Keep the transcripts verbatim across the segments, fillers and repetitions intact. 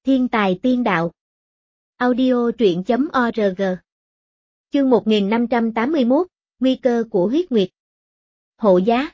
Thiên tài tiên đạo. Audio truyện chấm org. Chương một nghìn năm trăm tám mươi mốt, Nguy cơ của huyết nguyệt. Hộ giá.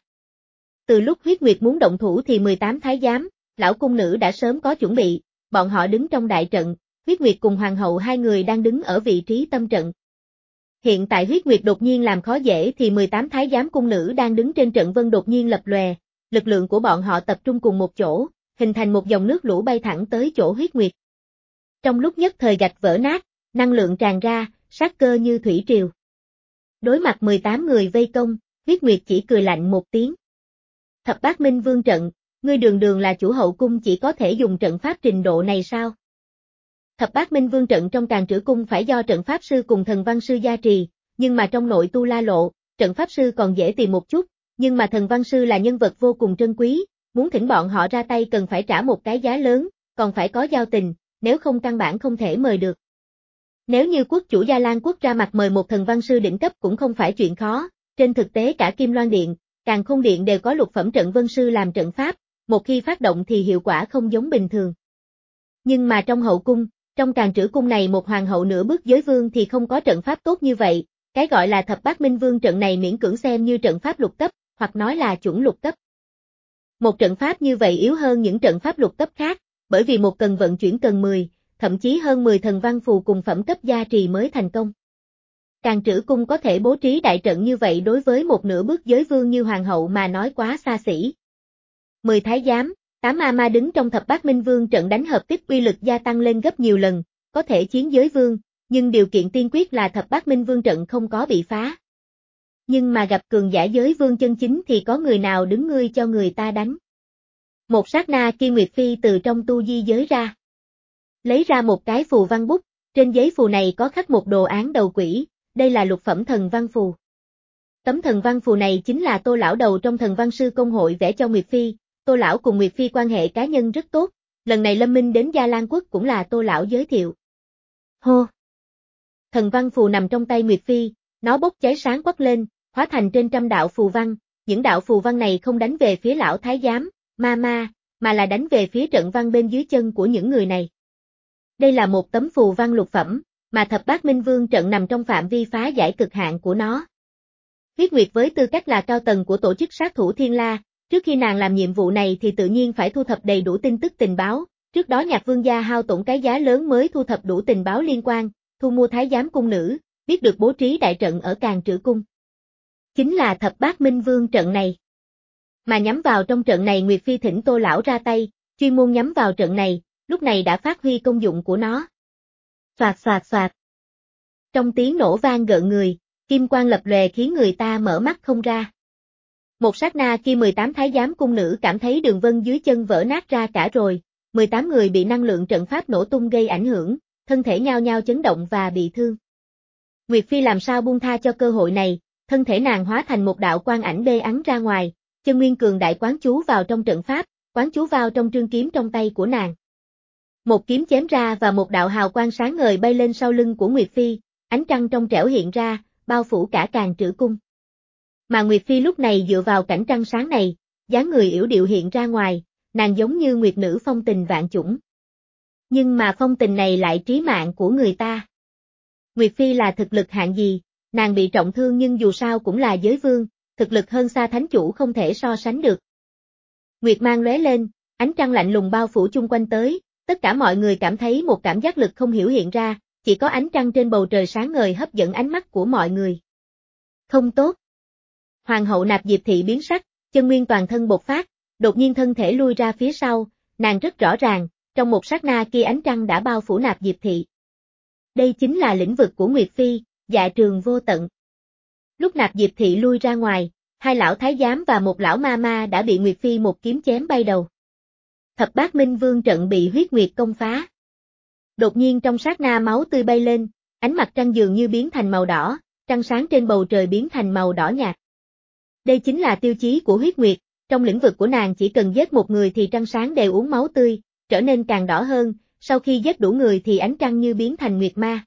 Từ lúc huyết nguyệt muốn động thủ thì mười tám thái giám, lão cung nữ đã sớm có chuẩn bị, bọn họ đứng trong đại trận, huyết nguyệt cùng hoàng hậu hai người đang đứng ở vị trí tâm trận. Hiện tại huyết nguyệt đột nhiên làm khó dễ thì mười tám thái giám cung nữ đang đứng trên trận vân đột nhiên lập lòe, lực lượng của bọn họ tập trung cùng một chỗ, hình thành một dòng nước lũ bay thẳng tới chỗ huyết nguyệt. Trong lúc nhất thời gạch vỡ nát, năng lượng tràn ra, sát cơ như thủy triều. Đối mặt mười tám người vây công, huyết nguyệt chỉ cười lạnh một tiếng. Thập bát minh vương trận, ngươi đường đường là chủ hậu cung chỉ có thể dùng trận pháp trình độ này sao? Thập bát minh vương trận trong Càn Trữ Cung phải do trận pháp sư cùng thần văn sư gia trì, nhưng mà trong nội tu la lộ, trận pháp sư còn dễ tìm một chút, nhưng mà thần văn sư là nhân vật vô cùng trân quý, muốn thỉnh bọn họ ra tay cần phải trả một cái giá lớn, còn phải có giao tình, nếu không căn bản không thể mời được. Nếu như quốc chủ Gia Lan quốc ra mặt mời một thần văn sư đỉnh cấp cũng không phải chuyện khó, trên thực tế cả Kim Loan Điện, Càn Khôn Điện đều có lục phẩm trận vân sư làm trận pháp, một khi phát động thì hiệu quả không giống bình thường. Nhưng mà trong hậu cung, trong Càn Trữ Cung này một hoàng hậu nửa bước giới vương thì không có trận pháp tốt như vậy, cái gọi là thập bát minh vương trận này miễn cưỡng xem như trận pháp lục cấp, hoặc nói là chuẩn lục cấp. Một trận pháp như vậy yếu hơn những trận pháp lục cấp khác, bởi vì một cần vận chuyển cần mười, thậm chí hơn mười thần văn phù cùng phẩm cấp gia trì mới thành công. Càn Trữ Cung có thể bố trí đại trận như vậy đối với một nửa bước giới vương như hoàng hậu mà nói quá xa xỉ. mười thái giám, tám ma ma đứng trong thập bát minh vương trận đánh hợp tiếp uy lực gia tăng lên gấp nhiều lần, có thể chiến giới vương, nhưng điều kiện tiên quyết là thập bát minh vương trận không có bị phá. Nhưng mà gặp cường giả giới vương chân chính thì có người nào đứng ngươi cho người ta đánh. Một sát na kia Nguyệt Phi từ trong tu di giới ra. Lấy ra một cái phù văn bút, trên giấy phù này có khắc một đồ án đầu quỷ, đây là lục phẩm thần văn phù. Tấm thần văn phù này chính là Tô lão đầu trong thần văn sư công hội vẽ cho Nguyệt Phi, Tô lão cùng Nguyệt Phi quan hệ cá nhân rất tốt, lần này Lâm Minh đến Gia Lan quốc cũng là Tô lão giới thiệu. Hô! Thần văn phù nằm trong tay Nguyệt Phi, nó bốc cháy sáng quắc lên, hóa thành trên trăm đạo phù văn, những đạo phù văn này không đánh về phía lão thái giám, ma ma, mà là đánh về phía trận văn bên dưới chân của những người này. Đây là một tấm phù văn lục phẩm, mà thập bát minh vương trận nằm trong phạm vi phá giải cực hạn của nó. Huyết Nguyệt với tư cách là cao tầng của tổ chức sát thủ Thiên La, trước khi nàng làm nhiệm vụ này thì tự nhiên phải thu thập đầy đủ tin tức tình báo, trước đó Nhạc Vương gia hao tổn cái giá lớn mới thu thập đủ tình báo liên quan, thu mua thái giám cung nữ, biết được bố trí đại trận ở Càn Trữ Cung. Chính là thập bát minh vương trận này. Mà nhắm vào trong trận này Nguyệt Phi thỉnh Tô lão ra tay, chuyên môn nhắm vào trận này, lúc này đã phát huy công dụng của nó. Xoạt xoạt xoạt. Trong tiếng nổ vang gợn người, kim quang lập lòe khiến người ta mở mắt không ra. Một sát na khi mười tám thái giám cung nữ cảm thấy đường vân dưới chân vỡ nát ra cả rồi, mười tám người bị năng lượng trận pháp nổ tung gây ảnh hưởng, thân thể nhao nhao chấn động và bị thương. Nguyệt Phi làm sao buông tha cho cơ hội này, thân thể nàng hóa thành một đạo quang ảnh bê ắn ra ngoài, chân nguyên cường đại quán chú vào trong trận pháp, quán chú vào trong trương kiếm trong tay của nàng. Một kiếm chém ra và một đạo hào quang sáng ngời bay lên sau lưng của Nguyệt Phi, ánh trăng trong trẻo hiện ra, bao phủ cả Càn Trữ Cung. Mà Nguyệt Phi lúc này dựa vào cảnh trăng sáng này, dáng người yểu điệu hiện ra ngoài, nàng giống như nguyệt nữ phong tình vạn chủng. Nhưng mà phong tình này lại trí mạng của người ta. Nguyệt Phi là thực lực hạng gì, nàng bị trọng thương nhưng dù sao cũng là giới vương, thực lực hơn xa thánh chủ không thể so sánh được. Nguyệt mang lóe lên, ánh trăng lạnh lùng bao phủ chung quanh tới, tất cả mọi người cảm thấy một cảm giác lực không hiểu hiện ra, chỉ có ánh trăng trên bầu trời sáng ngời hấp dẫn ánh mắt của mọi người. Không tốt. Hoàng hậu Nạp Diệp Thị biến sắc, chân nguyên toàn thân bộc phát, đột nhiên thân thể lui ra phía sau, nàng rất rõ ràng, trong một sát na kia ánh trăng đã bao phủ Nạp Diệp Thị. Đây chính là lĩnh vực của Nguyệt Phi, dạ trường vô tận. Lúc Nạp Diệp Thị lui ra ngoài, hai lão thái giám và một lão ma ma đã bị Nguyệt Phi một kiếm chém bay đầu. Thập bát minh vương trận bị huyết nguyệt công phá. Đột nhiên trong sát na máu tươi bay lên, ánh mặt trăng dường như biến thành màu đỏ, trăng sáng trên bầu trời biến thành màu đỏ nhạt. Đây chính là tiêu chí của huyết nguyệt, trong lĩnh vực của nàng chỉ cần giết một người thì trăng sáng đều uống máu tươi, trở nên càng đỏ hơn, sau khi giết đủ người thì ánh trăng như biến thành nguyệt ma.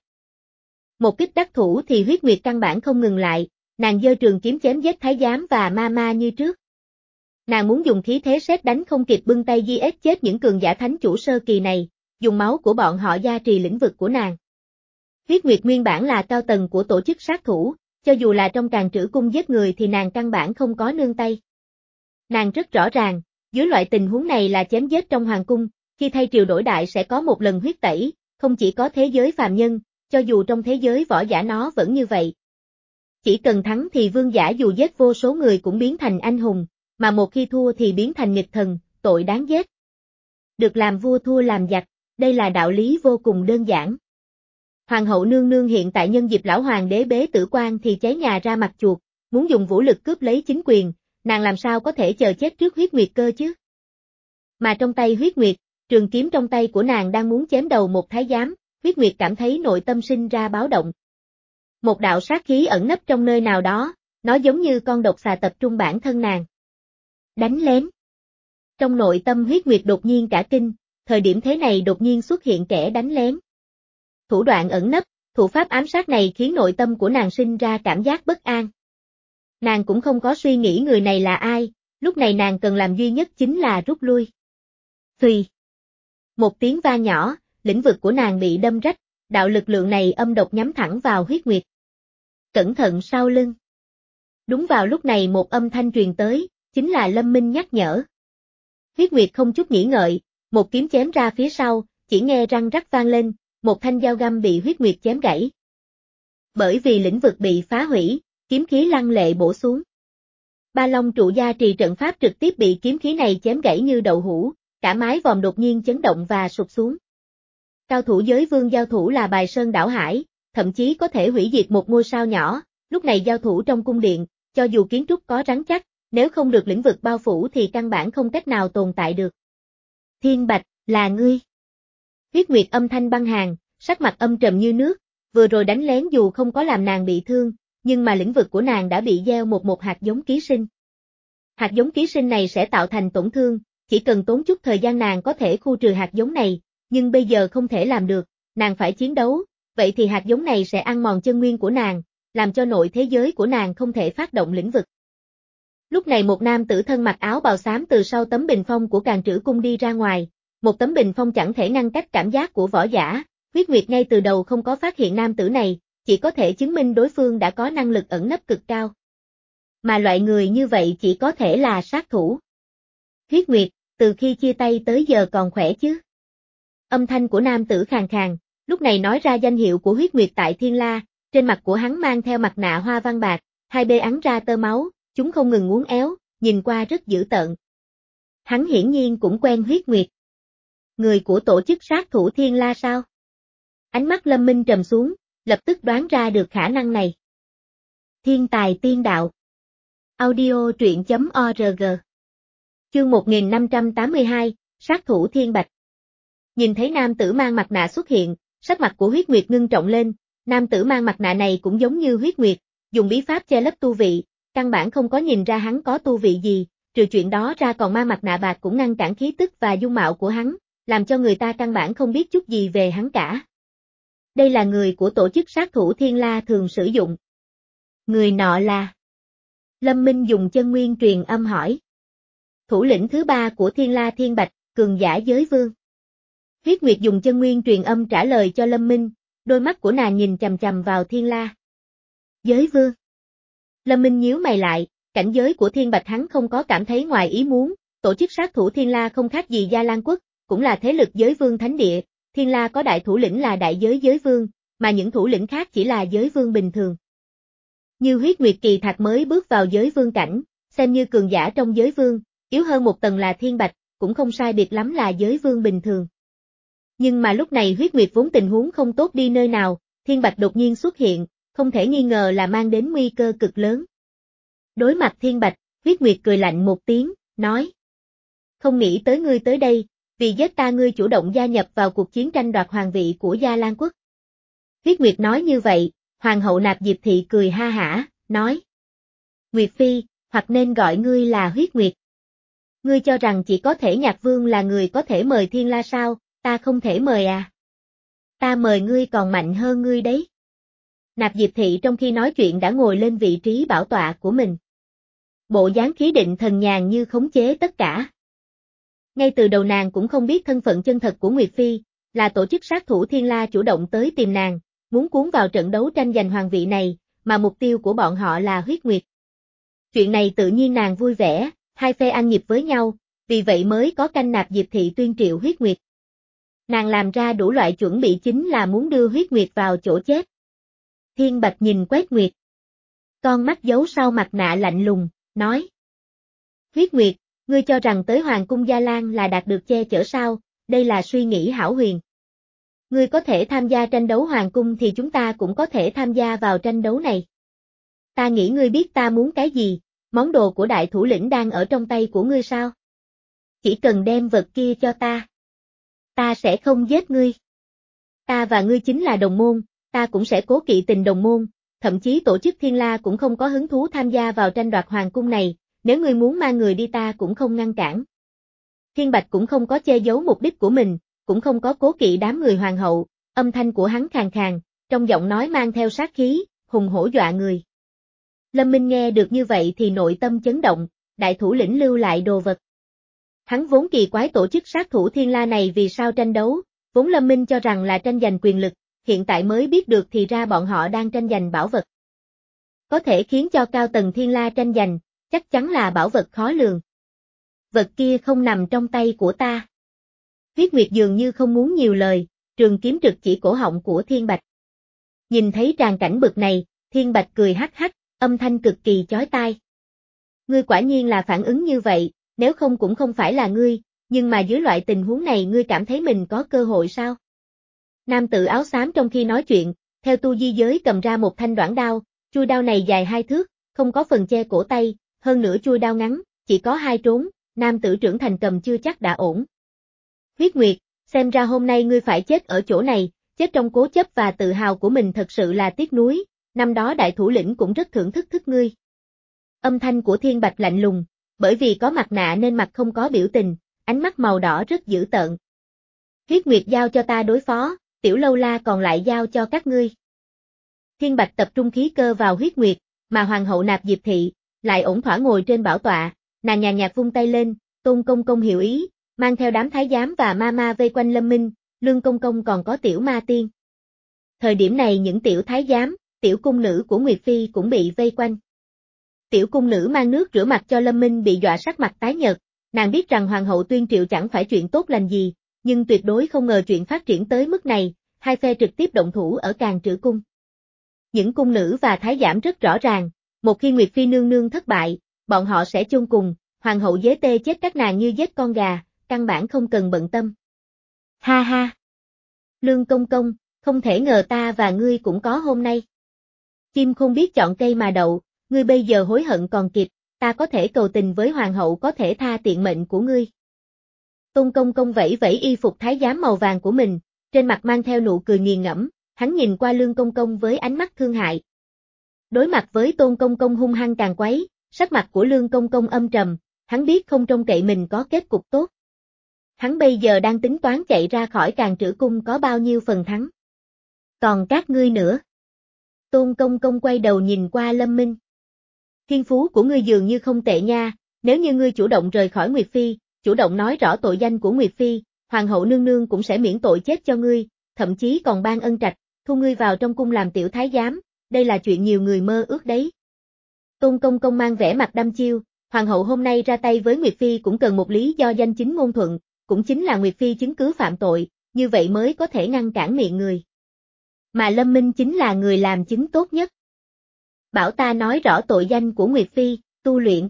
Một kích đắc thủ thì huyết nguyệt căn bản không ngừng lại, nàng giơ trường kiếm chém giết thái giám và ma ma như trước. Nàng muốn dùng khí thế sét đánh không kịp bưng tay giết chết những cường giả thánh chủ sơ kỳ này, dùng máu của bọn họ gia trì lĩnh vực của nàng. Huyết Nguyệt nguyên bản là cao tầng của tổ chức sát thủ, cho dù là trong Càn Trữ Cung giết người thì nàng căn bản không có nương tay. Nàng rất rõ ràng, dưới loại tình huống này là chém giết trong hoàng cung, khi thay triều đổi đại sẽ có một lần huyết tẩy, không chỉ có thế giới phàm nhân, cho dù trong thế giới võ giả nó vẫn như vậy. Chỉ cần thắng thì vương giả dù giết vô số người cũng biến thành anh hùng, mà một khi thua thì biến thành nghịch thần, tội đáng giết. Được làm vua thua làm giặc, đây là đạo lý vô cùng đơn giản. Hoàng hậu nương nương hiện tại nhân dịp lão hoàng đế bế tử quan thì cháy nhà ra mặt chuột, muốn dùng vũ lực cướp lấy chính quyền, nàng làm sao có thể chờ chết trước Huyết Nguyệt cơ chứ? Mà trong tay Huyết Nguyệt, trường kiếm trong tay của nàng đang muốn chém đầu một thái giám, Huyết Nguyệt cảm thấy nội tâm sinh ra báo động. Một đạo sát khí ẩn nấp trong nơi nào đó, nó giống như con độc xà tập trung bản thân nàng. Đánh lén. Trong nội tâm Huyết Nguyệt đột nhiên cả kinh, thời điểm thế này đột nhiên xuất hiện kẻ đánh lén. Thủ đoạn ẩn nấp, thủ pháp ám sát này khiến nội tâm của nàng sinh ra cảm giác bất an. Nàng cũng không có suy nghĩ người này là ai, lúc này nàng cần làm duy nhất chính là rút lui. Xùy. Một tiếng vang nhỏ, lĩnh vực của nàng bị đâm rách, đạo lực lượng này âm độc nhắm thẳng vào Huyết Nguyệt. Cẩn thận sau lưng. Đúng vào lúc này một âm thanh truyền tới, chính là Lâm Minh nhắc nhở. Huyết Nguyệt không chút nghĩ ngợi, một kiếm chém ra phía sau, chỉ nghe răng rắc vang lên, một thanh dao găm bị Huyết Nguyệt chém gãy. Bởi vì lĩnh vực bị phá hủy, kiếm khí lăng lệ bổ xuống. Ba Long trụ gia trì trận pháp trực tiếp bị kiếm khí này chém gãy như đậu hũ, cả mái vòm đột nhiên chấn động và sụp xuống. Cao thủ giới vương giao thủ là bài sơn đảo hải, thậm chí có thể hủy diệt một ngôi sao nhỏ, lúc này giao thủ trong cung điện, cho dù kiến trúc có rắn chắc, nếu không được lĩnh vực bao phủ thì căn bản không cách nào tồn tại được. Thiên Bạch, là ngươi. Huyết Nguyệt âm thanh băng hàn, sắc mặt âm trầm như nước, vừa rồi đánh lén dù không có làm nàng bị thương, nhưng mà lĩnh vực của nàng đã bị gieo một một hạt giống ký sinh. Hạt giống ký sinh này sẽ tạo thành tổn thương, chỉ cần tốn chút thời gian nàng có thể khu trừ hạt giống này, nhưng bây giờ không thể làm được, nàng phải chiến đấu, vậy thì hạt giống này sẽ ăn mòn chân nguyên của nàng, làm cho nội thế giới của nàng không thể phát động lĩnh vực. Lúc này một nam tử thân mặc áo bào xám từ sau tấm bình phong của Càn Trữ Cung đi ra ngoài, một tấm bình phong chẳng thể ngăn cách cảm giác của võ giả, Huyết Nguyệt ngay từ đầu không có phát hiện nam tử này, chỉ có thể chứng minh đối phương đã có năng lực ẩn nấp cực cao. Mà loại người như vậy chỉ có thể là sát thủ. Huyết Nguyệt, từ khi chia tay tới giờ còn khỏe chứ? Âm thanh của nam tử khàn khàn, lúc này nói ra danh hiệu của Huyết Nguyệt tại Thiên La, trên mặt của hắn mang theo mặt nạ hoa văn bạc, hai bê ắn ra tơ máu, chúng không ngừng uốn éo, nhìn qua rất dữ tợn. Hắn hiển nhiên cũng quen Huyết Nguyệt. Người của tổ chức sát thủ Thiên La sao? Ánh mắt Lâm Minh trầm xuống, lập tức đoán ra được khả năng này. Thiên tài tiên đạo. Audio truyện chấm org. Chương một nghìn năm trăm tám mươi hai, sát thủ Thiên Bạch. Nhìn thấy nam tử mang mặt nạ xuất hiện, sắc mặt của Huyết Nguyệt ngưng trọng lên, nam tử mang mặt nạ này cũng giống như Huyết Nguyệt, dùng bí pháp che lấp tu vị, căn bản không có nhìn ra hắn có tu vị gì, trừ chuyện đó ra còn mang mặt nạ bạc cũng ngăn cản khí tức và dung mạo của hắn, làm cho người ta căn bản không biết chút gì về hắn cả. Đây là người của tổ chức sát thủ Thiên La thường sử dụng. Người nọ là... Lâm Minh dùng chân nguyên truyền âm hỏi. Thủ lĩnh thứ ba của Thiên La Thiên Bạch, cường giả giới vương. Huyết Nguyệt dùng chân nguyên truyền âm trả lời cho Lâm Minh, đôi mắt của nàng nhìn chằm chằm vào Thiên La. Giới vương. Lâm Minh nhíu mày lại, cảnh giới của Thiên Bạch hắn không có cảm thấy ngoài ý muốn, tổ chức sát thủ Thiên La không khác gì Gia Lan Quốc, cũng là thế lực giới vương thánh địa, Thiên La có đại thủ lĩnh là đại giới giới vương, mà những thủ lĩnh khác chỉ là giới vương bình thường. Như Huyết Nguyệt kỳ thạch mới bước vào giới vương cảnh, xem như cường giả trong giới vương, yếu hơn một tầng là Thiên Bạch, cũng không sai biệt lắm là giới vương bình thường. Nhưng mà lúc này Huyết Nguyệt vốn tình huống không tốt đi nơi nào, Thiên Bạch đột nhiên xuất hiện, không thể nghi ngờ là mang đến nguy cơ cực lớn. Đối mặt Thiên Bạch, Huyết Nguyệt cười lạnh một tiếng, nói. Không nghĩ tới ngươi tới đây, vì giết ta ngươi chủ động gia nhập vào cuộc chiến tranh đoạt hoàng vị của Gia Lan Quốc. Huyết Nguyệt nói như vậy, Hoàng hậu Nạp Diệp Thị cười ha hả, nói. Nguyệt Phi, hoặc nên gọi ngươi là Huyết Nguyệt. Ngươi cho rằng chỉ có thể Nhạc Vương là người có thể mời Thiên La sao, ta không thể mời à? Ta mời ngươi còn mạnh hơn ngươi đấy. Nạp Diệp Thị trong khi nói chuyện đã ngồi lên vị trí bảo tọa của mình. Bộ dáng khí định thần nhàn như khống chế tất cả. Ngay từ đầu nàng cũng không biết thân phận chân thật của Nguyệt Phi, là tổ chức sát thủ Thiên La chủ động tới tìm nàng, muốn cuốn vào trận đấu tranh giành hoàng vị này, mà mục tiêu của bọn họ là huyết nguyệt. Chuyện này tự nhiên nàng vui vẻ, hai phe ăn nhịp với nhau, vì vậy mới có canh nạp Diệp Thị tuyên triệu huyết nguyệt. Nàng làm ra đủ loại chuẩn bị chính là muốn đưa huyết nguyệt vào chỗ chết. Thiên Bạch nhìn Quét Nguyệt. Con mắt giấu sau mặt nạ lạnh lùng, nói. Huyết Nguyệt, ngươi cho rằng tới Hoàng cung Gia Lan là đạt được che chở sao, đây là suy nghĩ hão huyền. Ngươi có thể tham gia tranh đấu Hoàng cung thì chúng ta cũng có thể tham gia vào tranh đấu này. Ta nghĩ ngươi biết ta muốn cái gì, món đồ của đại thủ lĩnh đang ở trong tay của ngươi sao? Chỉ cần đem vật kia cho ta. Ta sẽ không giết ngươi. Ta và ngươi chính là đồng môn, ta cũng sẽ cố kỵ tình đồng môn, thậm chí tổ chức Thiên La cũng không có hứng thú tham gia vào tranh đoạt hoàng cung này, nếu ngươi muốn mang người đi ta cũng không ngăn cản. Thiên Bạch cũng không có che giấu mục đích của mình, cũng không có cố kỵ đám người hoàng hậu, âm thanh của hắn khàn khàn, trong giọng nói mang theo sát khí, hùng hổ dọa người. Lâm Minh nghe được như vậy thì nội tâm chấn động, đại thủ lĩnh lưu lại đồ vật. Hắn vốn kỳ quái tổ chức sát thủ Thiên La này vì sao tranh đấu, vốn Lâm Minh cho rằng là tranh giành quyền lực, hiện tại mới biết được thì ra bọn họ đang tranh giành bảo vật. Có thể khiến cho cao tầng Thiên La tranh giành, chắc chắn là bảo vật khó lường. Vật kia không nằm trong tay của ta. Huyết Nguyệt dường như không muốn nhiều lời, trường kiếm trực chỉ cổ họng của Thiên Bạch. Nhìn thấy tràng cảnh bực này, Thiên Bạch cười hắc hắc, âm thanh cực kỳ chói tai. Ngươi quả nhiên là phản ứng như vậy, nếu không cũng không phải là ngươi, nhưng mà dưới loại tình huống này ngươi cảm thấy mình có cơ hội sao? Nam tử áo xám trong khi nói chuyện, theo tu di giới cầm ra một thanh đoản đao, chui đao này dài hai thước, không có phần che cổ tay, hơn nữa chui đao ngắn, chỉ có hai trốn, nam tử trưởng thành cầm chưa chắc đã ổn. Huyết Nguyệt, xem ra hôm nay ngươi phải chết ở chỗ này, chết trong cố chấp và tự hào của mình thật sự là tiếc nuối, năm đó đại thủ lĩnh cũng rất thưởng thức thức ngươi. Âm thanh của Thiên Bạch lạnh lùng, bởi vì có mặt nạ nên mặt không có biểu tình, ánh mắt màu đỏ rất dữ tợn. Huyết Nguyệt giao cho ta đối phó, Tiểu Lâu La còn lại giao cho các ngươi. Thiên Bạch tập trung khí cơ vào Huyết Nguyệt, mà Hoàng hậu Nạp Diệp Thị, lại ổn thỏa ngồi trên bảo tọa, nàng nhàn nhạt vung tay lên, Tôn Công Công hiểu ý, mang theo đám thái giám và ma ma vây quanh Lâm Minh, Lương Công Công còn có Tiểu Ma Tiên. Thời điểm này những tiểu thái giám, tiểu cung nữ của Nguyệt Phi cũng bị vây quanh. Tiểu cung nữ mang nước rửa mặt cho Lâm Minh bị dọa sắc mặt tái nhợt, nàng biết rằng Hoàng hậu tuyên triệu chẳng phải chuyện tốt lành gì, nhưng tuyệt đối không ngờ chuyện phát triển tới mức này, hai phe trực tiếp động thủ ở Càn Trữ Cung. Những cung nữ và thái giám rất rõ ràng, một khi Nguyệt Phi nương nương thất bại, bọn họ sẽ chung cùng, Hoàng hậu dế tê chết các nàng như giết con gà, căn bản không cần bận tâm. Ha ha! Lương Công Công, không thể ngờ ta và ngươi cũng có hôm nay. Chim không biết chọn cây mà đậu, ngươi bây giờ hối hận còn kịp, ta có thể cầu tình với Hoàng hậu có thể tha tiện mệnh của ngươi. Tôn Công Công vẫy vẫy y phục thái giám màu vàng của mình, trên mặt mang theo nụ cười nghiền ngẫm, hắn nhìn qua Lương Công Công với ánh mắt thương hại. Đối mặt với Tôn Công Công hung hăng càng quấy, sắc mặt của Lương Công Công âm trầm, hắn biết không trông cậy mình có kết cục tốt. Hắn bây giờ đang tính toán chạy ra khỏi Càn Trữ Cung có bao nhiêu phần thắng. Còn các ngươi nữa. Tôn Công Công quay đầu nhìn qua Lâm Minh. Thiên phú của ngươi dường như không tệ nha, nếu như ngươi chủ động rời khỏi Nguyệt Phi, chủ động nói rõ tội danh của Nguyệt Phi, Hoàng hậu nương nương cũng sẽ miễn tội chết cho ngươi, thậm chí còn ban ân trạch, thu ngươi vào trong cung làm tiểu thái giám, đây là chuyện nhiều người mơ ước đấy. Tôn Công Công mang vẻ mặt đăm chiêu, Hoàng hậu hôm nay ra tay với Nguyệt Phi cũng cần một lý do danh chính ngôn thuận, cũng chính là Nguyệt Phi chứng cứ phạm tội, như vậy mới có thể ngăn cản miệng người. Mà Lâm Minh chính là người làm chứng tốt nhất. Bảo ta nói rõ tội danh của Nguyệt Phi, tu luyện.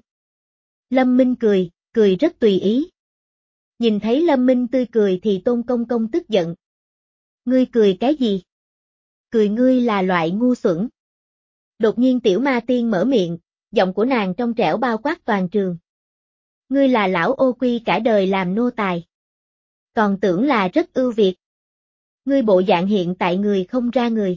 Lâm Minh cười, cười rất tùy ý. Nhìn thấy Lâm Minh tươi cười thì Tôn Công Công tức giận. Ngươi cười cái gì? Cười ngươi là loại ngu xuẩn. Đột nhiên Tiểu Ma Tiên mở miệng, giọng của nàng trong trẻo bao quát toàn trường. Ngươi là lão ô quy cả đời làm nô tài. Còn tưởng là rất ưu việt. Ngươi bộ dạng hiện tại người không ra người.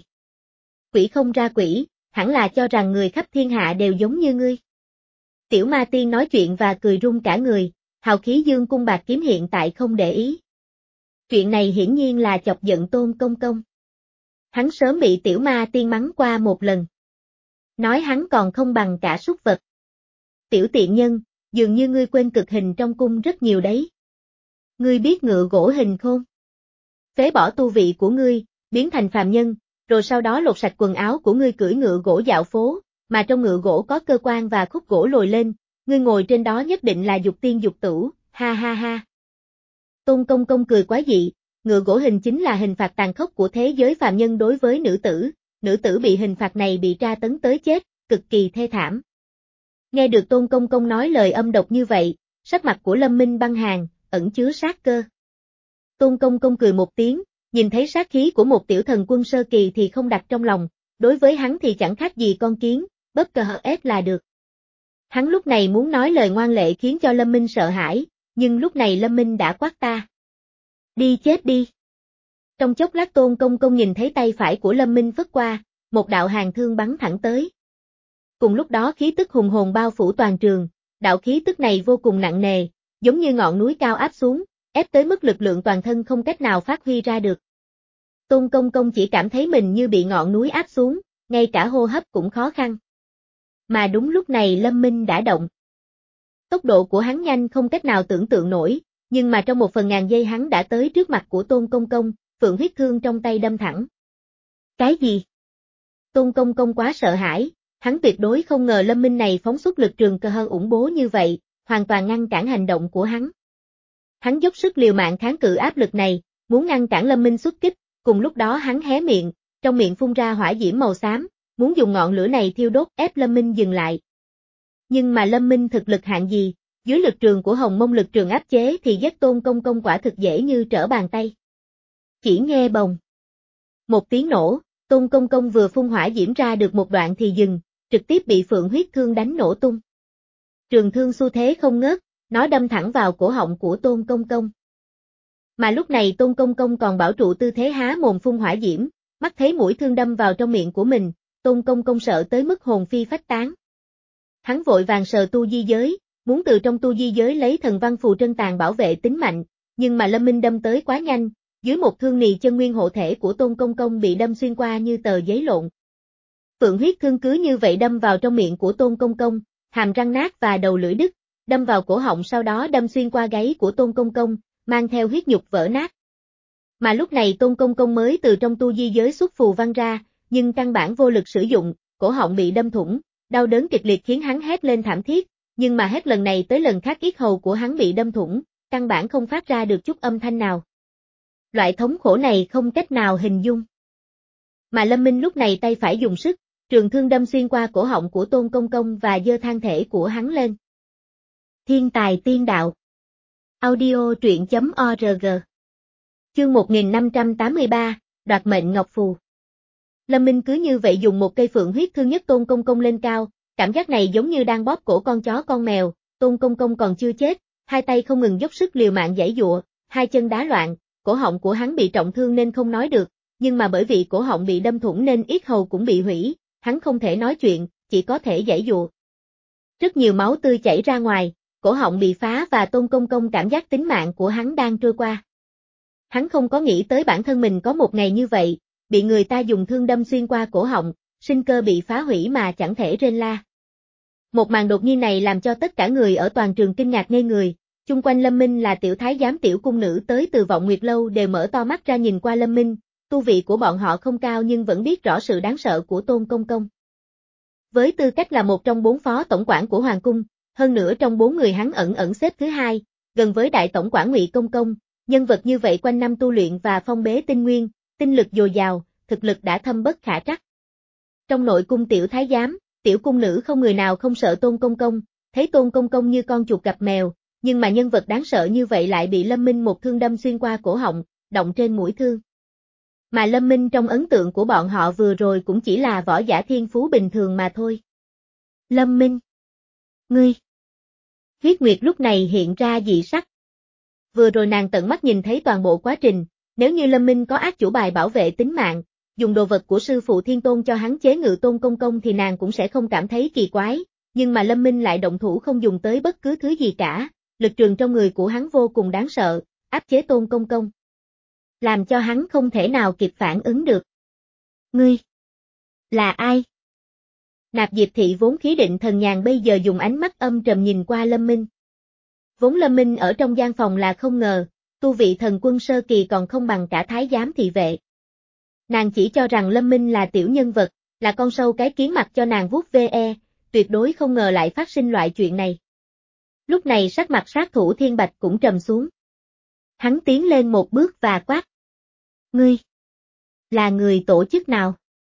Quỷ không ra quỷ, hẳn là cho rằng người khắp thiên hạ đều giống như ngươi. Tiểu Ma Tiên nói chuyện và cười run cả người, hào khí dương cung bạc kiếm hiện tại không để ý. Chuyện này hiển nhiên là chọc giận Tôn Công Công. Hắn sớm bị Tiểu Ma Tiên mắng qua một lần. Nói hắn còn không bằng cả súc vật. Tiểu tiện nhân, dường như ngươi quên cực hình trong cung rất nhiều đấy. Ngươi biết ngựa gỗ hình khôn? phế bỏ tu vị của ngươi, biến thành phàm nhân, rồi sau đó lột sạch quần áo của ngươi cưỡi ngựa gỗ dạo phố, mà trong ngựa gỗ có cơ quan và khúc gỗ lồi lên, ngươi ngồi trên đó nhất định là dục tiên dục tửu, ha ha ha. Tôn Công Công cười quái dị, ngựa gỗ hình chính là hình phạt tàn khốc của thế giới phàm nhân đối với nữ tử, nữ tử bị hình phạt này bị tra tấn tới chết, cực kỳ thê thảm. Nghe được Tôn Công Công nói lời âm độc như vậy, sắc mặt của Lâm Minh băng hàn, ẩn chứa sát cơ. Tôn Công Công cười một tiếng, nhìn thấy sát khí của một tiểu thần quân sơ kỳ thì không đặt trong lòng, đối với hắn thì chẳng khác gì con kiến, bóp cờ hở ép là được. Hắn lúc này muốn nói lời ngoan lệ khiến cho Lâm Minh sợ hãi, nhưng lúc này Lâm Minh đã quát ta. Đi chết đi. Trong chốc lát Tôn Công Công nhìn thấy tay phải của Lâm Minh phất qua, một đạo hàn thương bắn thẳng tới. Cùng lúc đó khí tức hùng hồn bao phủ toàn trường, đạo khí tức này vô cùng nặng nề, giống như ngọn núi cao áp xuống, ép tới mức lực lượng toàn thân không cách nào phát huy ra được. Tôn Công Công chỉ cảm thấy mình như bị ngọn núi áp xuống, ngay cả hô hấp cũng khó khăn. Mà đúng lúc này Lâm Minh đã động. Tốc độ của hắn nhanh không cách nào tưởng tượng nổi, nhưng mà trong một phần ngàn giây hắn đã tới trước mặt của Tôn Công Công, phượng huyết thương trong tay đâm thẳng. Cái gì? Tôn Công Công quá sợ hãi, hắn tuyệt đối không ngờ Lâm Minh này phóng xuất lực trường cơ hơn ủng bố như vậy, hoàn toàn ngăn cản hành động của hắn. Hắn dốc sức liều mạng kháng cự áp lực này, muốn ngăn cản Lâm Minh xuất kích, cùng lúc đó hắn hé miệng, trong miệng phun ra hỏa diễm màu xám, muốn dùng ngọn lửa này thiêu đốt ép Lâm Minh dừng lại. Nhưng mà Lâm Minh thực lực hạng gì, dưới lực trường của Hồng Mông lực trường áp chế thì giết Tôn Công Công quả thực dễ như trở bàn tay. Chỉ nghe bồng. Một tiếng nổ, Tôn Công Công vừa phun hỏa diễm ra được một đoạn thì dừng, trực tiếp bị phượng huyết thương đánh nổ tung. Trường thương xu thế không ngớt, nó đâm thẳng vào cổ họng của Tôn Công Công. Mà lúc này Tôn Công Công còn bảo trụ tư thế há mồm phun hỏa diễm, mắt thấy mũi thương đâm vào trong miệng của mình, Tôn Công Công sợ tới mức hồn phi phách tán. Hắn vội vàng sờ tu di giới, muốn từ trong tu di giới lấy thần văn phù trân tàn bảo vệ tính mạnh, nhưng mà Lâm Minh đâm tới quá nhanh, dưới một thương nì chân nguyên hộ thể của Tôn Công Công bị đâm xuyên qua như tờ giấy lộn. Phượng huyết thương cứ như vậy đâm vào trong miệng của Tôn Công Công, hàm răng nát và đầu lưỡi đứt, đâm vào cổ họng sau đó đâm xuyên qua gáy của Tôn Công Công, mang theo huyết nhục vỡ nát. Mà lúc này Tôn Công Công mới từ trong tu di giới xuất phù văn ra, nhưng căn bản vô lực sử dụng, cổ họng bị đâm thủng, đau đớn kịch liệt khiến hắn hét lên thảm thiết, nhưng mà hết lần này tới lần khác yết hầu của hắn bị đâm thủng, căn bản không phát ra được chút âm thanh nào. Loại thống khổ này không cách nào hình dung. Mà Lâm Minh lúc này tay phải dùng sức, trường thương đâm xuyên qua cổ họng của Tôn Công Công và giơ thân thể của hắn lên. Thiên tài tiên đạo. Audio truyện chấm org. Chương một nghìn năm trăm tám mươi ba, đoạt mệnh ngọc phù. Lâm Minh cứ như vậy dùng một cây phượng huyết thương nhất Tôn Công Công lên cao, cảm giác này giống như đang bóp cổ con chó con mèo, Tôn Công Công còn chưa chết, hai tay không ngừng dốc sức liều mạng giãy giụa, hai chân đá loạn, cổ họng của hắn bị trọng thương nên không nói được, nhưng mà bởi vì cổ họng bị đâm thủng nên yết hầu cũng bị hủy, hắn không thể nói chuyện, chỉ có thể giãy giụa. Rất nhiều máu tươi chảy ra ngoài, cổ họng bị phá và Tôn Công Công cảm giác tính mạng của hắn đang trôi qua. Hắn không có nghĩ tới bản thân mình có một ngày như vậy, bị người ta dùng thương đâm xuyên qua cổ họng, sinh cơ bị phá hủy mà chẳng thể rên la. Một màn đột nhiên này làm cho tất cả người ở toàn trường kinh ngạc ngây người, chung quanh Lâm Minh là tiểu thái giám tiểu cung nữ tới từ Vọng Nguyệt Lâu đều mở to mắt ra nhìn qua Lâm Minh, tu vị của bọn họ không cao nhưng vẫn biết rõ sự đáng sợ của Tôn Công Công. Với tư cách là một trong bốn phó tổng quản của Hoàng Cung, hơn nữa trong bốn người hắn ẩn ẩn xếp thứ hai, gần với đại tổng quản Ngụy Công Công, nhân vật như vậy quanh năm tu luyện và phong bế tinh nguyên, tinh lực dồi dào, thực lực đã thâm bất khả trắc. Trong nội cung tiểu thái giám, tiểu cung nữ không người nào không sợ Tôn Công Công, thấy Tôn Công Công như con chuột gặp mèo, nhưng mà nhân vật đáng sợ như vậy lại bị Lâm Minh một thương đâm xuyên qua cổ họng, động trên mũi thương. Mà Lâm Minh trong ấn tượng của bọn họ vừa rồi cũng chỉ là võ giả thiên phú bình thường mà thôi. Lâm Minh! Ngươi! Huyết Nguyệt lúc này hiện ra dị sắc. Vừa rồi nàng tận mắt nhìn thấy toàn bộ quá trình, nếu như Lâm Minh có ác chủ bài bảo vệ tính mạng, dùng đồ vật của sư phụ Thiên Tôn cho hắn chế ngự Tôn Công Công thì nàng cũng sẽ không cảm thấy kỳ quái, nhưng mà Lâm Minh lại động thủ không dùng tới bất cứ thứ gì cả, lực trường trong người của hắn vô cùng đáng sợ, áp chế Tôn Công Công. Làm cho hắn không thể nào kịp phản ứng được. Ngươi! Là ai? Nạp Diệp Thị vốn khí định thần nhàn bây giờ dùng ánh mắt âm trầm nhìn qua Lâm Minh. Vốn Lâm Minh ở trong gian phòng là không ngờ, tu vị thần quân sơ kỳ còn không bằng cả thái giám thị vệ. Nàng chỉ cho rằng Lâm Minh là tiểu nhân vật, là con sâu cái kiến mặc cho nàng vuốt ve, tuyệt đối không ngờ lại phát sinh loại chuyện này. Lúc này sắc mặt sát thủ Thiên Bạch cũng trầm xuống. Hắn tiến lên một bước và quát. Ngươi, là người tổ chức nào?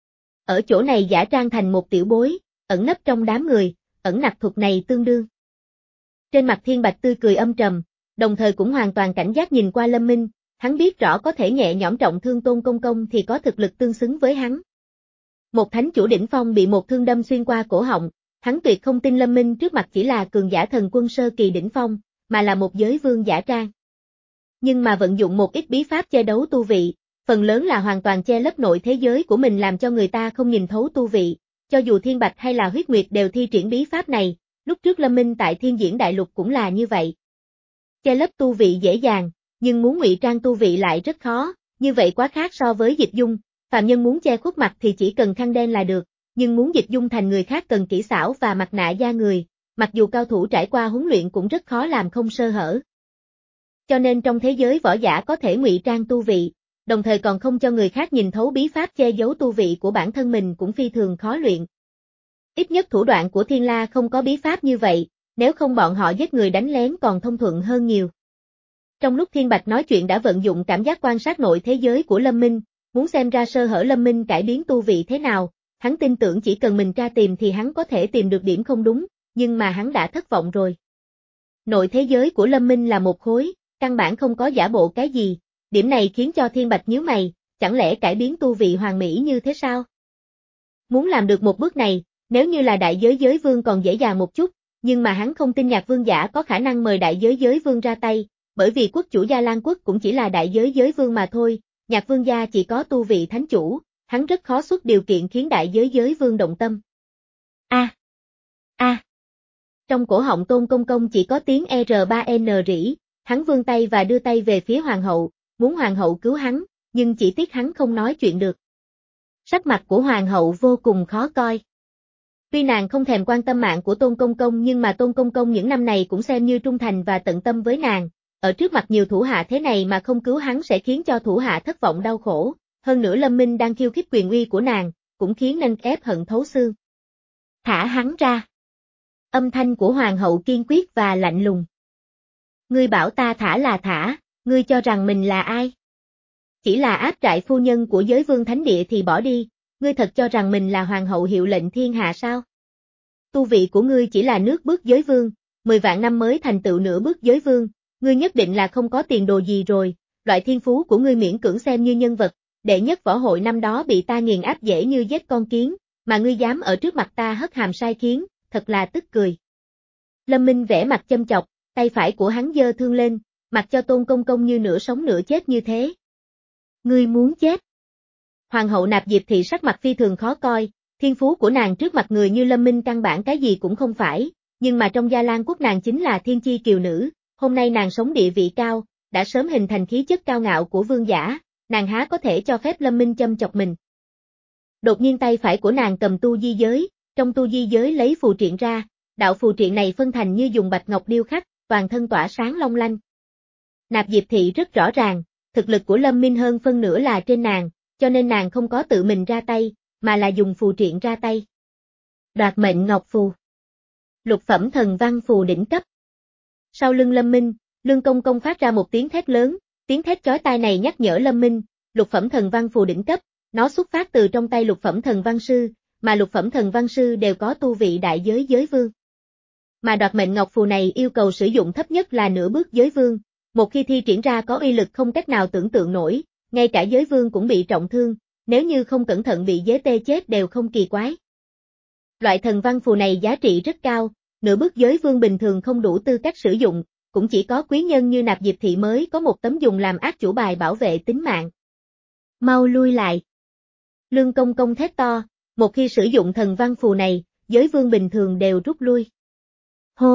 Ở chỗ này giả trang thành một tiểu bối, ẩn nấp trong đám người, ẩn nặc thuật này tương đương. Trên mặt Thiên Bạch tươi cười âm trầm, đồng thời cũng hoàn toàn cảnh giác nhìn qua Lâm Minh, hắn biết rõ có thể nhẹ nhõm trọng thương Tôn Công Công thì có thực lực tương xứng với hắn. Một thánh chủ đỉnh phong bị một thương đâm xuyên qua cổ họng, hắn tuyệt không tin Lâm Minh trước mặt chỉ là cường giả thần quân sơ kỳ đỉnh phong, mà là một giới vương giả trang. Nhưng mà vận dụng một ít bí pháp che đấu tu vị, phần lớn là hoàn toàn che lấp nội thế giới của mình làm cho người ta không nhìn thấu tu vị, cho dù Thiên Bạch hay là Huyết Nguyệt đều thi triển bí pháp này, lúc trước Lâm Minh tại Thiên Diễn Đại Lục cũng là như vậy. Che lấp tu vị dễ dàng, nhưng muốn ngụy trang tu vị lại rất khó, như vậy quá khác so với dịch dung, phàm nhân muốn che khuất mặt thì chỉ cần khăn đen là được, nhưng muốn dịch dung thành người khác cần kỹ xảo và mặt nạ da người, mặc dù cao thủ trải qua huấn luyện cũng rất khó làm không sơ hở. Cho nên trong thế giới võ giả có thể ngụy trang tu vị, đồng thời còn không cho người khác nhìn thấu bí pháp che giấu tu vị của bản thân mình cũng phi thường khó luyện. Ít nhất thủ đoạn của Thiên La không có bí pháp như vậy, nếu không bọn họ giết người đánh lén còn thông thuận hơn nhiều. Trong lúc Thiên Bạch nói chuyện đã vận dụng cảm giác quan sát nội thế giới của Lâm Minh, muốn xem ra sơ hở Lâm Minh cải biến tu vị thế nào, hắn tin tưởng chỉ cần mình tra tìm thì hắn có thể tìm được điểm không đúng, nhưng mà hắn đã thất vọng rồi. Nội thế giới của Lâm Minh là một khối, căn bản không có giả bộ cái gì, điểm này khiến cho Thiên Bạch nhíu mày, chẳng lẽ cải biến tu vị hoàn mỹ như thế sao? Muốn làm được một bước này, nếu như là đại giới giới vương còn dễ dàng một chút, nhưng mà hắn không tin Nhạc Vương giả có khả năng mời đại giới giới vương ra tay, bởi vì quốc chủ Gia Lan quốc cũng chỉ là đại giới giới vương mà thôi, Nhạc Vương gia chỉ có tu vị thánh chủ, hắn rất khó xuất điều kiện khiến đại giới giới vương động tâm. A. A. Trong cổ họng Tôn Công Công chỉ có tiếng R ba N rỉ, hắn vươn tay và đưa tay về phía hoàng hậu, muốn hoàng hậu cứu hắn, nhưng chỉ tiếc hắn không nói chuyện được. Sắc mặt của hoàng hậu vô cùng khó coi. Tuy nàng không thèm quan tâm mạng của Tôn Công Công nhưng mà Tôn Công Công những năm này cũng xem như trung thành và tận tâm với nàng, ở trước mặt nhiều thủ hạ thế này mà không cứu hắn sẽ khiến cho thủ hạ thất vọng đau khổ, hơn nữa Lâm Minh đang khiêu khích quyền uy của nàng, cũng khiến nên ép hận thấu xương. Thả hắn ra. Âm thanh của hoàng hậu kiên quyết và lạnh lùng. Ngươi bảo ta thả là thả, ngươi cho rằng mình là ai? Chỉ là áp trại phu nhân của giới vương thánh địa thì bỏ đi, ngươi thật cho rằng mình là hoàng hậu hiệu lệnh thiên hạ sao? Tu vị của ngươi chỉ là nước bước giới vương, mười vạn năm mới thành tựu nửa bước giới vương, ngươi nhất định là không có tiền đồ gì rồi, loại thiên phú của ngươi miễn cưỡng xem như nhân vật, đệ nhất võ hội năm đó bị ta nghiền áp dễ như giết con kiến, mà ngươi dám ở trước mặt ta hất hàm sai khiến, thật là tức cười. Lâm Minh vẽ mặt châm chọc, tay phải của hắn giơ thương lên, mặc cho Tôn Công Công như nửa sống nửa chết như thế. Ngươi muốn chết. Hoàng hậu Nạp Diệp Thị sắc mặt phi thường khó coi, thiên phú của nàng trước mặt người như Lâm Minh căn bản cái gì cũng không phải, nhưng mà trong Gia Lan quốc nàng chính là thiên chi kiều nữ, hôm nay nàng sống địa vị cao, đã sớm hình thành khí chất cao ngạo của vương giả, nàng há có thể cho phép Lâm Minh châm chọc mình. Đột nhiên tay phải của nàng cầm tu di giới, trong tu di giới lấy phù triện ra, đạo phù triện này phân thành như dùng bạch ngọc điêu khắc, toàn thân tỏa sáng long lanh. Nạp Diệp Thị rất rõ ràng, thực lực của Lâm Minh hơn phân nửa là trên nàng, cho nên nàng không có tự mình ra tay, mà là dùng phù triện ra tay. Đoạt mệnh ngọc phù. Lục phẩm thần văn phù đỉnh cấp. Sau lưng Lâm Minh, Lương Công Công phát ra một tiếng thét lớn, tiếng thét chói tai này nhắc nhở Lâm Minh, lục phẩm thần văn phù đỉnh cấp, nó xuất phát từ trong tay lục phẩm thần văn sư, mà lục phẩm thần văn sư đều có tu vị đại giới giới vương. Mà đoạt mệnh ngọc phù này yêu cầu sử dụng thấp nhất là nửa bước giới vương, một khi thi triển ra có uy lực không cách nào tưởng tượng nổi, ngay cả giới vương cũng bị trọng thương, nếu như không cẩn thận bị dế tê chết đều không kỳ quái. Loại thần văn phù này giá trị rất cao, nửa bước giới vương bình thường không đủ tư cách sử dụng, cũng chỉ có quý nhân như Nạp Diệp Thị mới có một tấm dùng làm ác chủ bài bảo vệ tính mạng. Mau lui lại. Lương Công Công thét to, một khi sử dụng thần văn phù này, giới vương bình thường đều rút lui. Hô!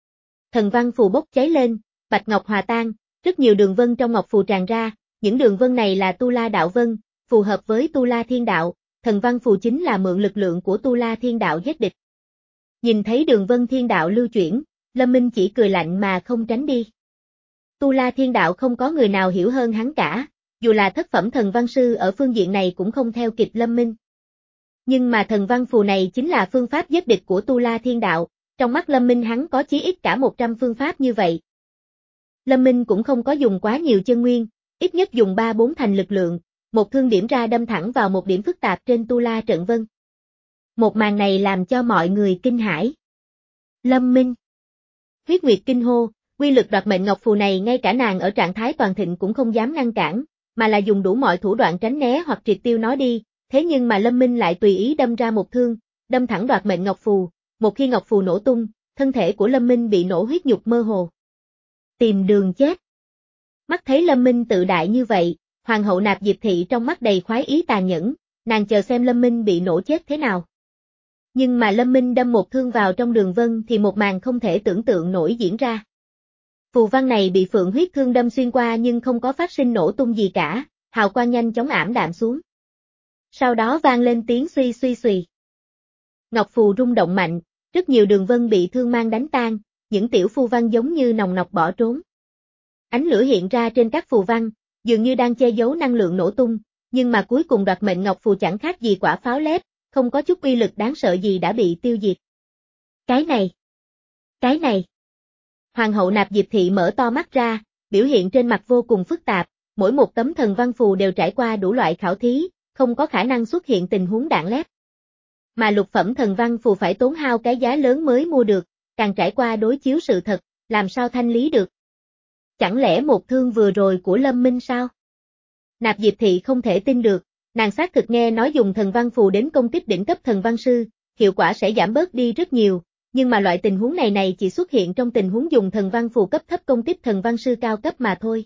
Thần văn phù bốc cháy lên, bạch ngọc hòa tan, rất nhiều đường vân trong ngọc phù tràn ra, những đường vân này là Tu La đạo vân, phù hợp với Tu La thiên đạo, thần văn phù chính là mượn lực lượng của Tu La thiên đạo giết địch. Nhìn thấy đường vân thiên đạo lưu chuyển, Lâm Minh chỉ cười lạnh mà không tránh đi. Tu La Thiên Đạo không có người nào hiểu hơn hắn cả, dù là thất phẩm thần văn sư ở phương diện này cũng không theo kịp Lâm Minh. Nhưng mà thần văn phù này chính là phương pháp giết địch của Tu La Thiên Đạo, trong mắt Lâm Minh hắn có chí ít cả một trăm phương pháp như vậy. Lâm Minh cũng không có dùng quá nhiều chân nguyên, ít nhất dùng ba bốn thành lực lượng, một thương điểm ra đâm thẳng vào một điểm phức tạp trên Tu La trận vân. Một màn này làm cho mọi người kinh hãi. Lâm Minh. Huyết Nguyệt kinh hô, quy lực đoạt mệnh ngọc phù này ngay cả nàng ở trạng thái toàn thịnh cũng không dám ngăn cản, mà là dùng đủ mọi thủ đoạn tránh né hoặc triệt tiêu nó đi, thế nhưng mà Lâm Minh lại tùy ý đâm ra một thương, đâm thẳng đoạt mệnh ngọc phù, một khi ngọc phù nổ tung, thân thể của Lâm Minh bị nổ huyết nhục mơ hồ. Tìm đường chết. Mắt thấy Lâm Minh tự đại như vậy, Hoàng hậu Nạp Diệp Thị trong mắt đầy khoái ý tàn nhẫn, nàng chờ xem Lâm Minh bị nổ chết thế nào. Nhưng mà Lâm Minh đâm một thương vào trong đường vân thì một màn không thể tưởng tượng nổi diễn ra. Phù văn này bị phượng huyết thương đâm xuyên qua nhưng không có phát sinh nổ tung gì cả, hào quang nhanh chóng ảm đạm xuống. Sau đó vang lên tiếng suy suy suy. Ngọc phù rung động mạnh, rất nhiều đường vân bị thương mang đánh tan, những tiểu phù văn giống như nòng nọc bỏ trốn. Ánh lửa hiện ra trên các phù văn, dường như đang che giấu năng lượng nổ tung, nhưng mà cuối cùng đoạt mệnh ngọc phù chẳng khác gì quả pháo lép, không có chút uy lực đáng sợ gì đã bị tiêu diệt. Cái này, cái này. Hoàng hậu Nạp Diệp Thị mở to mắt ra, biểu hiện trên mặt vô cùng phức tạp, mỗi một tấm thần văn phù đều trải qua đủ loại khảo thí, không có khả năng xuất hiện tình huống đạn lép. Mà lục phẩm thần văn phù phải tốn hao cái giá lớn mới mua được, càng trải qua đối chiếu sự thật, làm sao thanh lý được. Chẳng lẽ một thương vừa rồi của Lâm Minh sao? Nạp Diệp Thị không thể tin được, nàng xác thực nghe nói dùng thần văn phù đến công kích đỉnh cấp thần văn sư, hiệu quả sẽ giảm bớt đi rất nhiều, nhưng mà loại tình huống này này chỉ xuất hiện trong tình huống dùng thần văn phù cấp thấp công kích thần văn sư cao cấp mà thôi.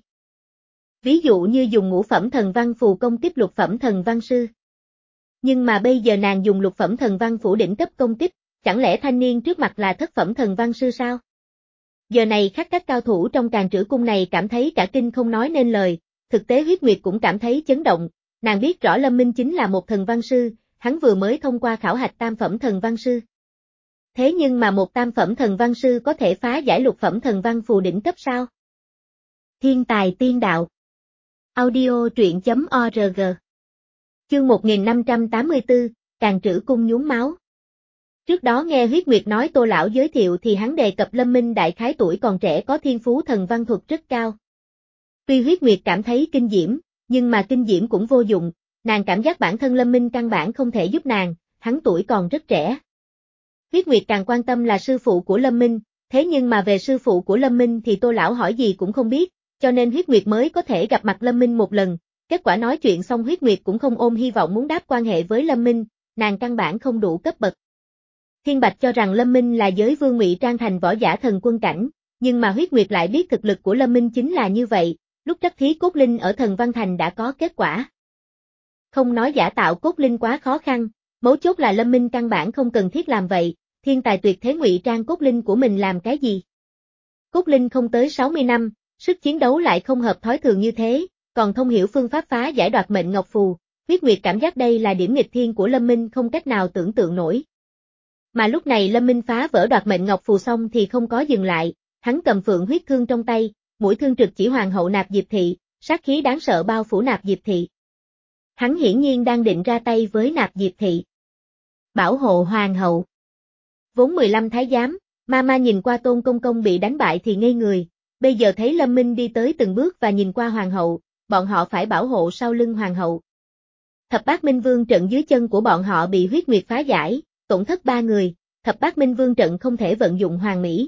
Ví dụ như dùng ngũ phẩm thần văn phù công kích lục phẩm thần văn sư. Nhưng mà bây giờ nàng dùng lục phẩm thần văn phù đỉnh cấp công kích, chẳng lẽ thanh niên trước mặt là thất phẩm thần văn sư sao? Giờ này khắc các cao thủ trong Càn Trữ Cung này cảm thấy cả kinh không nói nên lời, thực tế Huyết Nguyệt cũng cảm thấy chấn động, nàng biết rõ Lâm Minh chính là một thần văn sư, hắn vừa mới thông qua khảo hạch tam phẩm thần văn sư. Thế nhưng mà một tam phẩm thần văn sư có thể phá giải lục phẩm thần văn phù đỉnh cấp sao? Thiên tài tiên đạo. Audio truyện chấm org. Chương một nghìn năm trăm tám mươi tư, Càn Trữ Cung nhuốm máu. Trước đó nghe Huyết Nguyệt nói Tô lão giới thiệu thì hắn đề cập Lâm Minh đại khái tuổi còn trẻ có thiên phú thần văn thuật rất cao. Tuy Huyết Nguyệt cảm thấy kinh diễm, nhưng mà kinh diễm cũng vô dụng, nàng cảm giác bản thân Lâm Minh căn bản không thể giúp nàng, hắn tuổi còn rất trẻ. Huyết Nguyệt càng quan tâm là sư phụ của Lâm Minh, thế nhưng mà về sư phụ của Lâm Minh thì Tô lão hỏi gì cũng không biết, cho nên Huyết Nguyệt mới có thể gặp mặt Lâm Minh một lần, kết quả nói chuyện xong Huyết Nguyệt cũng không ôm hy vọng muốn đáp quan hệ với Lâm Minh, nàng căn bản không đủ cấp bậc. Thiên Bạch cho rằng Lâm Minh là giới vương ngụy trang thành võ giả thần quân cảnh, nhưng mà Huyết Nguyệt lại biết thực lực của Lâm Minh chính là như vậy, lúc trắc thí cốt linh ở Thần Văn Thành đã có kết quả. Không nói giả tạo cốt linh quá khó khăn, mấu chốt là Lâm Minh căn bản không cần thiết làm vậy, thiên tài tuyệt thế ngụy trang cốt linh của mình làm cái gì? Cốt linh không tới sáu mươi năm, sức chiến đấu lại không hợp thói thường như thế, còn thông hiểu phương pháp phá giải đoạt mệnh ngọc phù, Huyết Nguyệt cảm giác đây là điểm nghịch thiên của Lâm Minh không cách nào tưởng tượng nổi. Mà lúc này Lâm Minh phá vỡ đoạt mệnh ngọc phù xong thì không có dừng lại, hắn cầm phượng huyết thương trong tay, mũi thương trực chỉ Hoàng hậu Nạp Diệp Thị, sát khí đáng sợ bao phủ Nạp Diệp Thị. Hắn hiển nhiên đang định ra tay với Nạp Diệp Thị. Bảo hộ Hoàng hậu. Vốn mười lăm thái giám, Mama nhìn qua Tôn Công Công bị đánh bại thì ngây người, bây giờ thấy Lâm Minh đi tới từng bước và nhìn qua Hoàng hậu, bọn họ phải bảo hộ sau lưng Hoàng hậu. Thập bát Minh Vương trận dưới chân của bọn họ bị Huyết Nguyệt phá giải, tổn thất ba người, thập bát Minh Vương trận không thể vận dụng hoàn mỹ.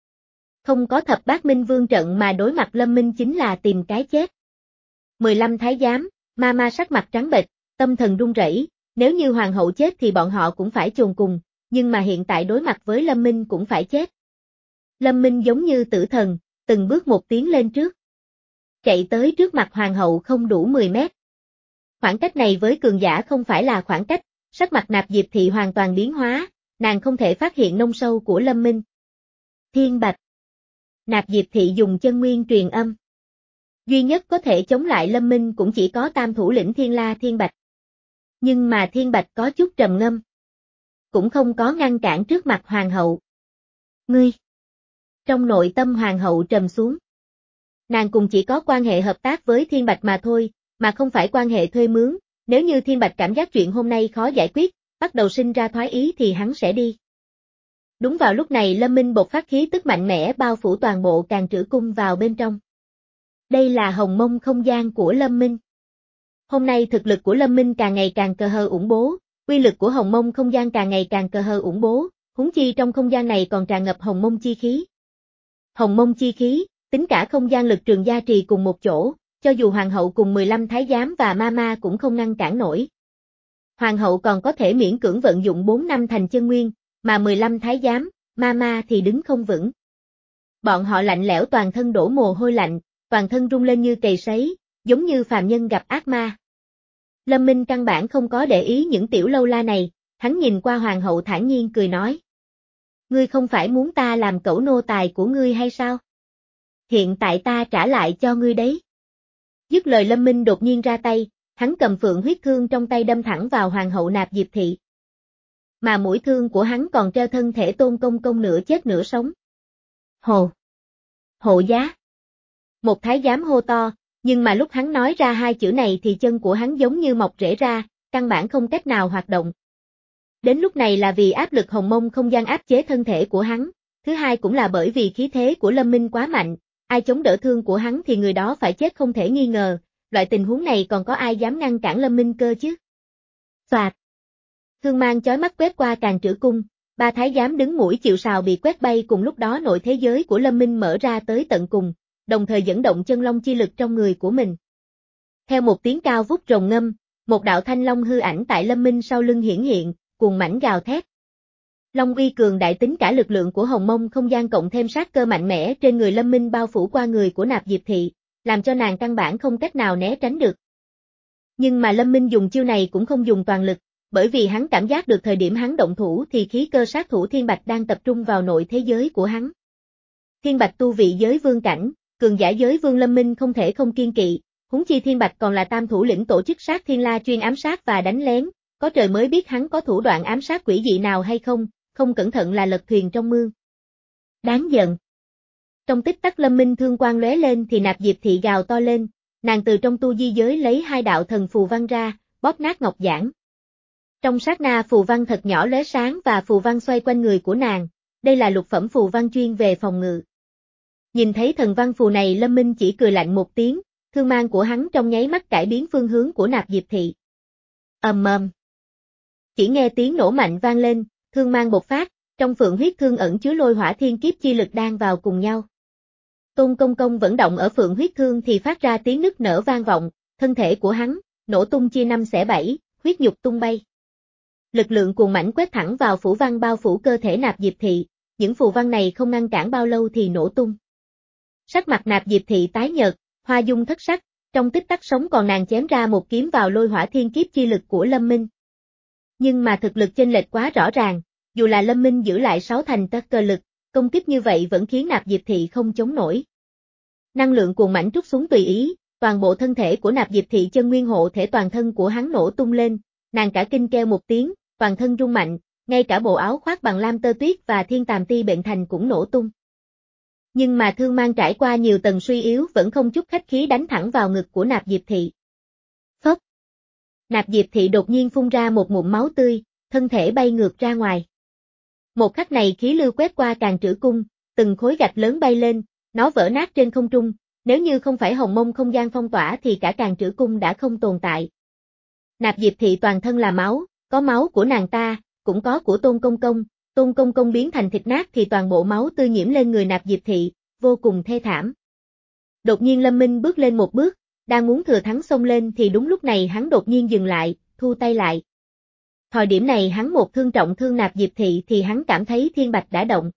Không có thập bát Minh Vương trận mà đối mặt Lâm Minh chính là tìm cái chết. mười lăm thái giám, Mama sắc mặt trắng bệch, tâm thần run rẩy, nếu như Hoàng hậu chết thì bọn họ cũng phải chôn cùng, nhưng mà hiện tại đối mặt với Lâm Minh cũng phải chết. Lâm Minh giống như tử thần, từng bước một tiến lên trước. Chạy tới trước mặt Hoàng hậu không đủ mười mét. Khoảng cách này với cường giả không phải là khoảng cách, sắc mặt Nạp Diệp Thị hoàn toàn biến hóa, nàng không thể phát hiện nông sâu của Lâm Minh. Thiên Bạch. Nạp Diệp Thị dùng chân nguyên truyền âm. Duy nhất có thể chống lại Lâm Minh cũng chỉ có tam thủ lĩnh Thiên La Thiên Bạch. Nhưng mà Thiên Bạch có chút trầm ngâm. Cũng không có ngăn cản trước mặt Hoàng hậu. Ngươi. Trong nội tâm Hoàng hậu trầm xuống. Nàng cùng chỉ có quan hệ hợp tác với Thiên Bạch mà thôi, mà không phải quan hệ thuê mướn, nếu như Thiên Bạch cảm giác chuyện hôm nay khó giải quyết, bắt đầu sinh ra thoái ý thì hắn sẽ đi. Đúng vào lúc này Lâm Minh bộc phát khí tức mạnh mẽ bao phủ toàn bộ Càn Trữ Cung vào bên trong. Đây là hồng mông không gian của Lâm Minh. Hôm nay thực lực của Lâm Minh càng ngày càng cờ hờ ủng bố, uy lực của hồng mông không gian càng ngày càng cờ hờ ủng bố, huống chi trong không gian này còn tràn ngập hồng mông chi khí. Hồng mông chi khí, tính cả không gian lực trường gia trì cùng một chỗ, cho dù hoàng hậu cùng mười lăm thái giám và ma ma cũng không ngăn cản nổi. Hoàng hậu còn có thể miễn cưỡng vận dụng bốn năm thành chân nguyên, mà mười lăm thái giám, ma ma thì đứng không vững. Bọn họ lạnh lẽo toàn thân đổ mồ hôi lạnh, toàn thân rung lên như cầy sấy, giống như phàm nhân gặp ác ma. Lâm Minh căn bản không có để ý những tiểu lâu la này, hắn nhìn qua hoàng hậu thản nhiên cười nói. Ngươi không phải muốn ta làm cẩu nô tài của ngươi hay sao? Hiện tại ta trả lại cho ngươi đấy. Dứt lời Lâm Minh đột nhiên ra tay, hắn cầm phượng huyết thương trong tay đâm thẳng vào hoàng hậu Nạp Diệp Thị. Mà mũi thương của hắn còn treo thân thể Tôn Công Công nửa chết nửa sống. Hồ! Hộ giá! Một thái giám hô to, nhưng mà lúc hắn nói ra hai chữ này thì chân của hắn giống như mọc rễ ra, căn bản không cách nào hoạt động. Đến lúc này là vì áp lực hồng mông không gian áp chế thân thể của hắn, thứ hai cũng là bởi vì khí thế của Lâm Minh quá mạnh, ai chống đỡ thương của hắn thì người đó phải chết không thể nghi ngờ, loại tình huống này còn có ai dám ngăn cản Lâm Minh cơ chứ? Soạt! Thương mang chói mắt quét qua Càn Trữ Cung, ba thái giám đứng mũi chịu sào bị quét bay cùng lúc đó nội thế giới của Lâm Minh mở ra tới tận cùng, đồng thời dẫn động chân long chi lực trong người của mình. Theo một tiếng cao vút rồng ngâm, một đạo thanh long hư ảnh tại Lâm Minh sau lưng hiển hiện, cuồng mãnh gào thét. Long uy cường đại tính cả lực lượng của hồng mông không gian cộng thêm sát cơ mạnh mẽ trên người Lâm Minh bao phủ qua người của Nạp Diệp Thị, làm cho nàng căn bản không cách nào né tránh được. Nhưng mà Lâm Minh dùng chiêu này cũng không dùng toàn lực, bởi vì hắn cảm giác được thời điểm hắn động thủ thì khí cơ sát thủ Thiên Bạch đang tập trung vào nội thế giới của hắn. Thiên Bạch tu vị giới vương cảnh, cường giả giới vương Lâm Minh không thể không kiên kỵ, huống chi Thiên Bạch còn là tam thủ lĩnh tổ chức sát thiên la chuyên ám sát và đánh lén, có trời mới biết hắn có thủ đoạn ám sát quỷ dị nào hay không, không cẩn thận là lật thuyền trong mương. Đáng giận. Trong tích tắc Lâm Minh thương quang lóe lên thì Nạp Diệp Thị gào to lên, nàng từ trong tu di giới lấy hai đạo thần phù văn ra, bóp nát ngọc giản. Trong sát na phù văn thật nhỏ lóe sáng và phù văn xoay quanh người của nàng, đây là lục phẩm phù văn chuyên về phòng ngự. Nhìn thấy thần văn phù này Lâm Minh chỉ cười lạnh một tiếng, thương mang của hắn trong nháy mắt cải biến phương hướng của Nạp Diệp Thị. Ầm ầm. Chỉ nghe tiếng nổ mạnh vang lên, thương mang bộc phát, trong phượng huyết thương ẩn chứa lôi hỏa thiên kiếp chi lực đang vào cùng nhau. Tôn Công Công vẫn động ở phượng huyết thương thì phát ra tiếng nức nở vang vọng, thân thể của hắn, nổ tung chia năm xẻ bảy, huyết nhục tung bay. Lực lượng cuồng mãnh quét thẳng vào phủ văn bao phủ cơ thể Nạp Diệp Thị, những phù văn này không ngăn cản bao lâu thì nổ tung. Sắc mặt Nạp Diệp Thị tái nhợt, hoa dung thất sắc, trong tích tắc sống còn nàng chém ra một kiếm vào lôi hỏa thiên kiếp chi lực của Lâm Minh. Nhưng mà thực lực chênh lệch quá rõ ràng, dù là Lâm Minh giữ lại sáu thành tất cơ lực, công kích như vậy vẫn khiến Nạp Diệp Thị không chống nổi. Năng lượng cuồng mãnh trút xuống tùy ý, toàn bộ thân thể của Nạp Diệp Thị chân nguyên hộ thể toàn thân của hắn nổ tung lên, nàng cả kinh kêu một tiếng, toàn thân rung mạnh, ngay cả bộ áo khoác bằng lam tơ tuyết và thiên tàm ti bệnh thành cũng nổ tung. Nhưng mà thương mang trải qua nhiều tầng suy yếu vẫn không chút khách khí đánh thẳng vào ngực của Nạp Diệp Thị. Phốc! Nạp Diệp Thị đột nhiên phun ra một ngụm máu tươi, thân thể bay ngược ra ngoài. Một khắc này khí lưu quét qua Càn Trữ Cung, từng khối gạch lớn bay lên, nó vỡ nát trên không trung, nếu như không phải hồng mông không gian phong tỏa thì cả Càn Trữ Cung đã không tồn tại. Nạp Diệp Thị toàn thân là máu, có máu của nàng ta, cũng có của Tôn Công Công, Tôn Công Công biến thành thịt nát thì toàn bộ máu tươi nhiễm lên người Nạp Diệp Thị, vô cùng thê thảm. Đột nhiên Lâm Minh bước lên một bước, đang muốn thừa thắng xông lên thì đúng lúc này hắn đột nhiên dừng lại, thu tay lại. Thời điểm này hắn một thương trọng thương Nạp Diệp Thị thì hắn cảm thấy Thiên Bạch đã động.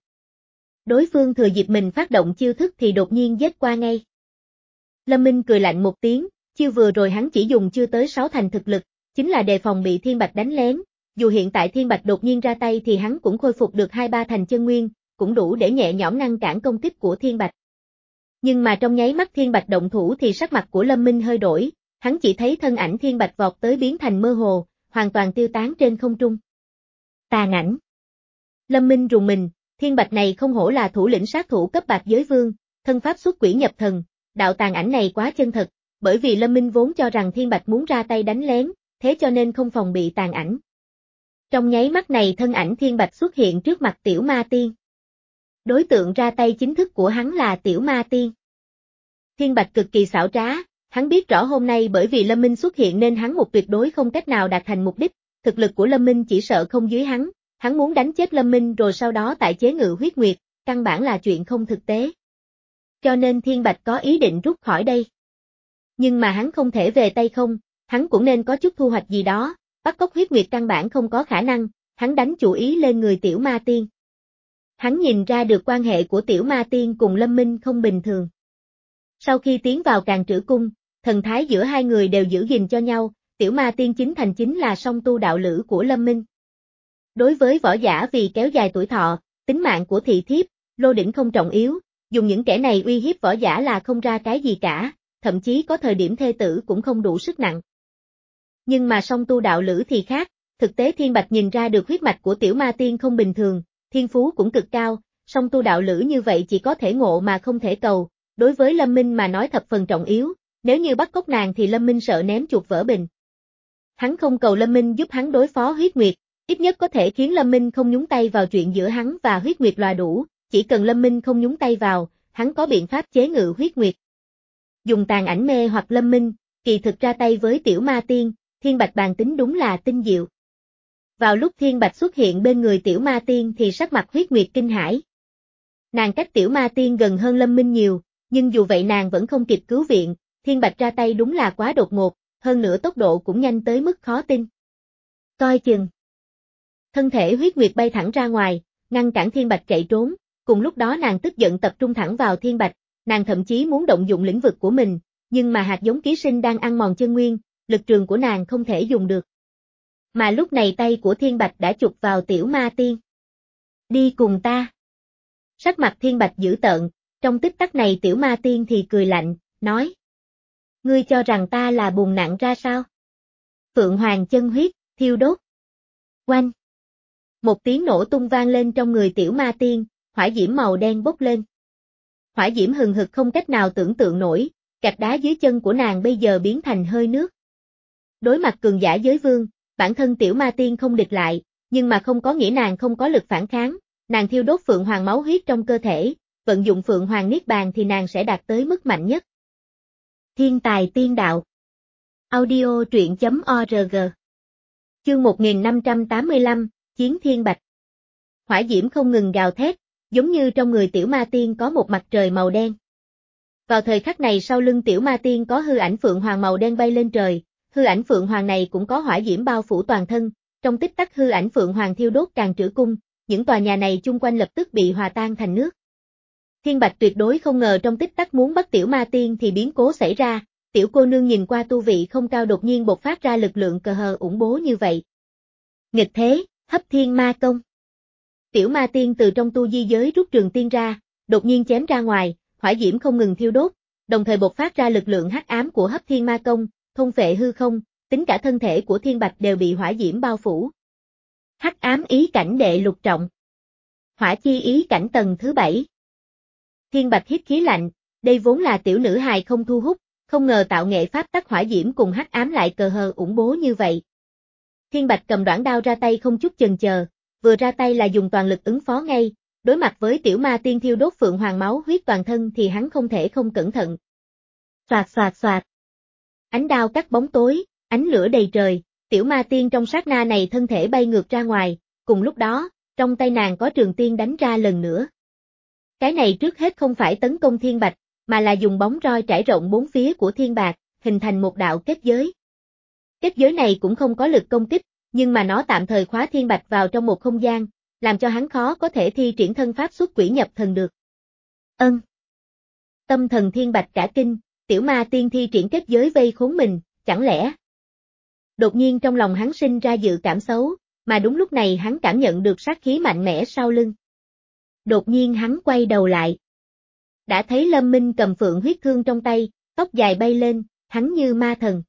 Đối phương thừa dịp mình phát động chiêu thức thì đột nhiên giết qua ngay. Lâm Minh cười lạnh một tiếng, chiêu vừa rồi hắn chỉ dùng chưa tới sáu thành thực lực, chính là đề phòng bị Thiên Bạch đánh lén, dù hiện tại Thiên Bạch đột nhiên ra tay thì hắn cũng khôi phục được hai ba thành chân nguyên, cũng đủ để nhẹ nhõm ngăn cản công kích của Thiên Bạch. Nhưng mà trong nháy mắt Thiên Bạch động thủ thì sắc mặt của Lâm Minh hơi đổi, hắn chỉ thấy thân ảnh Thiên Bạch vọt tới biến thành mơ hồ, hoàn toàn tiêu tán trên không trung. Tàn ảnh. Lâm Minh rùng mình, Thiên Bạch này không hổ là thủ lĩnh sát thủ cấp bạc giới vương, thân pháp xuất quỷ nhập thần, đạo tàn ảnh này quá chân thật, bởi vì Lâm Minh vốn cho rằng Thiên Bạch muốn ra tay đánh lén, thế cho nên không phòng bị tàn ảnh. Trong nháy mắt này thân ảnh Thiên Bạch xuất hiện trước mặt Tiểu Ma Tiên. Đối tượng ra tay chính thức của hắn là Tiểu Ma Tiên. Thiên Bạch cực kỳ xảo trá, hắn biết rõ hôm nay bởi vì Lâm Minh xuất hiện nên hắn một tuyệt đối không cách nào đạt thành mục đích, thực lực của Lâm Minh chỉ sợ không dưới hắn, hắn muốn đánh chết Lâm Minh rồi sau đó tại chế ngự huyết nguyệt, căn bản là chuyện không thực tế. Cho nên Thiên Bạch có ý định rút khỏi đây. Nhưng mà hắn không thể về tay không, hắn cũng nên có chút thu hoạch gì đó, bắt cóc huyết nguyệt căn bản không có khả năng, hắn đánh chủ ý lên người Tiểu Ma Tiên. Hắn nhìn ra được quan hệ của Tiểu Ma Tiên cùng Lâm Minh không bình thường. Sau khi tiến vào Càn Trữ Cung, thần thái giữa hai người đều giữ gìn cho nhau, Tiểu Ma Tiên chính thành chính là song tu đạo lữ của Lâm Minh. Đối với võ giả vì kéo dài tuổi thọ, tính mạng của thị thiếp, lô đỉnh không trọng yếu, dùng những kẻ này uy hiếp võ giả là không ra cái gì cả, thậm chí có thời điểm thê tử cũng không đủ sức nặng. Nhưng mà song tu đạo lữ thì khác, thực tế Thiên Bạch nhìn ra được huyết mạch của Tiểu Ma Tiên không bình thường, thiên phú cũng cực cao, song tu đạo lữ như vậy chỉ có thể ngộ mà không thể cầu, đối với Lâm Minh mà nói thập phần trọng yếu, nếu như bắt cóc nàng thì Lâm Minh sợ ném chuột vỡ bình. Hắn không cầu Lâm Minh giúp hắn đối phó huyết nguyệt, ít nhất có thể khiến Lâm Minh không nhúng tay vào chuyện giữa hắn và huyết nguyệt là đủ, chỉ cần Lâm Minh không nhúng tay vào, hắn có biện pháp chế ngự huyết nguyệt. Dùng tàn ảnh mê hoặc Lâm Minh, kỳ thực ra tay với Tiểu Ma Tiên, Thiên Bạch bàn tính đúng là tinh diệu. Vào lúc Thiên Bạch xuất hiện bên người Tiểu Ma Tiên thì sắc mặt huyết nguyệt kinh hãi. Nàng cách Tiểu Ma Tiên gần hơn Lâm Minh nhiều, nhưng dù vậy nàng vẫn không kịp cứu viện, Thiên Bạch ra tay đúng là quá đột ngột, hơn nữa tốc độ cũng nhanh tới mức khó tin. Coi chừng. Thân thể huyết nguyệt bay thẳng ra ngoài, ngăn cản Thiên Bạch chạy trốn, cùng lúc đó nàng tức giận tập trung thẳng vào Thiên Bạch, nàng thậm chí muốn động dụng lĩnh vực của mình, nhưng mà hạt giống ký sinh đang ăn mòn chân nguyên, lực trường của nàng không thể dùng được. Mà lúc này tay của Thiên Bạch đã chụp vào Tiểu Ma Tiên. Đi cùng ta. Sắc mặt Thiên Bạch dữ tợn, trong tích tắc này Tiểu Ma Tiên thì cười lạnh, nói. Ngươi cho rằng ta là bùn nặng ra sao? Phượng Hoàng chân huyết, thiêu đốt. Oanh. Một tiếng nổ tung vang lên trong người Tiểu Ma Tiên, hỏa diễm màu đen bốc lên. Hỏa diễm hừng hực không cách nào tưởng tượng nổi, gạch đá dưới chân của nàng bây giờ biến thành hơi nước. Đối mặt cường giả giới vương, bản thân Tiểu Ma Tiên không địch lại, nhưng mà không có nghĩa nàng không có lực phản kháng, nàng thiêu đốt Phượng Hoàng máu huyết trong cơ thể, vận dụng Phượng Hoàng Niết Bàn thì nàng sẽ đạt tới mức mạnh nhất. Thiên tài tiên đạo. Audio truyện chấm org. Chương một nghìn năm trăm tám mươi lăm, Chiến Thiên Bạch. Hỏa diễm không ngừng gào thét, giống như trong người Tiểu Ma Tiên có một mặt trời màu đen. Vào thời khắc này sau lưng Tiểu Ma Tiên có hư ảnh Phượng Hoàng màu đen bay lên trời, hư ảnh Phượng Hoàng này cũng có hỏa diễm bao phủ toàn thân, trong tích tắc hư ảnh Phượng Hoàng thiêu đốt Càn Trữ Cung, những tòa nhà này chung quanh lập tức bị hòa tan thành nước. Thiên Bạch tuyệt đối không ngờ trong tích tắc muốn bắt Tiểu Ma Tiên thì biến cố xảy ra, tiểu cô nương nhìn qua tu vị không cao đột nhiên bộc phát ra lực lượng cờ hờ ủng bố như vậy. Nghịch thế, hấp thiên ma công. Tiểu Ma Tiên từ trong tu di giới rút trường tiên ra, đột nhiên chém ra ngoài, hỏa diễm không ngừng thiêu đốt, đồng thời bộc phát ra lực lượng hắc ám của hấp thiên ma công, thôn phệ hư không, tính cả thân thể của Thiên Bạch đều bị hỏa diễm bao phủ. Hắc ám ý cảnh đệ lục trọng. Hỏa chi ý cảnh tầng thứ bảy. Thiên Bạch hít khí lạnh, đây vốn là tiểu nữ hài không thu hút, không ngờ tạo nghệ pháp tắc hỏa diễm cùng hắc ám lại cờ hờ ủng bố như vậy. Thiên Bạch cầm đoản đao ra tay không chút chần chờ, vừa ra tay là dùng toàn lực ứng phó ngay, đối mặt với Tiểu Ma Tiên thiêu đốt Phượng Hoàng máu huyết toàn thân thì hắn không thể không cẩn thận. Xoạt xoạt xoạt. Ánh đao cắt bóng tối, ánh lửa đầy trời, Tiểu Ma Tiên trong sát na này thân thể bay ngược ra ngoài, cùng lúc đó, trong tay nàng có trường tiên đánh ra lần nữa. Cái này trước hết không phải tấn công Thiên Bạch, mà là dùng bóng roi trải rộng bốn phía của Thiên Bạc, hình thành một đạo kết giới. Kết giới này cũng không có lực công kích, nhưng mà nó tạm thời khóa Thiên Bạch vào trong một không gian, làm cho hắn khó có thể thi triển thân pháp xuất quỷ nhập thần được. Ân. Tâm thần Thiên Bạch cả kinh, Tiểu Ma Tiên thi triển kết giới vây khốn mình, chẳng lẽ? Đột nhiên trong lòng hắn sinh ra dự cảm xấu, mà đúng lúc này hắn cảm nhận được sát khí mạnh mẽ sau lưng. Đột nhiên hắn quay đầu lại. Đã thấy Lâm Minh cầm phượng huyết thương trong tay, tóc dài bay lên, hắn như ma thần.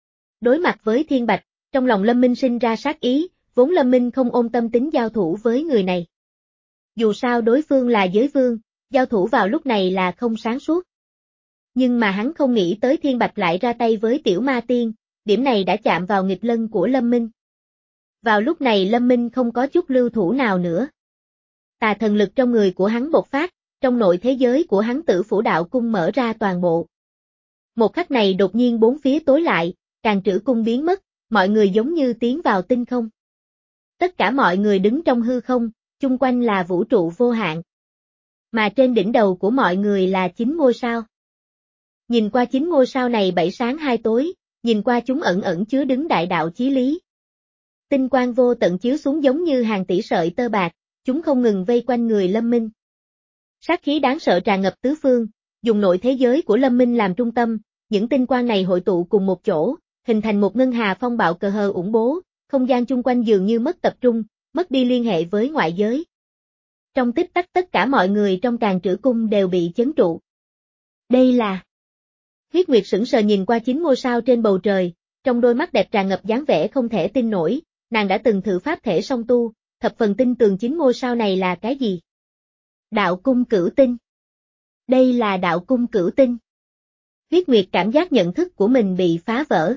Đối mặt với Thiên Bạch, trong lòng Lâm Minh sinh ra sát ý, vốn Lâm Minh không ôm tâm tính giao thủ với người này. Dù sao đối phương là giới vương, giao thủ vào lúc này là không sáng suốt. Nhưng mà hắn không nghĩ tới Thiên Bạch lại ra tay với tiểu ma tiên, điểm này đã chạm vào nghịch lân của Lâm Minh. Vào lúc này Lâm Minh không có chút lưu thủ nào nữa. Tà thần lực trong người của hắn bộc phát, trong nội thế giới của hắn Tử Phủ Đạo Cung mở ra toàn bộ. Một khắc này đột nhiên bốn phía tối lại, Càn Trữ Cung biến mất, mọi người giống như tiến vào tinh không. Tất cả mọi người đứng trong hư không, chung quanh là vũ trụ vô hạn. Mà trên đỉnh đầu của mọi người là chín ngôi sao. Nhìn qua chín ngôi sao này bảy sáng hai tối, nhìn qua chúng ẩn ẩn chứa đứng đại đạo chí lý. Tinh quang vô tận chiếu xuống giống như hàng tỷ sợi tơ bạc, chúng không ngừng vây quanh người Lâm Minh. Sát khí đáng sợ tràn ngập tứ phương, dùng nội thế giới của Lâm Minh làm trung tâm, những tinh quang này hội tụ cùng một chỗ, hình thành một ngân hà phong bạo cờ hờ ủng bố, không gian chung quanh dường như mất tập trung, mất đi liên hệ với ngoại giới. Trong tích tắc tất cả mọi người trong Càn Trữ Cung đều bị chấn trụ. Đây là... Huyết Nguyệt sững sờ nhìn qua chín ngôi sao trên bầu trời, trong đôi mắt đẹp tràn ngập dáng vẻ không thể tin nổi, nàng đã từng thử pháp thể song tu, thập phần tin tường chín ngôi sao này là cái gì? Đạo cung cửu tinh. Đây là đạo cung cửu tinh. Huyết Nguyệt cảm giác nhận thức của mình bị phá vỡ.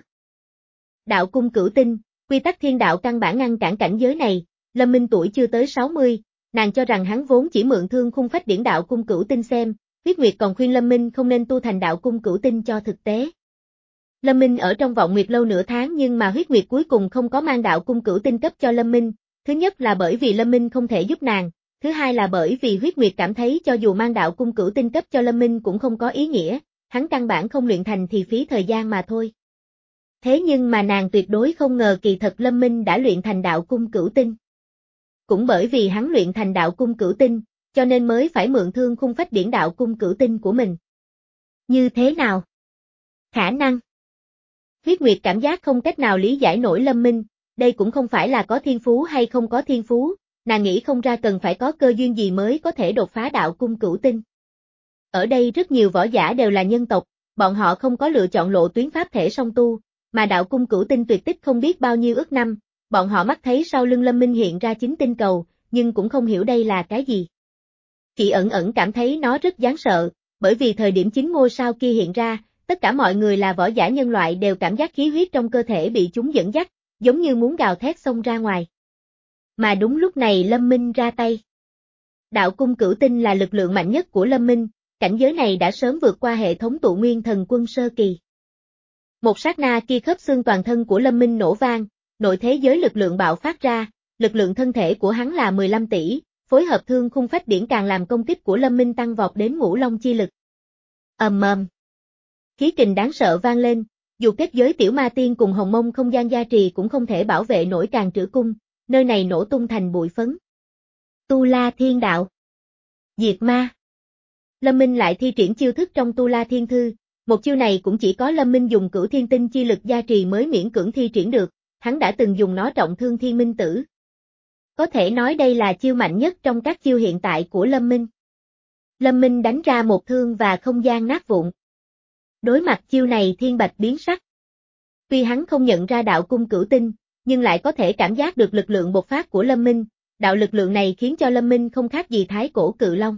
Đạo cung cửu tinh, quy tắc thiên đạo căn bản ngăn cản cảnh giới này, Lâm Minh tuổi chưa tới sáu mươi, nàng cho rằng hắn vốn chỉ mượn thương khung phách điển đạo cung cửu tinh xem, Huyết Nguyệt còn khuyên Lâm Minh không nên tu thành đạo cung cửu tinh cho thực tế. Lâm Minh ở trong vọng nguyệt lâu nửa tháng nhưng mà Huyết Nguyệt cuối cùng không có mang đạo cung cửu tinh cấp cho Lâm Minh, thứ nhất là bởi vì Lâm Minh không thể giúp nàng, thứ hai là bởi vì Huyết Nguyệt cảm thấy cho dù mang đạo cung cửu tinh cấp cho Lâm Minh cũng không có ý nghĩa, hắn căn bản không luyện thành thì phí thời gian mà thôi. Thế nhưng mà nàng tuyệt đối không ngờ kỳ thật Lâm Minh đã luyện thành đạo cung cửu tinh. Cũng bởi vì hắn luyện thành đạo cung cửu tinh, cho nên mới phải mượn thương khung phách điển đạo cung cửu tinh của mình. Như thế nào? Khả năng. Huyết Nguyệt cảm giác không cách nào lý giải nổi Lâm Minh, đây cũng không phải là có thiên phú hay không có thiên phú, nàng nghĩ không ra cần phải có cơ duyên gì mới có thể đột phá đạo cung cửu tinh. Ở đây rất nhiều võ giả đều là nhân tộc, bọn họ không có lựa chọn lộ tuyến pháp thể song tu, mà đạo cung cửu tinh tuyệt tích không biết bao nhiêu ức năm, bọn họ mắt thấy sau lưng Lâm Minh hiện ra chín tinh cầu, nhưng cũng không hiểu đây là cái gì. Chỉ ẩn ẩn cảm thấy nó rất đáng sợ, bởi vì thời điểm chín ngôi sao kia hiện ra, tất cả mọi người là võ giả nhân loại đều cảm giác khí huyết trong cơ thể bị chúng dẫn dắt, giống như muốn gào thét xông ra ngoài. Mà đúng lúc này Lâm Minh ra tay. Đạo cung cửu tinh là lực lượng mạnh nhất của Lâm Minh, cảnh giới này đã sớm vượt qua hệ thống tụ nguyên thần quân sơ kỳ. Một sát na kia khớp xương toàn thân của Lâm Minh nổ vang, nội thế giới lực lượng bạo phát ra, lực lượng thân thể của hắn là mười lăm tỷ, phối hợp thương khung phách điển càng làm công kích của Lâm Minh tăng vọt đến ngũ long chi lực. Ầm ầm. Khí kình đáng sợ vang lên, dù kết giới tiểu ma tiên cùng hồng mông không gian gia trì cũng không thể bảo vệ nổi Càn Trữ Cung, nơi này nổ tung thành bụi phấn. Tu La Thiên Đạo. Diệt ma. Lâm Minh lại thi triển chiêu thức trong Tu La Thiên Thư, một chiêu này cũng chỉ có Lâm Minh dùng cửu thiên tinh chi lực gia trì mới miễn cưỡng thi triển được, hắn đã từng dùng nó trọng thương Thiên Minh Tử. Có thể nói đây là chiêu mạnh nhất trong các chiêu hiện tại của Lâm Minh. Lâm Minh đánh ra một thương và không gian nát vụn. Đối mặt chiêu này Thiên Bạch biến sắc. Tuy hắn không nhận ra đạo cung cửu tinh, nhưng lại có thể cảm giác được lực lượng bộc phát của Lâm Minh, đạo lực lượng này khiến cho Lâm Minh không khác gì thái cổ cự long.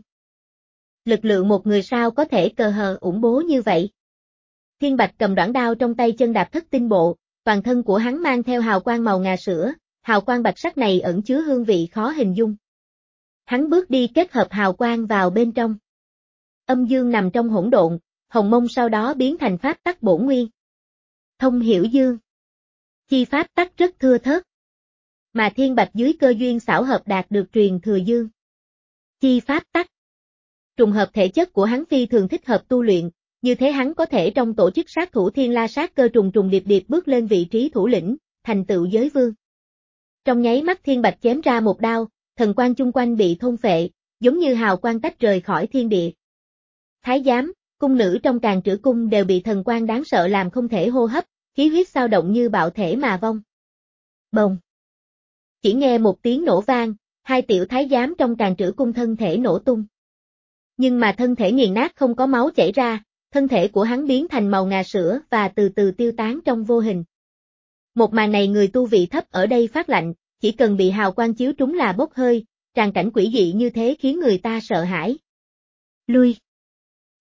Lực lượng một người sao có thể cờ hờ ủng bố như vậy? Thiên Bạch cầm đoạn đao trong tay chân đạp thất tinh bộ, toàn thân của hắn mang theo hào quang màu ngà sữa, hào quang bạch sắc này ẩn chứa hương vị khó hình dung. Hắn bước đi kết hợp hào quang vào bên trong. Âm dương nằm trong hỗn độn, hồng mông sau đó biến thành pháp tắc bổn nguyên. Thông hiểu dương. Chi pháp tắc rất thưa thớt. Mà Thiên Bạch dưới cơ duyên xảo hợp đạt được truyền thừa dương. Chi pháp tắc. Trùng hợp thể chất của hắn phi thường thích hợp tu luyện, như thế hắn có thể trong tổ chức sát thủ Thiên La sát cơ trùng trùng điệp điệp bước lên vị trí thủ lĩnh, thành tựu giới vương. Trong nháy mắt Thiên Bạch chém ra một đao, thần quang chung quanh bị thôn phệ, giống như hào quang tách rời khỏi thiên địa. Thái giám, cung nữ trong Càn Trữ Cung đều bị thần quang đáng sợ làm không thể hô hấp, khí huyết xao động như bạo thể mà vong. Bồng. Chỉ nghe một tiếng nổ vang, hai tiểu thái giám trong Càn Trữ Cung thân thể nổ tung. Nhưng mà thân thể nghiền nát không có máu chảy ra, thân thể của hắn biến thành màu ngà sữa và từ từ tiêu tán trong vô hình. Một màn này người tu vị thấp ở đây phát lạnh, chỉ cần bị hào quang chiếu trúng là bốc hơi, tràn cảnh quỷ dị như thế khiến người ta sợ hãi. Lui.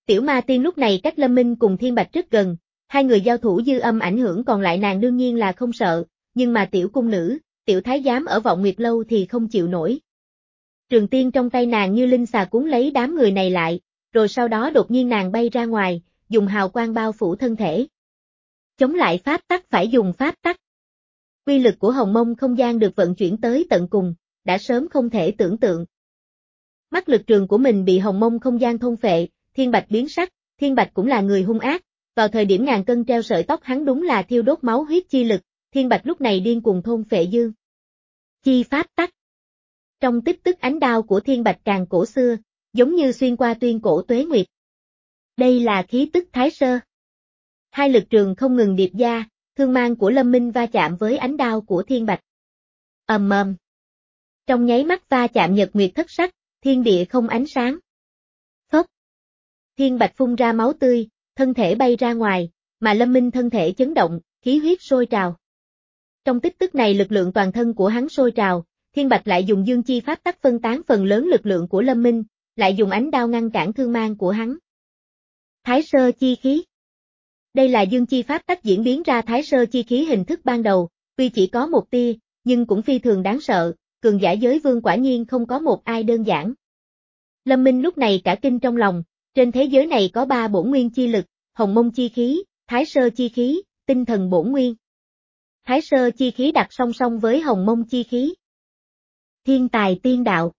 Tiểu ma tiên lúc này cách Lâm Minh cùng Thiên Bạch rất gần, hai người giao thủ dư âm ảnh hưởng còn lại nàng đương nhiên là không sợ, nhưng mà tiểu cung nữ, tiểu thái giám ở Vọng Nguyệt Lâu thì không chịu nổi. Trường tiên trong tay nàng như linh xà cuốn lấy đám người này lại, rồi sau đó đột nhiên nàng bay ra ngoài, dùng hào quang bao phủ thân thể. Chống lại pháp tắc phải dùng pháp tắc. Quy lực của hồng mông không gian được vận chuyển tới tận cùng, đã sớm không thể tưởng tượng. Mắt lực trường của mình bị hồng mông không gian thôn phệ, Thiên Bạch biến sắc, Thiên Bạch cũng là người hung ác, vào thời điểm ngàn cân treo sợi tóc hắn đúng là thiêu đốt máu huyết chi lực, Thiên Bạch lúc này điên cuồng thôn phệ dương chi pháp tắc. Trong tích tức ánh đao của Thiên Bạch càng cổ xưa, giống như xuyên qua tuyên cổ tuế nguyệt. Đây là khí tức thái sơ. Hai lực trường không ngừng điệp gia, thương mang của Lâm Minh va chạm với ánh đao của Thiên Bạch. Ầm ầm. Trong nháy mắt va chạm nhật nguyệt thất sắc, thiên địa không ánh sáng. Phốc. Thiên Bạch phun ra máu tươi, thân thể bay ra ngoài, mà Lâm Minh thân thể chấn động, khí huyết sôi trào. Trong tích tức này lực lượng toàn thân của hắn sôi trào, Thiên Bạch lại dùng dương chi pháp tắc phân tán phần lớn lực lượng của Lâm Minh, lại dùng ánh đao ngăn cản thương mang của hắn. Thái sơ chi khí. Đây là dương chi pháp tắc diễn biến ra thái sơ chi khí hình thức ban đầu, tuy chỉ có một tia, nhưng cũng phi thường đáng sợ, cường giả giới vương quả nhiên không có một ai đơn giản. Lâm Minh lúc này cả kinh trong lòng, trên thế giới này có ba bổn nguyên chi lực, hồng mông chi khí, thái sơ chi khí, tinh thần bổn nguyên. Thái sơ chi khí đặt song song với hồng mông chi khí. Thiên tài tiên đạo.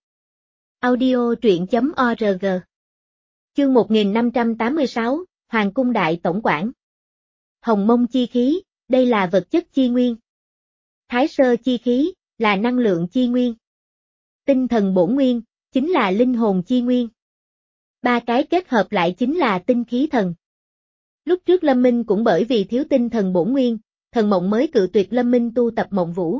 Audio truyện chấm org. Chương một nghìn năm trăm tám mươi sáu, Hoàng cung đại tổng quản. Hồng mông chi khí, đây là vật chất chi nguyên. Thái sơ chi khí, là năng lượng chi nguyên. Tinh thần bổn nguyên, chính là linh hồn chi nguyên. Ba cái kết hợp lại chính là tinh khí thần. Lúc trước Lâm Minh cũng bởi vì thiếu tinh thần bổn nguyên, thần mộng mới cự tuyệt Lâm Minh tu tập mộng vũ.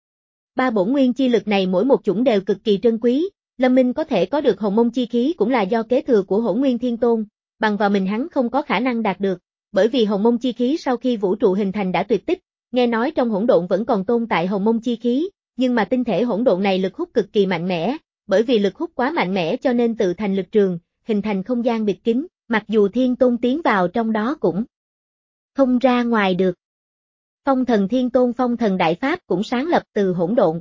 Ba bổn nguyên chi lực này mỗi một chủng đều cực kỳ trân quý, Lâm Minh có thể có được hồng mông chi khí cũng là do kế thừa của Hỗn Nguyên Thiên Tôn, bằng vào mình hắn không có khả năng đạt được, bởi vì hồng mông chi khí sau khi vũ trụ hình thành đã tuyệt tích, nghe nói trong hỗn độn vẫn còn tồn tại hồng mông chi khí, nhưng mà tinh thể hỗn độn này lực hút cực kỳ mạnh mẽ, bởi vì lực hút quá mạnh mẽ cho nên tự thành lực trường, hình thành không gian bịt kín, mặc dù Thiên Tôn tiến vào trong đó cũng không ra ngoài được. Phong thần Thiên Tôn phong thần đại pháp cũng sáng lập từ hỗn độn.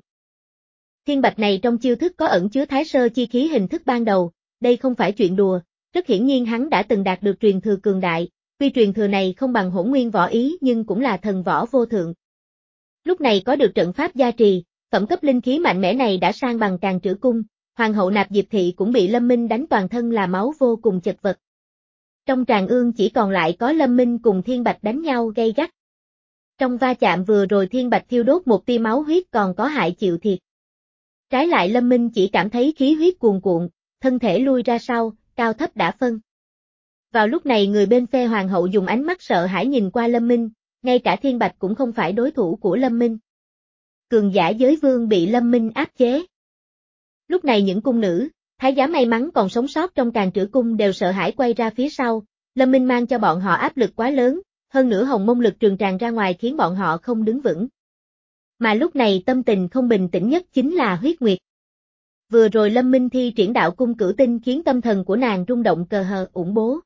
Thiên Bạch này trong chiêu thức có ẩn chứa thái sơ chi khí hình thức ban đầu, đây không phải chuyện đùa, rất hiển nhiên hắn đã từng đạt được truyền thừa cường đại, tuy truyền thừa này không bằng hỗn nguyên võ ý nhưng cũng là thần võ vô thượng. Lúc này có được trận pháp gia trì, phẩm cấp linh khí mạnh mẽ này đã sang bằng Càn Trữ Cung, Hoàng hậu Nạp Diệp Thị cũng bị Lâm Minh đánh toàn thân là máu vô cùng chật vật. Trong tràng ương chỉ còn lại có Lâm Minh cùng Thiên Bạch đánh nhau gay gắt. Trong va chạm vừa rồi Thiên Bạch thiêu đốt một tia máu huyết còn có hại chịu thiệt. Trái lại Lâm Minh chỉ cảm thấy khí huyết cuồn cuộn, thân thể lui ra sau, cao thấp đã phân. Vào lúc này người bên phe hoàng hậu dùng ánh mắt sợ hãi nhìn qua Lâm Minh, ngay cả Thiên Bạch cũng không phải đối thủ của Lâm Minh. Cường giả giới vương bị Lâm Minh áp chế. Lúc này những cung nữ, thái giám may mắn còn sống sót trong Càn Trữ Cung đều sợ hãi quay ra phía sau, Lâm Minh mang cho bọn họ áp lực quá lớn, hơn nữa hồng mông lực trường tràn ra ngoài khiến bọn họ không đứng vững. Mà lúc này tâm tình không bình tĩnh nhất chính là Huyết Nguyệt. Vừa rồi Lâm Minh thi triển đạo cung cửu tinh khiến tâm thần của nàng rung động cờ hờ ủng bố.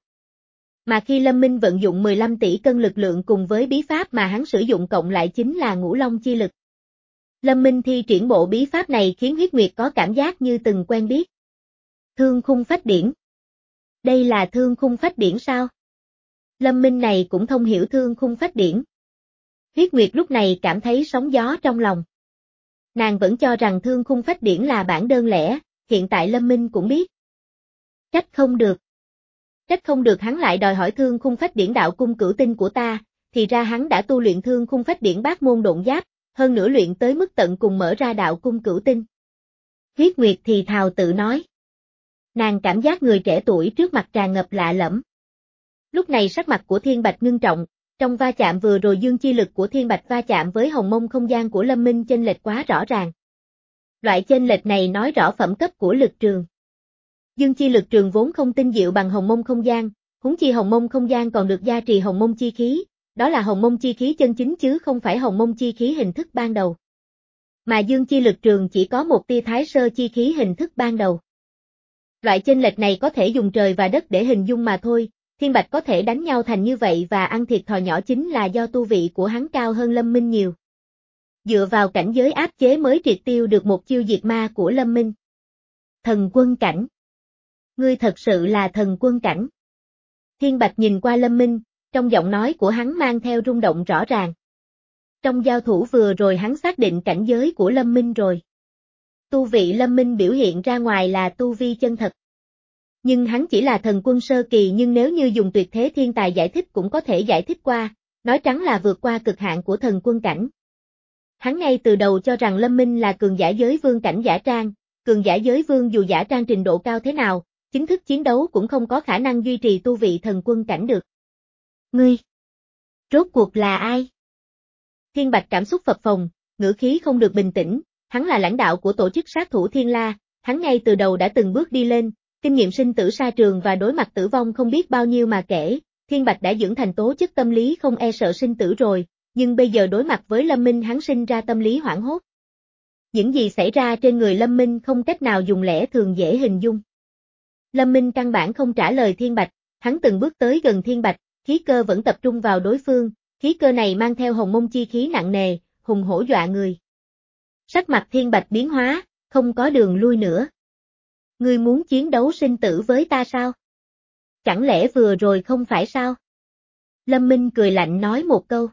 Mà khi Lâm Minh vận dụng mười lăm tỷ cân lực lượng cùng với bí pháp mà hắn sử dụng cộng lại chính là Ngũ Long chi lực. Lâm Minh thi triển bộ bí pháp này khiến Huyết Nguyệt có cảm giác như từng quen biết. Thương khung phách điển. Đây là thương khung phách điển sao? Lâm Minh này cũng thông hiểu thương khung phách điển. Huyết Nguyệt lúc này cảm thấy sóng gió trong lòng. Nàng vẫn cho rằng thương khung phách điển là bản đơn lẻ, hiện tại Lâm Minh cũng biết. Trách không được. Trách không được hắn lại đòi hỏi thương khung phách điển đạo cung cửu tinh của ta, thì ra hắn đã tu luyện thương khung phách điển bát môn độn giáp, hơn nữa luyện tới mức tận cùng mở ra đạo cung cửu tinh. Huyết Nguyệt thì thào tự nói. Nàng cảm giác người trẻ tuổi trước mặt tràn ngập lạ lẫm. Lúc này sắc mặt của Thiên Bạch ngưng trọng, trong va chạm vừa rồi dương chi lực của Thiên Bạch va chạm với hồng mông không gian của Lâm Minh chênh lệch quá rõ ràng. Loại chênh lệch này nói rõ phẩm cấp của lực trường. Dương chi lực trường vốn không tinh diệu bằng hồng mông không gian, huống chi hồng mông không gian còn được gia trì hồng mông chi khí, đó là hồng mông chi khí chân chính chứ không phải hồng mông chi khí hình thức ban đầu. Mà dương chi lực trường chỉ có một tia thái sơ chi khí hình thức ban đầu. Loại chênh lệch này có thể dùng trời và đất để hình dung mà thôi, Thiên Bạch có thể đánh nhau thành như vậy và ăn thiệt thòi nhỏ chính là do tu vị của hắn cao hơn Lâm Minh nhiều. Dựa vào cảnh giới áp chế mới triệt tiêu được một chiêu diệt ma của Lâm Minh. Thần quân cảnh. Ngươi thật sự là thần quân cảnh. Thiên Bạch nhìn qua Lâm Minh, trong giọng nói của hắn mang theo rung động rõ ràng. Trong giao thủ vừa rồi hắn xác định cảnh giới của Lâm Minh rồi. Tu vị Lâm Minh biểu hiện ra ngoài là tu vi chân thật. Nhưng hắn chỉ là thần quân sơ kỳ, nhưng nếu như dùng tuyệt thế thiên tài giải thích cũng có thể giải thích qua, nói trắng là vượt qua cực hạn của thần quân cảnh. Hắn ngay từ đầu cho rằng Lâm Minh là cường giả giới vương cảnh giả trang, cường giả giới vương dù giả trang trình độ cao thế nào, chính thức chiến đấu cũng không có khả năng duy trì tu vị thần quân cảnh được. Ngươi! Rốt cuộc là ai? Thiên Bạch cảm xúc phập phồng, ngữ khí không được bình tĩnh, hắn là lãnh đạo của tổ chức sát thủ Thiên La, hắn ngay từ đầu đã từng bước đi lên, kinh nghiệm sinh tử sa trường và đối mặt tử vong không biết bao nhiêu mà kể, Thiên Bạch đã dưỡng thành tố chất tâm lý không e sợ sinh tử rồi, nhưng bây giờ đối mặt với Lâm Minh hắn sinh ra tâm lý hoảng hốt. Những gì xảy ra trên người Lâm Minh không cách nào dùng lẽ thường dễ hình dung. Lâm Minh căn bản không trả lời Thiên Bạch, hắn từng bước tới gần Thiên Bạch, khí cơ vẫn tập trung vào đối phương, khí cơ này mang theo hồng mông chi khí nặng nề, hùng hổ dọa người. Sắc mặt Thiên Bạch biến hóa, không có đường lui nữa. Ngươi muốn chiến đấu sinh tử với ta sao? Chẳng lẽ vừa rồi không phải sao? Lâm Minh cười lạnh nói một câu.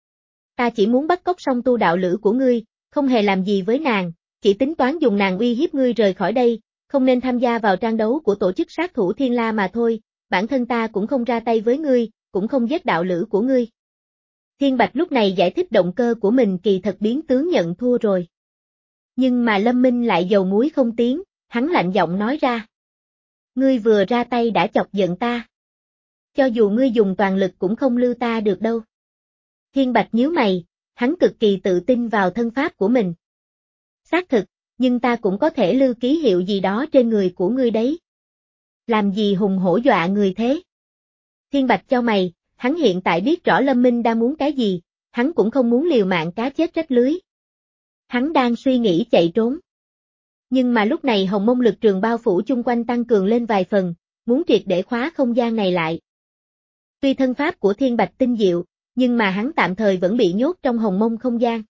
Ta chỉ muốn bắt cóc song tu đạo lữ của ngươi, không hề làm gì với nàng, chỉ tính toán dùng nàng uy hiếp ngươi rời khỏi đây, không nên tham gia vào trang đấu của tổ chức sát thủ Thiên La mà thôi, bản thân ta cũng không ra tay với ngươi, cũng không giết đạo lữ của ngươi. Thiên Bạch lúc này giải thích động cơ của mình kỳ thật biến tướng nhận thua rồi. Nhưng mà Lâm Minh lại dầu muối không tiếng, hắn lạnh giọng nói ra. Ngươi vừa ra tay đã chọc giận ta. Cho dù ngươi dùng toàn lực cũng không lưu ta được đâu. Thiên Bạch nhíu mày, hắn cực kỳ tự tin vào thân pháp của mình. Xác thực, nhưng ta cũng có thể lưu ký hiệu gì đó trên người của ngươi đấy. Làm gì hùng hổ dọa người thế? Thiên Bạch chau mày, hắn hiện tại biết rõ Lâm Minh đang muốn cái gì, hắn cũng không muốn liều mạng cá chết rách lưới. Hắn đang suy nghĩ chạy trốn. Nhưng mà lúc này hồng mông lực trường bao phủ chung quanh tăng cường lên vài phần, muốn triệt để khóa không gian này lại. Tuy thân pháp của Thiên Bạch tinh diệu, nhưng mà hắn tạm thời vẫn bị nhốt trong hồng mông không gian.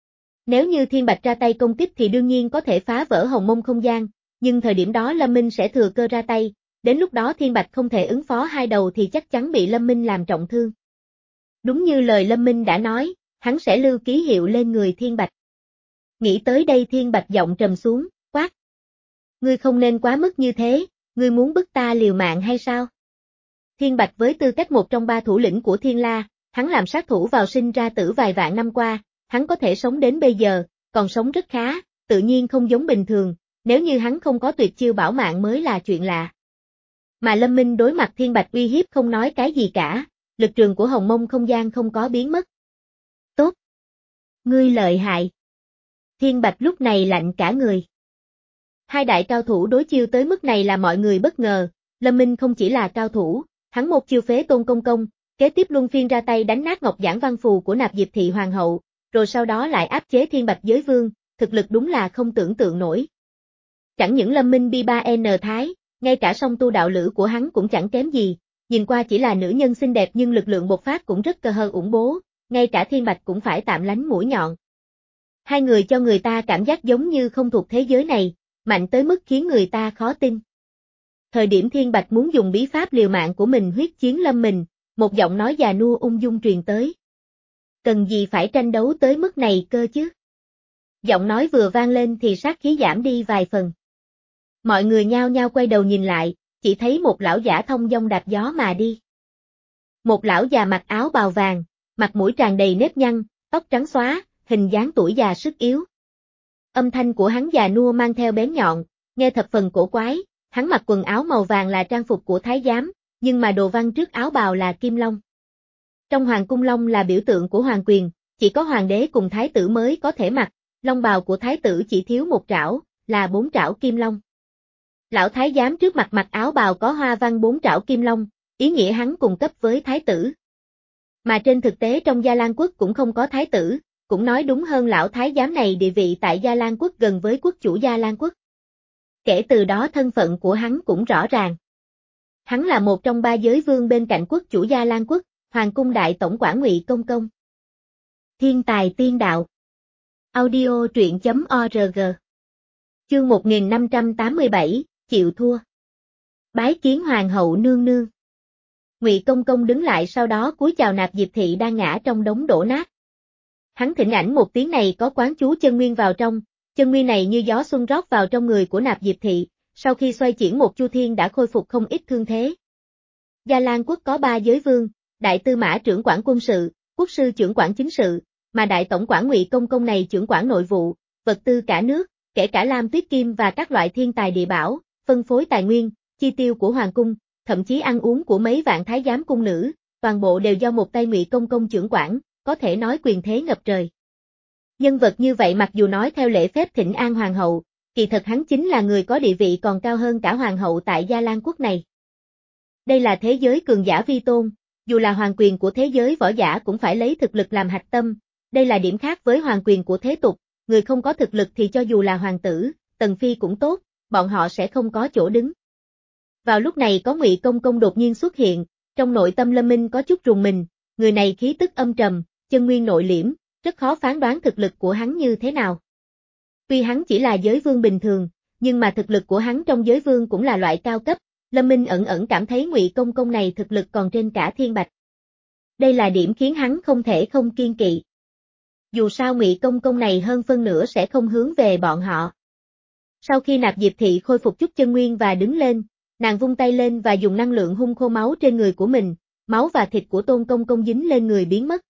Nếu như Thiên Bạch ra tay công kích thì đương nhiên có thể phá vỡ hồng mông không gian, nhưng thời điểm đó Lâm Minh sẽ thừa cơ ra tay, đến lúc đó Thiên Bạch không thể ứng phó hai đầu thì chắc chắn bị Lâm Minh làm trọng thương. Đúng như lời Lâm Minh đã nói, hắn sẽ lưu ký hiệu lên người Thiên Bạch. Nghĩ tới đây Thiên Bạch giọng trầm xuống, quát. Ngươi không nên quá mức như thế, ngươi muốn bức ta liều mạng hay sao? Thiên Bạch với tư cách một trong ba thủ lĩnh của Thiên La, hắn làm sát thủ vào sinh ra tử vài vạn năm qua, hắn có thể sống đến bây giờ, còn sống rất khá, tự nhiên không giống bình thường, nếu như hắn không có tuyệt chiêu bảo mạng mới là chuyện lạ. Mà Lâm Minh đối mặt Thiên Bạch uy hiếp không nói cái gì cả, lực trường của hồng mông không gian không có biến mất. Tốt! Ngươi lợi hại! Thiên Bạch lúc này lạnh cả người. Hai đại cao thủ đối chiêu tới mức này là mọi người bất ngờ, Lâm Minh không chỉ là cao thủ, hắn một chiêu phế tôn công công, kế tiếp luân phiên ra tay đánh nát ngọc giản văn phù của Nạp Diệp Thị Hoàng hậu, rồi sau đó lại áp chế Thiên Bạch giới vương, thực lực đúng là không tưởng tượng nổi. Chẳng những Lâm Minh bi ba N Thái, ngay cả song tu đạo lữ của hắn cũng chẳng kém gì, nhìn qua chỉ là nữ nhân xinh đẹp nhưng lực lượng bộc phát cũng rất cơ hơn ủng bố, ngay cả Thiên Bạch cũng phải tạm lánh mũi nhọn. Hai người cho người ta cảm giác giống như không thuộc thế giới này, mạnh tới mức khiến người ta khó tin. Thời điểm Thiên Bạch muốn dùng bí pháp liều mạng của mình huyết chiến Lâm mình, một giọng nói già nua ung dung truyền tới. Cần gì phải tranh đấu tới mức này cơ chứ? Giọng nói vừa vang lên thì sát khí giảm đi vài phần. Mọi người nhao nhao quay đầu nhìn lại, chỉ thấy một lão giả thông dong đạp gió mà đi. Một lão già mặc áo bào vàng, mặt mũi tràn đầy nếp nhăn, tóc trắng xóa, hình dáng tuổi già sức yếu. Âm thanh của hắn già nua mang theo bén nhọn, nghe thập phần cổ quái, hắn mặc quần áo màu vàng là trang phục của thái giám, nhưng mà đồ văn trước áo bào là kim long. Trong hoàng cung long là biểu tượng của hoàng quyền, chỉ có hoàng đế cùng thái tử mới có thể mặc, long bào của thái tử chỉ thiếu một trảo, là bốn trảo kim long. Lão thái giám trước mặt mặc áo bào có hoa văn bốn trảo kim long, ý nghĩa hắn cùng cấp với thái tử. Mà trên thực tế trong Gia Lan quốc cũng không có thái tử, cũng nói đúng hơn lão thái giám này địa vị tại Gia Lan quốc gần với quốc chủ Gia Lan quốc. Kể từ đó thân phận của hắn cũng rõ ràng. Hắn là một trong ba giới vương bên cạnh quốc chủ Gia Lan quốc, Hoàng cung đại tổng quản Ngụy Công Công. Thiên tài tiên đạo. Audio truyện chấm org. Chương một nghìn năm trăm tám mươi bảy, chịu thua. Bái kiến hoàng hậu nương nương. Ngụy Công Công đứng lại sau đó cúi chào Nạp Diệp Thị đang ngã trong đống đổ nát. Hắn thỉnh ảnh một tiếng này có quán chú chân nguyên vào trong, chân nguyên này như gió xuân rót vào trong người của Nạp Diệp Thị, sau khi xoay chuyển một chu thiên đã khôi phục không ít thương thế. Gia Lan quốc có ba giới vương, đại tư mã trưởng quản quân sự, quốc sư trưởng quản chính sự, mà đại tổng quản Ngụy Công Công này trưởng quản nội vụ, vật tư cả nước, kể cả lam tuyết kim và các loại thiên tài địa bảo, phân phối tài nguyên, chi tiêu của hoàng cung, thậm chí ăn uống của mấy vạn thái giám cung nữ, toàn bộ đều do một tay Ngụy Công Công trưởng quản, có thể nói quyền thế ngập trời. Nhân vật như vậy mặc dù nói theo lễ phép thỉnh an hoàng hậu, kỳ thật hắn chính là người có địa vị còn cao hơn cả hoàng hậu tại Gia Lan quốc này. Đây là thế giới cường giả vi tôn, dù là hoàng quyền của thế giới võ giả cũng phải lấy thực lực làm hạch tâm, đây là điểm khác với hoàng quyền của thế tục, người không có thực lực thì cho dù là hoàng tử, tần phi cũng tốt, bọn họ sẽ không có chỗ đứng. Vào lúc này có Ngụy Công Công đột nhiên xuất hiện, trong nội tâm Lâm Minh có chút rùng mình, người này khí tức âm trầm, chân nguyên nội liễm, rất khó phán đoán thực lực của hắn như thế nào. Tuy hắn chỉ là giới vương bình thường, nhưng mà thực lực của hắn trong giới vương cũng là loại cao cấp, Lâm Minh ẩn ẩn cảm thấy Ngụy Công Công này thực lực còn trên cả Thiên Bạch. Đây là điểm khiến hắn không thể không kiên kỵ. Dù sao Ngụy Công Công này hơn phân nửa sẽ không hướng về bọn họ. Sau khi Nạp Diệp Thị khôi phục chút chân nguyên và đứng lên, nàng vung tay lên và dùng năng lượng hung khô máu trên người của mình, máu và thịt của Tôn Công Công dính lên người biến mất.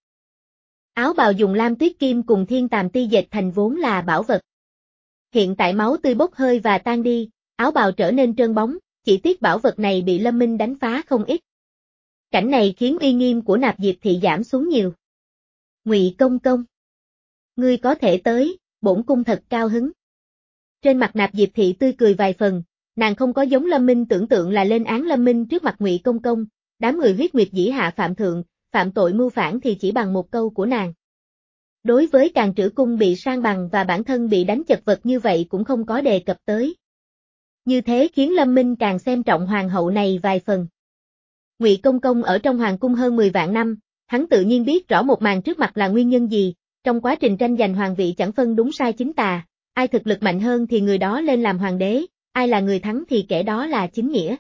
Áo bào dùng lam tuyết kim cùng thiên tàm ti dệt thành vốn là bảo vật. Hiện tại máu tươi bốc hơi và tan đi, áo bào trở nên trơn bóng, chỉ tiếc bảo vật này bị Lâm Minh đánh phá không ít. Cảnh này khiến uy nghiêm của Nạp Diệp Thị giảm xuống nhiều. Ngụy Công Công, ngươi có thể tới, bổn cung thật cao hứng. Trên mặt Nạp Diệp Thị tươi cười vài phần, nàng không có giống Lâm Minh tưởng tượng là lên án Lâm Minh trước mặt Ngụy Công Công, đám người huyết nguyệt dĩ hạ phạm thượng, phạm tội mưu phản thì chỉ bằng một câu của nàng. Đối với Càn Trữ Cung bị san bằng và bản thân bị đánh chật vật như vậy cũng không có đề cập tới. Như thế khiến Lâm Minh càng xem trọng hoàng hậu này vài phần. Ngụy Công Công ở trong hoàng cung hơn mười vạn năm, hắn tự nhiên biết rõ một màn trước mặt là nguyên nhân gì, trong quá trình tranh giành hoàng vị chẳng phân đúng sai chính tà, ai thực lực mạnh hơn thì người đó lên làm hoàng đế, ai là người thắng thì kẻ đó là chính nghĩa.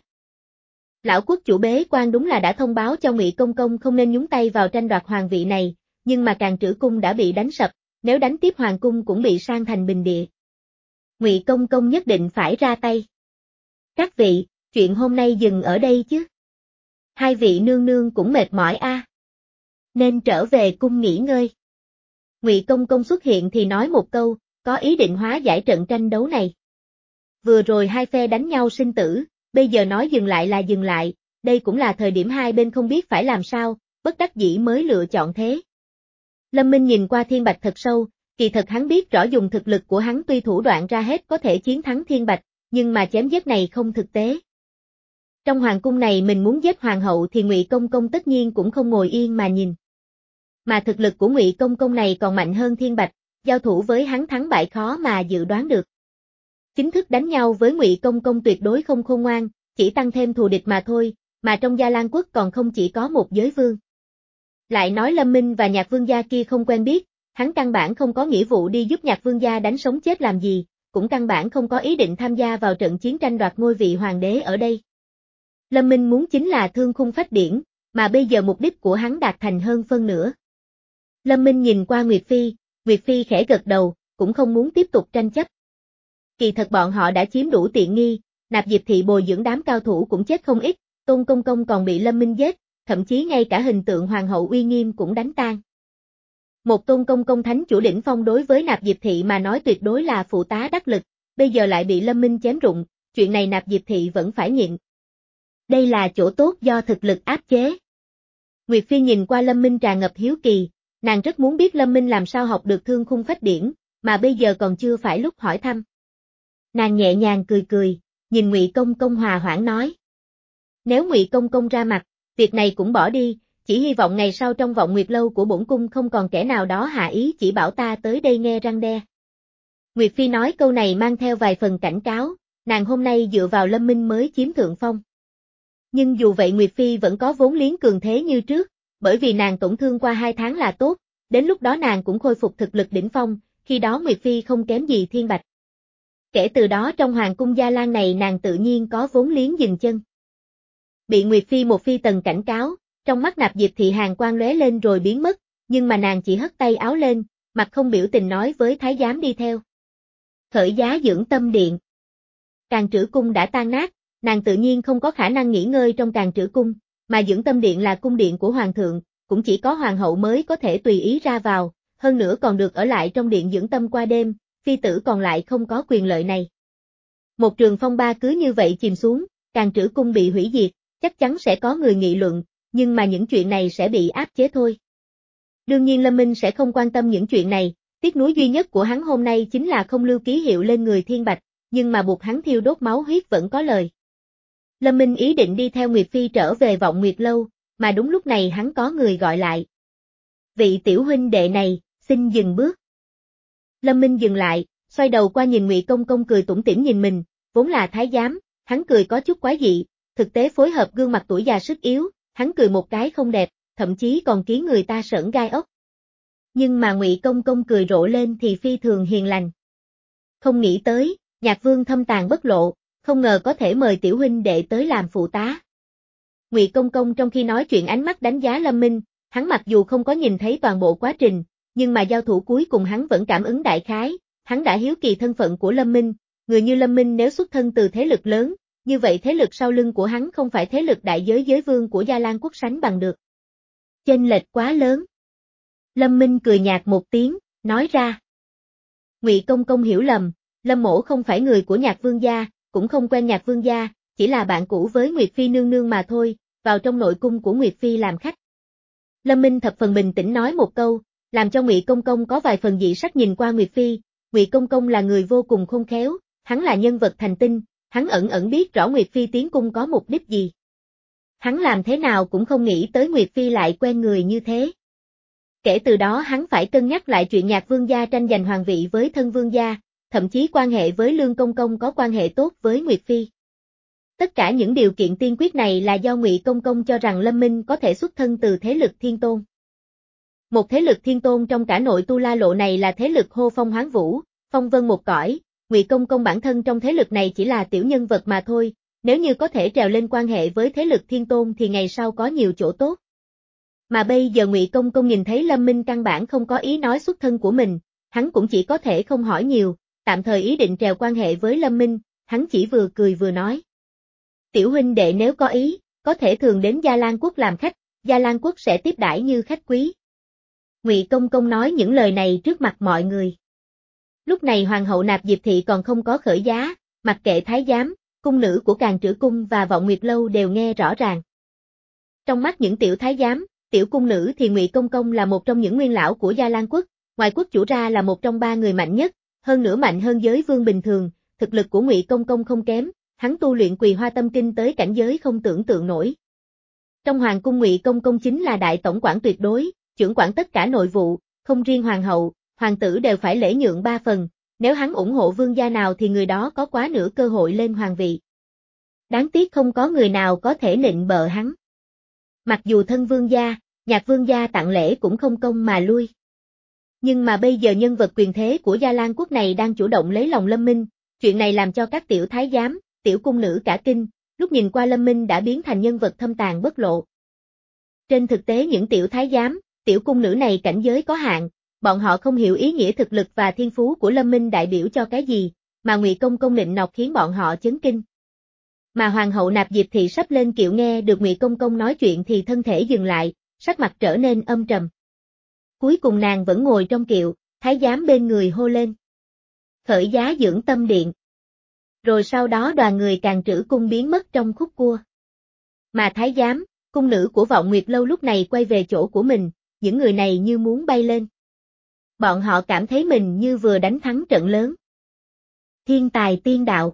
Lão quốc chủ bế quan đúng là đã thông báo cho Ngụy Công Công không nên nhúng tay vào tranh đoạt hoàng vị này, nhưng mà Càn Trữ Cung đã bị đánh sập, nếu đánh tiếp hoàng cung cũng bị san thành bình địa. Ngụy Công Công nhất định phải ra tay. Các vị, chuyện hôm nay dừng ở đây chứ. Hai vị nương nương cũng mệt mỏi a, à. Nên trở về cung nghỉ ngơi. Ngụy Công Công xuất hiện thì nói một câu, có ý định hóa giải trận tranh đấu này. Vừa rồi hai phe đánh nhau sinh tử, bây giờ nói dừng lại là dừng lại, đây cũng là thời điểm hai bên không biết phải làm sao, bất đắc dĩ mới lựa chọn thế. Lâm Minh nhìn qua Thiên Bạch thật sâu, kỳ thật hắn biết rõ dùng thực lực của hắn tuy thủ đoạn ra hết có thể chiến thắng Thiên Bạch, nhưng mà chém giết này không thực tế. Trong hoàng cung này mình muốn giết hoàng hậu thì Ngụy Công Công tất nhiên cũng không ngồi yên mà nhìn. Mà thực lực của Ngụy Công Công này còn mạnh hơn Thiên Bạch, giao thủ với hắn thắng bại khó mà dự đoán được. Chính thức đánh nhau với Ngụy Công Công tuyệt đối không khôn ngoan, chỉ tăng thêm thù địch mà thôi, mà trong Gia Lan quốc còn không chỉ có một giới vương. Lại nói Lâm Minh và Nhạc Vương gia kia không quen biết, hắn căn bản không có nghĩa vụ đi giúp Nhạc Vương gia đánh sống chết làm gì, cũng căn bản không có ý định tham gia vào trận chiến tranh đoạt ngôi vị hoàng đế ở đây. Lâm Minh muốn chính là thương khung phách điển, mà bây giờ mục đích của hắn đạt thành hơn phân nửa. Lâm Minh nhìn qua Nguyệt Phi, Nguyệt Phi khẽ gật đầu, cũng không muốn tiếp tục tranh chấp. Kỳ thật bọn họ đã chiếm đủ tiện nghi, Nạp Diệp Thị bồi dưỡng đám cao thủ cũng chết không ít, Tôn Công Công còn bị Lâm Minh giết, thậm chí ngay cả hình tượng hoàng hậu uy nghiêm cũng đánh tan. Một Tôn Công Công thánh chủ đỉnh phong đối với Nạp Diệp Thị mà nói tuyệt đối là phụ tá đắc lực, bây giờ lại bị Lâm Minh chém rụng, chuyện này Nạp Diệp Thị vẫn phải nhịn. Đây là chỗ tốt do thực lực áp chế. Nguyệt Phi nhìn qua Lâm Minh tràn ngập hiếu kỳ, nàng rất muốn biết Lâm Minh làm sao học được thương khung phách điển, mà bây giờ còn chưa phải lúc hỏi thăm. Nàng nhẹ nhàng cười cười, nhìn Ngụy Công Công hòa hoãn nói. Nếu Ngụy Công Công ra mặt, việc này cũng bỏ đi, chỉ hy vọng ngày sau trong vọng nguyệt lâu của bổn cung không còn kẻ nào đó hạ ý chỉ bảo ta tới đây nghe răng đe. Nguyệt Phi nói câu này mang theo vài phần cảnh cáo, nàng hôm nay dựa vào Lâm Minh mới chiếm thượng phong. Nhưng dù vậy Nguyệt Phi vẫn có vốn liếng cường thế như trước, bởi vì nàng tổn thương qua hai tháng là tốt, đến lúc đó nàng cũng khôi phục thực lực đỉnh phong, khi đó Nguyệt Phi không kém gì Thiên Bạch. Kể từ đó trong hoàng cung Gia Lan này nàng tự nhiên có vốn liếng dừng chân. Bị Nguyệt Phi một phi tần cảnh cáo, trong mắt Nạp Diệp Thị hàn quang lóe lên rồi biến mất, nhưng mà nàng chỉ hất tay áo lên, mặt không biểu tình nói với thái giám đi theo. Khởi giá dưỡng tâm điện. Càn Trữ cung đã tan nát, nàng tự nhiên không có khả năng nghỉ ngơi trong Càn Trữ cung, mà dưỡng tâm điện là cung điện của hoàng thượng, cũng chỉ có hoàng hậu mới có thể tùy ý ra vào, hơn nữa còn được ở lại trong điện dưỡng tâm qua đêm, phi tử còn lại không có quyền lợi này. Một trường phong ba cứ như vậy chìm xuống, Càn Trữ cung bị hủy diệt, chắc chắn sẽ có người nghị luận, nhưng mà những chuyện này sẽ bị áp chế thôi. Đương nhiên Lâm Minh sẽ không quan tâm những chuyện này, tiếc nuối duy nhất của hắn hôm nay chính là không lưu ký hiệu lên người Thiên Bạch, nhưng mà buộc hắn thiêu đốt máu huyết vẫn có lời. Lâm Minh ý định đi theo Nguyệt Phi trở về Vọng Nguyệt Lâu, mà đúng lúc này hắn có người gọi lại. Vị tiểu huynh đệ này, xin dừng bước. Lâm Minh dừng lại, xoay đầu qua nhìn Ngụy Công Công cười tủm tỉm nhìn mình, vốn là thái giám, hắn cười có chút quái dị, thực tế phối hợp gương mặt tuổi già sức yếu, hắn cười một cái không đẹp, thậm chí còn khiến người ta sởn gai ốc. Nhưng mà Ngụy Công Công cười rộ lên thì phi thường hiền lành. Không nghĩ tới, Nhạc Vương thâm tàn bất lộ, không ngờ có thể mời tiểu huynh đệ tới làm phụ tá. Ngụy Công Công trong khi nói chuyện ánh mắt đánh giá Lâm Minh, hắn mặc dù không có nhìn thấy toàn bộ quá trình, nhưng mà giao thủ cuối cùng hắn vẫn cảm ứng đại khái, hắn đã hiếu kỳ thân phận của Lâm Minh, người như Lâm Minh nếu xuất thân từ thế lực lớn, như vậy thế lực sau lưng của hắn không phải thế lực đại giới giới vương của Gia Lan quốc sánh bằng được. Chênh lệch quá lớn. Lâm Minh cười nhạt một tiếng, nói ra. Ngụy Công Công hiểu lầm, Lâm mỗ không phải người của Nhạc Vương gia, cũng không quen Nhạc Vương gia, chỉ là bạn cũ với Nguyệt Phi nương nương mà thôi, vào trong nội cung của Nguyệt Phi làm khách. Lâm Minh thập phần bình tĩnh nói một câu, làm cho Ngụy Công Công có vài phần dị sắc nhìn qua Nguyệt Phi. Ngụy Công Công là người vô cùng khôn khéo, hắn là nhân vật thành tinh, hắn ẩn ẩn biết rõ Nguyệt Phi tiến cung có mục đích gì. Hắn làm thế nào cũng không nghĩ tới Nguyệt Phi lại quen người như thế. Kể từ đó hắn phải cân nhắc lại chuyện Nhạc Vương gia tranh giành hoàng vị với thân vương gia, thậm chí quan hệ với Lương Công Công có quan hệ tốt với Nguyệt Phi. Tất cả những điều kiện tiên quyết này là do Ngụy Công Công cho rằng Lâm Minh có thể xuất thân từ thế lực thiên tôn. Một thế lực thiên tôn trong cả nội Tu La Lộ này là thế lực hô phong hoán vũ, phong vân một cõi, Ngụy Công Công bản thân trong thế lực này chỉ là tiểu nhân vật mà thôi, nếu như có thể trèo lên quan hệ với thế lực thiên tôn thì ngày sau có nhiều chỗ tốt. Mà bây giờ Ngụy Công Công nhìn thấy Lâm Minh căn bản không có ý nói xuất thân của mình, hắn cũng chỉ có thể không hỏi nhiều, tạm thời ý định trèo quan hệ với Lâm Minh, hắn chỉ vừa cười vừa nói. Tiểu huynh đệ nếu có ý, có thể thường đến Gia Lan quốc làm khách, Gia Lan quốc sẽ tiếp đãi như khách quý. Ngụy Công Công nói những lời này trước mặt mọi người. Lúc này Hoàng hậu Nạp Diệp Thị còn không có khởi giá, mặc kệ thái giám, cung nữ của Càn Trữ cung và Vọng Nguyệt Lâu đều nghe rõ ràng. Trong mắt những tiểu thái giám, tiểu cung nữ thì Ngụy Công Công là một trong những nguyên lão của Gia Lan quốc, ngoài quốc chủ ra là một trong ba người mạnh nhất, hơn nữa mạnh hơn giới vương bình thường, thực lực của Ngụy Công Công không kém, hắn tu luyện Quỳ Hoa Tâm Kinh tới cảnh giới không tưởng tượng nổi. Trong hoàng cung Ngụy Công Công chính là đại tổng quản tuyệt đối, trưởng quản tất cả nội vụ, không riêng hoàng hậu, hoàng tử đều phải lễ nhượng ba phần, nếu hắn ủng hộ vương gia nào thì người đó có quá nửa cơ hội lên hoàng vị. Đáng tiếc không có người nào có thể nịnh bợ hắn. Mặc dù thân vương gia, Nhạc Vương gia tặng lễ cũng không công mà lui. Nhưng mà bây giờ nhân vật quyền thế của Gia Lan quốc này đang chủ động lấy lòng Lâm Minh, chuyện này làm cho các tiểu thái giám, tiểu cung nữ cả kinh, lúc nhìn qua Lâm Minh đã biến thành nhân vật thâm tàn bất lộ. Trên thực tế những tiểu thái giám, tiểu cung nữ này cảnh giới có hạn, bọn họ không hiểu ý nghĩa thực lực và thiên phú của Lâm Minh đại biểu cho cái gì, mà Ngụy Công Công nịnh nọt khiến bọn họ chấn kinh. Mà Hoàng hậu Nạp Diệp Thị sắp lên kiệu nghe được Ngụy Công Công nói chuyện thì thân thể dừng lại, sắc mặt trở nên âm trầm. Cuối cùng nàng vẫn ngồi trong kiệu, thái giám bên người hô lên. Khởi giá dưỡng tâm điện. Rồi sau đó đoàn người Càn Trữ cung biến mất trong khúc cua. Mà thái giám, cung nữ của Vọng Nguyệt Lâu lúc này quay về chỗ của mình, những người này như muốn bay lên. Bọn họ cảm thấy mình như vừa đánh thắng trận lớn. Thiên tài tiên đạo.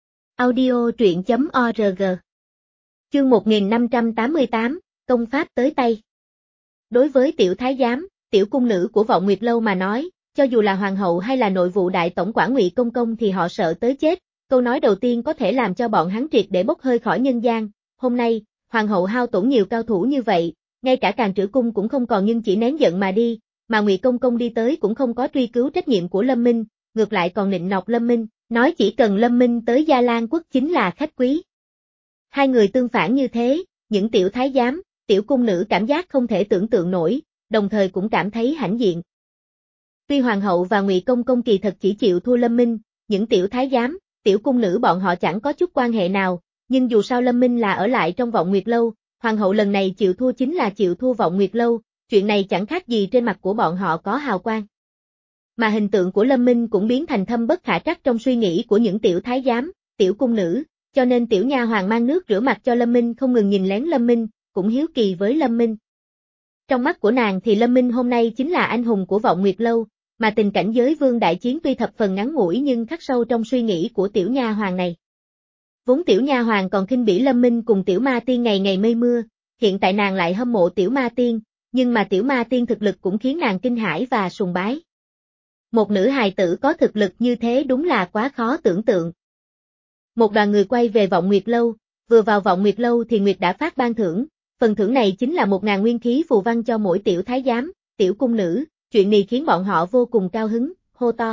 Audio truyện chấm org. Chương một nghìn năm trăm tám mươi tám, công pháp tới tay. Đối với tiểu thái giám, tiểu cung nữ của Vọng Nguyệt Lâu mà nói, cho dù là hoàng hậu hay là nội vụ đại tổng quản Ngụy Công Công thì họ sợ tới chết, câu nói đầu tiên có thể làm cho bọn hắn triệt để bốc hơi khỏi nhân gian. Hôm nay, hoàng hậu hao tổn nhiều cao thủ như vậy, ngay cả Càn Trữ Cung cũng không còn nhưng chỉ nén giận mà đi, mà Ngụy Công Công đi tới cũng không có truy cứu trách nhiệm của Lâm Minh, ngược lại còn nịnh nọt Lâm Minh, nói chỉ cần Lâm Minh tới Gia Lan quốc chính là khách quý. Hai người tương phản như thế, những tiểu thái giám, tiểu cung nữ cảm giác không thể tưởng tượng nổi, đồng thời cũng cảm thấy hãnh diện. Tuy hoàng hậu và Ngụy Công Công kỳ thật chỉ chịu thua Lâm Minh, những tiểu thái giám, tiểu cung nữ bọn họ chẳng có chút quan hệ nào, nhưng dù sao Lâm Minh là ở lại trong Vọng Nguyệt Lâu, hoàng hậu lần này chịu thua chính là chịu thua Vọng Nguyệt Lâu, chuyện này chẳng khác gì trên mặt của bọn họ có hào quang. Mà hình tượng của Lâm Minh cũng biến thành thâm bất khả trắc trong suy nghĩ của những tiểu thái giám, tiểu cung nữ, cho nên tiểu nha hoàng mang nước rửa mặt cho Lâm Minh không ngừng nhìn lén Lâm Minh, cũng hiếu kỳ với Lâm Minh. Trong mắt của nàng thì Lâm Minh hôm nay chính là anh hùng của Vọng Nguyệt Lâu, mà tình cảnh giới vương đại chiến tuy thập phần ngắn ngủi nhưng khắc sâu trong suy nghĩ của tiểu nha hoàng này. Vốn tiểu nha hoàng còn khinh bỉ Lâm Minh cùng tiểu ma tiên ngày ngày mây mưa, hiện tại nàng lại hâm mộ tiểu ma tiên, nhưng mà tiểu ma tiên thực lực cũng khiến nàng kinh hãi và sùng bái. Một nữ hài tử có thực lực như thế đúng là quá khó tưởng tượng. Một đoàn người quay về Vọng Nguyệt Lâu, vừa vào Vọng Nguyệt Lâu thì Nguyệt đã phát ban thưởng, phần thưởng này chính là một ngàn nguyên khí phù văn cho mỗi tiểu thái giám, tiểu cung nữ, chuyện này khiến bọn họ vô cùng cao hứng, hô to.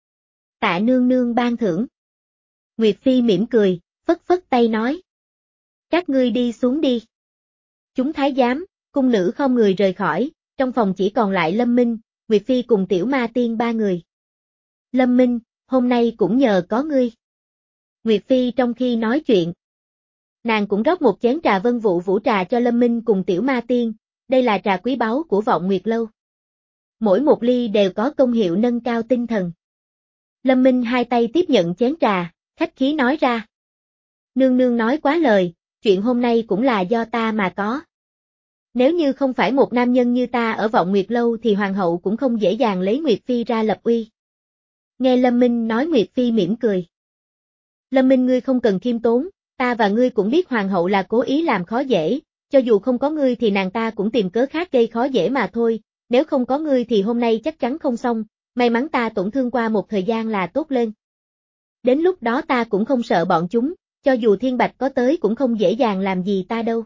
Tạ nương nương ban thưởng. Nguyệt Phi mỉm cười, phất phất tay nói. Các ngươi đi xuống đi. Chúng thái giám, cung nữ không người rời khỏi, trong phòng chỉ còn lại Lâm Minh, Nguyệt Phi cùng tiểu ma tiên ba người. Lâm Minh, hôm nay cũng nhờ có ngươi. Nguyệt Phi trong khi nói chuyện. Nàng cũng rót một chén trà vân vụ vũ trà cho Lâm Minh cùng tiểu ma tiên, đây là trà quý báu của Vọng Nguyệt Lâu. Mỗi một ly đều có công hiệu nâng cao tinh thần. Lâm Minh hai tay tiếp nhận chén trà, khách khí nói ra. Nương nương nói quá lời, chuyện hôm nay cũng là do ta mà có. Nếu như không phải một nam nhân như ta ở Vọng Nguyệt Lâu thì hoàng hậu cũng không dễ dàng lấy Nguyệt Phi ra lập uy. Nghe Lâm Minh nói Nguyệt Phi mỉm cười. Lâm Minh ngươi không cần khiêm tốn, ta và ngươi cũng biết hoàng hậu là cố ý làm khó dễ, cho dù không có ngươi thì nàng ta cũng tìm cớ khác gây khó dễ mà thôi, nếu không có ngươi thì hôm nay chắc chắn không xong, may mắn ta tổn thương qua một thời gian là tốt lên. Đến lúc đó ta cũng không sợ bọn chúng, cho dù Thiên Bạch có tới cũng không dễ dàng làm gì ta đâu.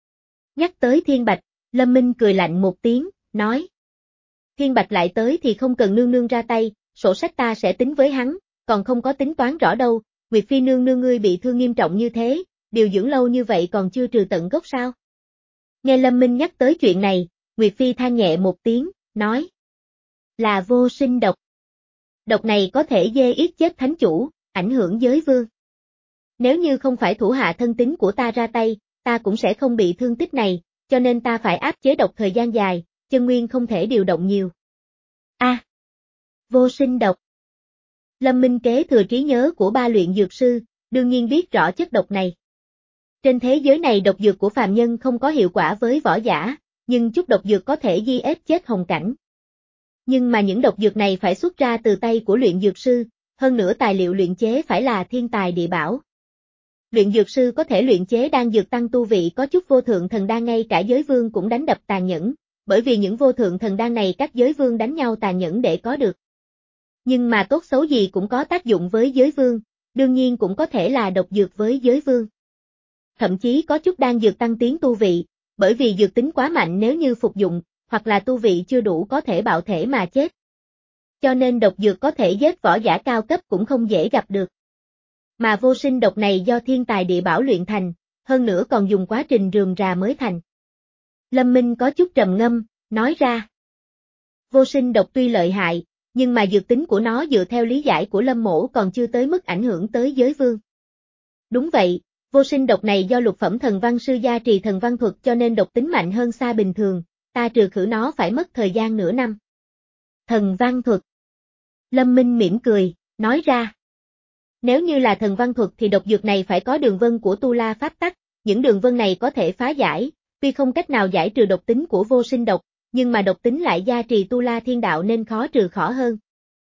Nhắc tới Thiên Bạch, Lâm Minh cười lạnh một tiếng, nói. Thiên Bạch lại tới thì không cần nương nương ra tay, sổ sách ta sẽ tính với hắn, còn không có tính toán rõ đâu, Nguyệt Phi nương nương ngươi bị thương nghiêm trọng như thế, điều dưỡng lâu như vậy còn chưa trừ tận gốc sao? Nghe Lâm Minh nhắc tới chuyện này, Nguyệt Phi than nhẹ một tiếng, nói. Là vô sinh độc. Độc này có thể dê yết chết thánh chủ, ảnh hưởng giới vương. Nếu như không phải thủ hạ thân tín của ta ra tay, ta cũng sẽ không bị thương tích này, cho nên ta phải áp chế độc thời gian dài, chân nguyên không thể điều động nhiều. A. À, vô sinh độc. Lâm Minh kế thừa trí nhớ của ba luyện dược sư, đương nhiên biết rõ chất độc này. Trên thế giới này độc dược của phàm nhân không có hiệu quả với võ giả, nhưng chút độc dược có thể di ép chết hồng cảnh. Nhưng mà những độc dược này phải xuất ra từ tay của luyện dược sư, hơn nữa tài liệu luyện chế phải là thiên tài địa bảo. Luyện dược sư có thể luyện chế đan dược tăng tu vị có chút vô thượng thần đan ngay cả giới vương cũng đánh đập tàn nhẫn, bởi vì những vô thượng thần đan này các giới vương đánh nhau tàn nhẫn để có được. Nhưng mà tốt xấu gì cũng có tác dụng với giới vương, đương nhiên cũng có thể là độc dược với giới vương. Thậm chí có chút đan dược tăng tiến tu vị, bởi vì dược tính quá mạnh nếu như phục dụng, hoặc là tu vị chưa đủ có thể bạo thể mà chết. Cho nên độc dược có thể giết võ giả cao cấp cũng không dễ gặp được. Mà vô sinh độc này do thiên tài địa bảo luyện thành, hơn nữa còn dùng quá trình rườm rà mới thành. Lâm Minh có chút trầm ngâm, nói ra. Vô sinh độc tuy lợi hại, nhưng mà dược tính của nó dựa theo lý giải của Lâm Mỗ còn chưa tới mức ảnh hưởng tới giới vương. Đúng vậy, vô sinh độc này do lục phẩm thần văn sư gia trì thần văn thuật cho nên độc tính mạnh hơn xa bình thường, ta trừ khử nó phải mất thời gian nửa năm. Thần văn thuật. Lâm Minh mỉm cười, nói ra. Nếu như là thần văn thuật thì độc dược này phải có đường vân của tu la pháp tắc, những đường vân này có thể phá giải, tuy không cách nào giải trừ độc tính của vô sinh độc, nhưng mà độc tính lại gia trì tu la thiên đạo nên khó trừ khó hơn.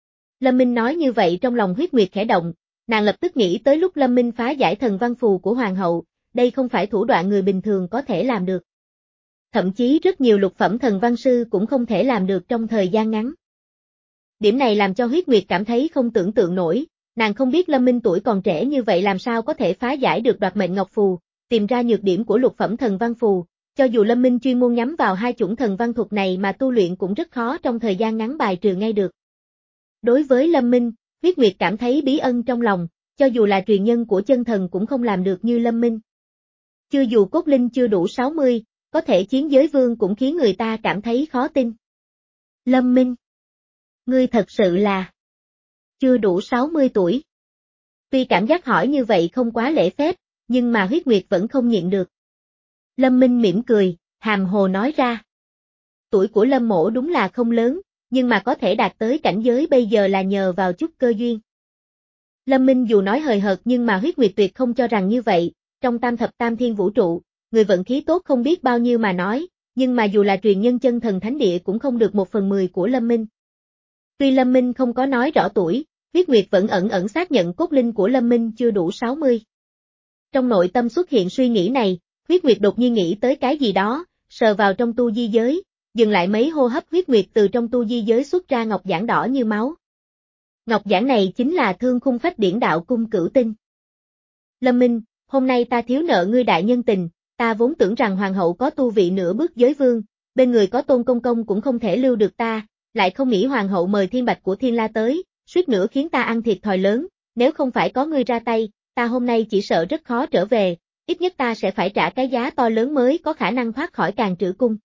Lâm Minh nói như vậy trong lòng Huyết Nguyệt khẽ động, nàng lập tức nghĩ tới lúc Lâm Minh phá giải thần văn phù của hoàng hậu, đây không phải thủ đoạn người bình thường có thể làm được. Thậm chí rất nhiều lục phẩm thần văn sư cũng không thể làm được trong thời gian ngắn. Điểm này làm cho Huyết Nguyệt cảm thấy không tưởng tượng nổi, nàng không biết Lâm Minh tuổi còn trẻ như vậy làm sao có thể phá giải được đoạt mệnh ngọc phù, tìm ra nhược điểm của lục phẩm thần văn phù, cho dù Lâm Minh chuyên môn nhắm vào hai chủng thần văn thuật này mà tu luyện cũng rất khó trong thời gian ngắn bài trừ ngay được. Đối với Lâm Minh, Huyết Nguyệt cảm thấy bí ân trong lòng, cho dù là truyền nhân của chân thần cũng không làm được như Lâm Minh. Chưa dù cốt linh chưa đủ sáu mươi, có thể chiến giới vương cũng khiến người ta cảm thấy khó tin. Lâm Minh, ngươi thật sự là chưa đủ sáu mươi tuổi. Tuy cảm giác hỏi như vậy không quá lễ phép, nhưng mà Huyết Nguyệt vẫn không nhịn được. Lâm Minh mỉm cười, hàm hồ nói ra. Tuổi của Lâm mỗ đúng là không lớn, nhưng mà có thể đạt tới cảnh giới bây giờ là nhờ vào chút cơ duyên. Lâm Minh dù nói hời hợt nhưng mà Huyết Nguyệt tuyệt không cho rằng như vậy, trong tam thập tam thiên vũ trụ, người vận khí tốt không biết bao nhiêu mà nói, nhưng mà dù là truyền nhân chân thần thánh địa cũng không được một phần mười của Lâm Minh. Tuy Lâm Minh không có nói rõ tuổi, Huyết Nguyệt vẫn ẩn ẩn xác nhận cốt linh của Lâm Minh chưa đủ sáu mươi. Trong nội tâm xuất hiện suy nghĩ này, Huyết Nguyệt đột nhiên nghĩ tới cái gì đó, sờ vào trong tu di giới, dừng lại mấy hô hấp Huyết Nguyệt từ trong tu di giới xuất ra ngọc giản đỏ như máu. Ngọc giản này chính là Thương Khung Phách Điển Đạo Cung Cửu Tinh. Lâm Minh, hôm nay ta thiếu nợ ngươi đại nhân tình, ta vốn tưởng rằng hoàng hậu có tu vị nửa bước giới vương, bên người có Tôn Công Công cũng không thể lưu được ta, lại không nghĩ hoàng hậu mời Thiên Bạch của Thiên La tới, suýt nữa khiến ta ăn thiệt thòi lớn, nếu không phải có ngươi ra tay, ta hôm nay chỉ sợ rất khó trở về, ít nhất ta sẽ phải trả cái giá to lớn mới có khả năng thoát khỏi Càn Trữ Cung.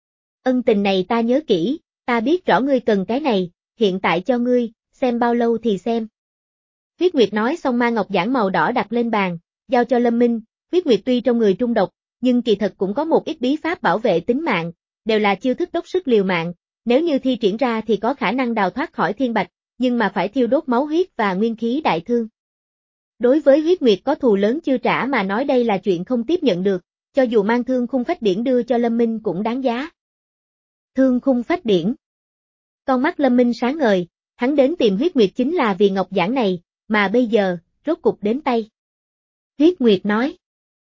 Ân tình này ta nhớ kỹ, ta biết rõ ngươi cần cái này, hiện tại cho ngươi, xem bao lâu thì xem. Huyết Nguyệt nói xong mang ngọc giản màu đỏ đặt lên bàn, giao cho Lâm Minh. Huyết Nguyệt tuy trong người trung độc, nhưng kỳ thật cũng có một ít bí pháp bảo vệ tính mạng, đều là chiêu thức đốc sức liều mạng, nếu như thi triển ra thì có khả năng đào thoát khỏi Thiên Bạch, nhưng mà phải thiêu đốt máu huyết và nguyên khí đại thương. Đối với Huyết Nguyệt có thù lớn chưa trả mà nói đây là chuyện không tiếp nhận được, cho dù mang Thương Khung Phách Điển đưa cho Lâm Minh cũng đáng giá. Thương Khung Phách Điển. Con mắt Lâm Minh sáng ngời, hắn đến tìm Huyết Nguyệt chính là vì ngọc giản này, mà bây giờ, rốt cục đến tay. Huyết Nguyệt nói.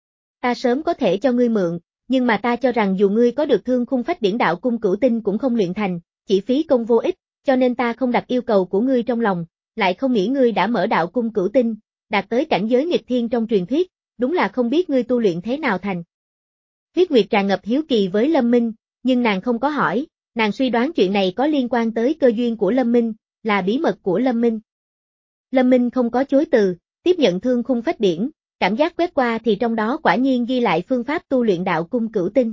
Ta sớm có thể cho ngươi mượn, nhưng mà ta cho rằng dù ngươi có được Thương Khung Phách Điển Đạo Cung Cửu Tinh cũng không luyện thành, chỉ phí công vô ích, cho nên ta không đặt yêu cầu của ngươi trong lòng, lại không nghĩ ngươi đã mở Đạo Cung Cửu Tinh, đạt tới cảnh giới nghịch thiên trong truyền thuyết, đúng là không biết ngươi tu luyện thế nào thành. Huyết Nguyệt tràn ngập hiếu kỳ với Lâm Minh, nhưng nàng không có hỏi, nàng suy đoán chuyện này có liên quan tới cơ duyên của Lâm Minh, là bí mật của Lâm Minh. Lâm Minh không có chối từ, tiếp nhận Thương Khung Phách Điển, cảm giác quét qua thì trong đó quả nhiên ghi lại phương pháp tu luyện Đạo Cung Cửu Tinh.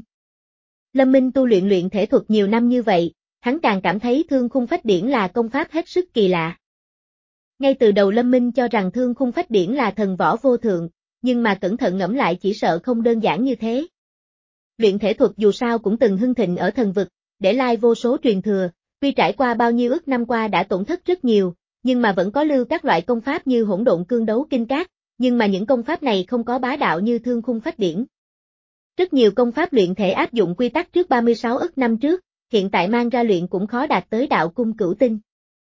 Lâm Minh tu luyện luyện thể thuật nhiều năm như vậy, hắn càng cảm thấy Thương Khung Phách Điển là công pháp hết sức kỳ lạ. Ngay từ đầu Lâm Minh cho rằng Thương Khung Phách Điển là thần võ vô thượng, nhưng mà cẩn thận ngẫm lại chỉ sợ không đơn giản như thế. Luyện thể thuật dù sao cũng từng hưng thịnh ở thần vực, để lại vô số truyền thừa, tuy trải qua bao nhiêu ức năm qua đã tổn thất rất nhiều, nhưng mà vẫn có lưu các loại công pháp như Hỗn Độn Cương Đấu Kinh Cát, nhưng mà những công pháp này không có bá đạo như Thương Khung Phách Điển. Rất nhiều công pháp luyện thể áp dụng quy tắc trước ba mươi sáu ức năm trước, hiện tại mang ra luyện cũng khó đạt tới Đạo Cung Cửu Tinh.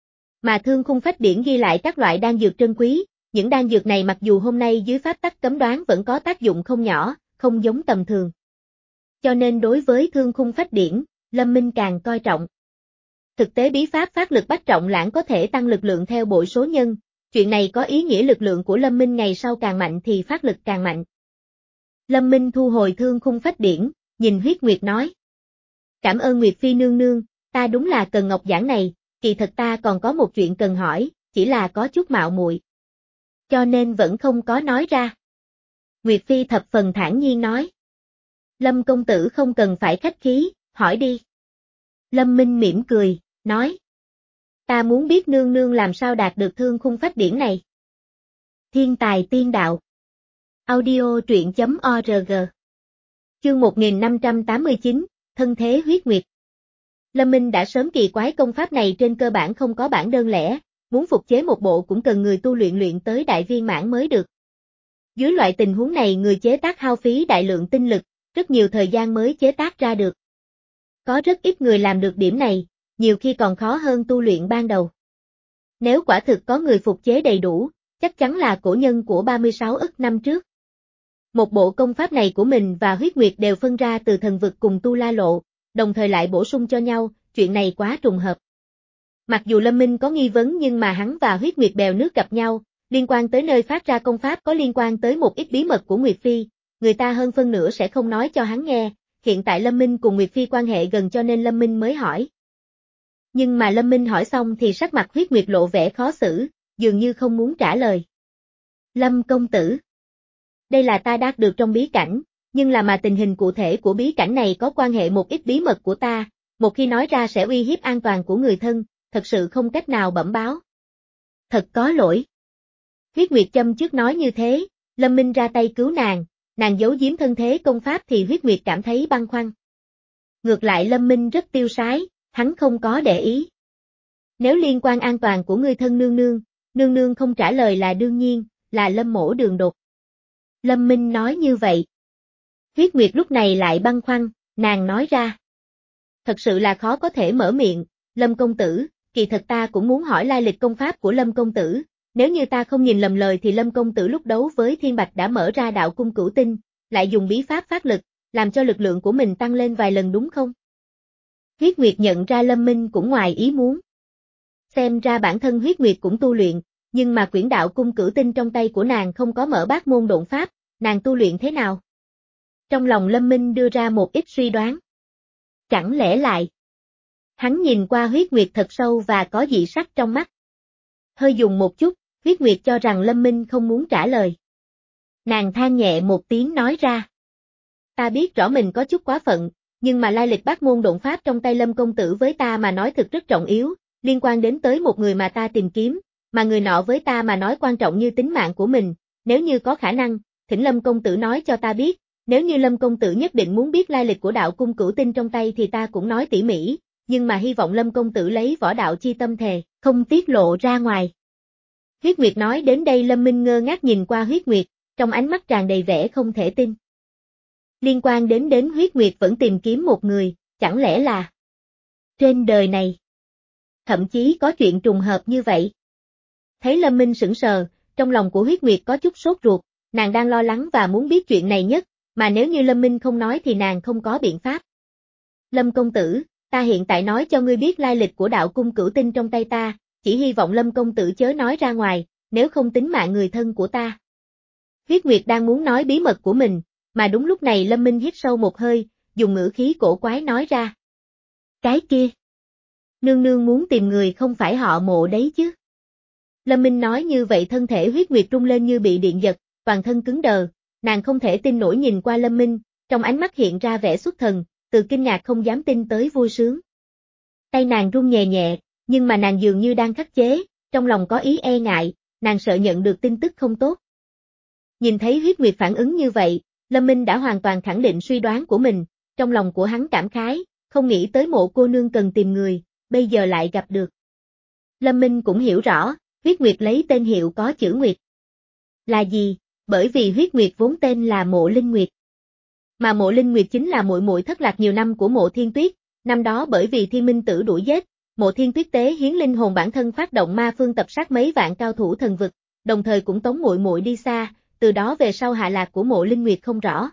Mà Thương Khung Phách Điển ghi lại các loại đan dược trân quý, những đan dược này mặc dù hôm nay dưới pháp tắc cấm đoán vẫn có tác dụng không nhỏ, không giống tầm thường. Cho nên đối với Thương Khung Phách Điển, Lâm Minh càng coi trọng. Thực tế bí pháp phát lực bách trọng lãng có thể tăng lực lượng theo bội số nhân, chuyện này có ý nghĩa lực lượng của Lâm Minh ngày sau càng mạnh thì phát lực càng mạnh. Lâm Minh thu hồi Thương Khung Phách Điển, nhìn Huyết Nguyệt nói. Cảm ơn Nguyệt Phi nương nương, ta đúng là cần ngọc giản này, kỳ thật ta còn có một chuyện cần hỏi, chỉ là có chút mạo muội, cho nên vẫn không có nói ra. Nguyệt Phi thập phần thản nhiên nói. Lâm công tử không cần phải khách khí, hỏi đi. Lâm Minh mỉm cười, nói. Ta muốn biết nương nương làm sao đạt được Thương Khung Phách Điển này. Thiên tài tiên đạo. Audio truyện chấm org. Chương một nghìn năm trăm tám mươi chín, Thân thế huyết nguyệt. Lâm Minh đã sớm kỳ quái công pháp này trên cơ bản không có bản đơn lẻ, muốn phục chế một bộ cũng cần người tu luyện luyện tới đại viên mãn mới được. Dưới loại tình huống này người chế tác hao phí đại lượng tinh lực, rất nhiều thời gian mới chế tác ra được. Có rất ít người làm được điểm này, nhiều khi còn khó hơn tu luyện ban đầu. Nếu quả thực có người phục chế đầy đủ, chắc chắn là cổ nhân của ba mươi sáu ức năm trước. Một bộ công pháp này của mình và Huyết Nguyệt đều phân ra từ thần vực cùng Tu La Lộ, đồng thời lại bổ sung cho nhau, chuyện này quá trùng hợp. Mặc dù Lâm Minh có nghi vấn nhưng mà hắn và Huyết Nguyệt bèo nước gặp nhau, liên quan tới nơi phát ra công pháp có liên quan tới một ít bí mật của Nguyệt Phi, người ta hơn phân nửa sẽ không nói cho hắn nghe, hiện tại Lâm Minh cùng Nguyệt Phi quan hệ gần cho nên Lâm Minh mới hỏi. Nhưng mà Lâm Minh hỏi xong thì sắc mặt Huyết Nguyệt lộ vẻ khó xử, dường như không muốn trả lời. Lâm công tử. Đây là ta đạt được trong bí cảnh, nhưng là mà tình hình cụ thể của bí cảnh này có quan hệ một ít bí mật của ta, một khi nói ra sẽ uy hiếp an toàn của người thân, thật sự không cách nào bẩm báo. Thật có lỗi. Huyết Nguyệt châm trước nói như thế, Lâm Minh ra tay cứu nàng, nàng giấu giếm thân thế công pháp thì Huyết Nguyệt cảm thấy băn khoăn. Ngược lại Lâm Minh rất tiêu sái, hắn không có để ý. Nếu liên quan an toàn của ngươi thân nương nương, nương nương không trả lời là đương nhiên, là Lâm mỗ đường đột. Lâm Minh nói như vậy. Huyết Nguyệt lúc này lại băn khoăn, nàng nói ra. Thật sự là khó có thể mở miệng, Lâm công tử, kỳ thật ta cũng muốn hỏi lai lịch công pháp của Lâm công tử, nếu như ta không nhìn lầm lời thì Lâm công tử lúc đấu với Thiên Bạch đã mở ra đạo cung cửu tinh, lại dùng bí pháp phát lực, làm cho lực lượng của mình tăng lên vài lần đúng không? Huyết Nguyệt nhận ra Lâm Minh cũng ngoài ý muốn. Xem ra bản thân Huyết Nguyệt cũng tu luyện, nhưng mà quyển đạo cung cửu tinh trong tay của nàng không có mở bát môn độn pháp, nàng tu luyện thế nào? Trong lòng Lâm Minh đưa ra một ít suy đoán. Chẳng lẽ lại? Hắn nhìn qua Huyết Nguyệt thật sâu và có dị sắc trong mắt. Hơi dùng một chút, Huyết Nguyệt cho rằng Lâm Minh không muốn trả lời. Nàng than nhẹ một tiếng nói ra. Ta biết rõ mình có chút quá phận, nhưng mà lai lịch bát môn độn pháp trong tay Lâm công tử với ta mà nói thực rất trọng yếu, liên quan đến tới một người mà ta tìm kiếm, mà người nọ với ta mà nói quan trọng như tính mạng của mình, nếu như có khả năng, thỉnh Lâm công tử nói cho ta biết, nếu như Lâm công tử nhất định muốn biết lai lịch của đạo cung cửu tinh trong tay thì ta cũng nói tỉ mỉ, nhưng mà hy vọng Lâm công tử lấy võ đạo chi tâm thề, không tiết lộ ra ngoài. Huyết Nguyệt nói đến đây Lâm Minh ngơ ngác nhìn qua Huyết Nguyệt, trong ánh mắt tràn đầy vẻ không thể tin. Liên quan đến đến Huyết Nguyệt vẫn tìm kiếm một người, chẳng lẽ là trên đời này thậm chí có chuyện trùng hợp như vậy. Thấy Lâm Minh sững sờ, trong lòng của Huyết Nguyệt có chút sốt ruột, nàng đang lo lắng và muốn biết chuyện này nhất, mà nếu như Lâm Minh không nói thì nàng không có biện pháp. Lâm công tử, ta hiện tại nói cho ngươi biết lai lịch của đạo cung cửu tinh trong tay ta, chỉ hy vọng Lâm công tử chớ nói ra ngoài, nếu không tính mạng người thân của ta. Huyết Nguyệt đang muốn nói bí mật của mình, mà đúng lúc này Lâm Minh hít sâu một hơi, dùng ngữ khí cổ quái nói ra. Cái kia. Nương nương muốn tìm người không phải họ Mộ đấy chứ. Lâm Minh nói như vậy thân thể Huyết Nguyệt rung lên như bị điện giật, toàn thân cứng đờ, nàng không thể tin nổi nhìn qua Lâm Minh, trong ánh mắt hiện ra vẻ xuất thần, từ kinh ngạc không dám tin tới vui sướng. Tay nàng run nhẹ nhẹ, nhưng mà nàng dường như đang khắc chế, trong lòng có ý e ngại, nàng sợ nhận được tin tức không tốt. Nhìn thấy Huyết Nguyệt phản ứng như vậy, Lâm Minh đã hoàn toàn khẳng định suy đoán của mình, trong lòng của hắn cảm khái, không nghĩ tới Mộ cô nương cần tìm người, bây giờ lại gặp được. Lâm Minh cũng hiểu rõ, Huyết Nguyệt lấy tên hiệu có chữ Nguyệt. Là gì? Bởi vì Huyết Nguyệt vốn tên là Mộ Linh Nguyệt. Mà Mộ Linh Nguyệt chính là muội muội thất lạc nhiều năm của Mộ Thiên Tuyết, năm đó bởi vì Thiên Minh Tử đuổi giết, Mộ Thiên Tuyết tế hiến linh hồn bản thân phát động ma phương tập sát mấy vạn cao thủ thần vực, đồng thời cũng tống muội muội đi xa, từ đó về sau hạ lạc của Mộ Linh Nguyệt không rõ.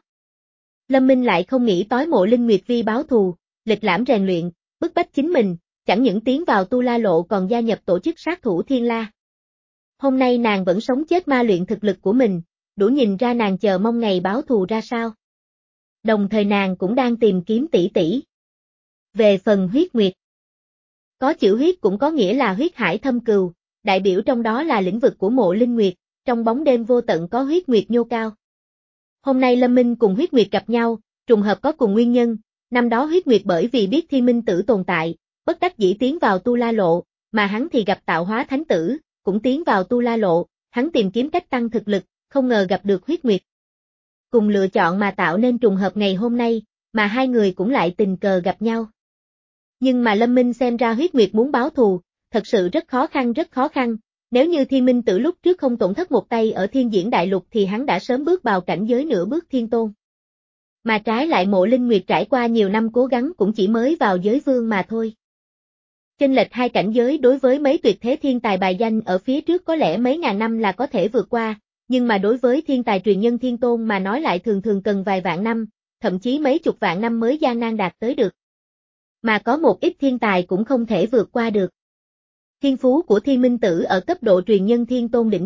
Lâm Minh lại không nghĩ tới Mộ Linh Nguyệt vì báo thù, lịch lãm rèn luyện, bức bách chính mình, chẳng những tiến vào Tu La Lộ còn gia nhập tổ chức sát thủ Thiên La. Hôm nay nàng vẫn sống chết ma luyện thực lực của mình, đủ nhìn ra nàng chờ mong ngày báo thù ra sao. Đồng thời nàng cũng đang tìm kiếm tỷ tỷ. Về phần Huyết Nguyệt, có chữ huyết cũng có nghĩa là huyết hải thâm cừu, đại biểu trong đó là lĩnh vực của Mộ Linh Nguyệt, trong bóng đêm vô tận có Huyết Nguyệt nhô cao. Hôm nay Lâm Minh cùng Huyết Nguyệt gặp nhau, trùng hợp có cùng nguyên nhân, năm đó Huyết Nguyệt bởi vì biết Thiên Minh Tử tồn tại, bất đắc dĩ tiến vào Tu La Lộ, mà hắn thì gặp Tạo Hóa Thánh Tử, cũng tiến vào Tu La Lộ, hắn tìm kiếm cách tăng thực lực, không ngờ gặp được Huyết Nguyệt. Cùng lựa chọn mà tạo nên trùng hợp ngày hôm nay, mà hai người cũng lại tình cờ gặp nhau. Nhưng mà Lâm Minh xem ra Huyết Nguyệt muốn báo thù, thật sự rất khó khăn rất khó khăn, nếu như Thiên Minh Tử lúc trước không tổn thất một tay ở Thiên Diễn Đại Lục thì hắn đã sớm bước vào cảnh giới nửa bước thiên tôn. Mà trái lại Mộ Linh Nguyệt trải qua nhiều năm cố gắng cũng chỉ mới vào giới vương mà thôi. Chênh lệch hai cảnh giới đối với mấy tuyệt thế thiên tài bài danh ở phía trước có lẽ mấy ngàn năm là có thể vượt qua, nhưng mà đối với thiên tài truyền nhân thiên tôn mà nói lại thường thường cần vài vạn năm, thậm chí mấy chục vạn năm mới gian nan đạt tới được. Mà có một ít thiên tài cũng không thể vượt qua được. Thiên phú của Thiên Minh Tử ở cấp độ truyền nhân thiên tôn đỉnh cấp,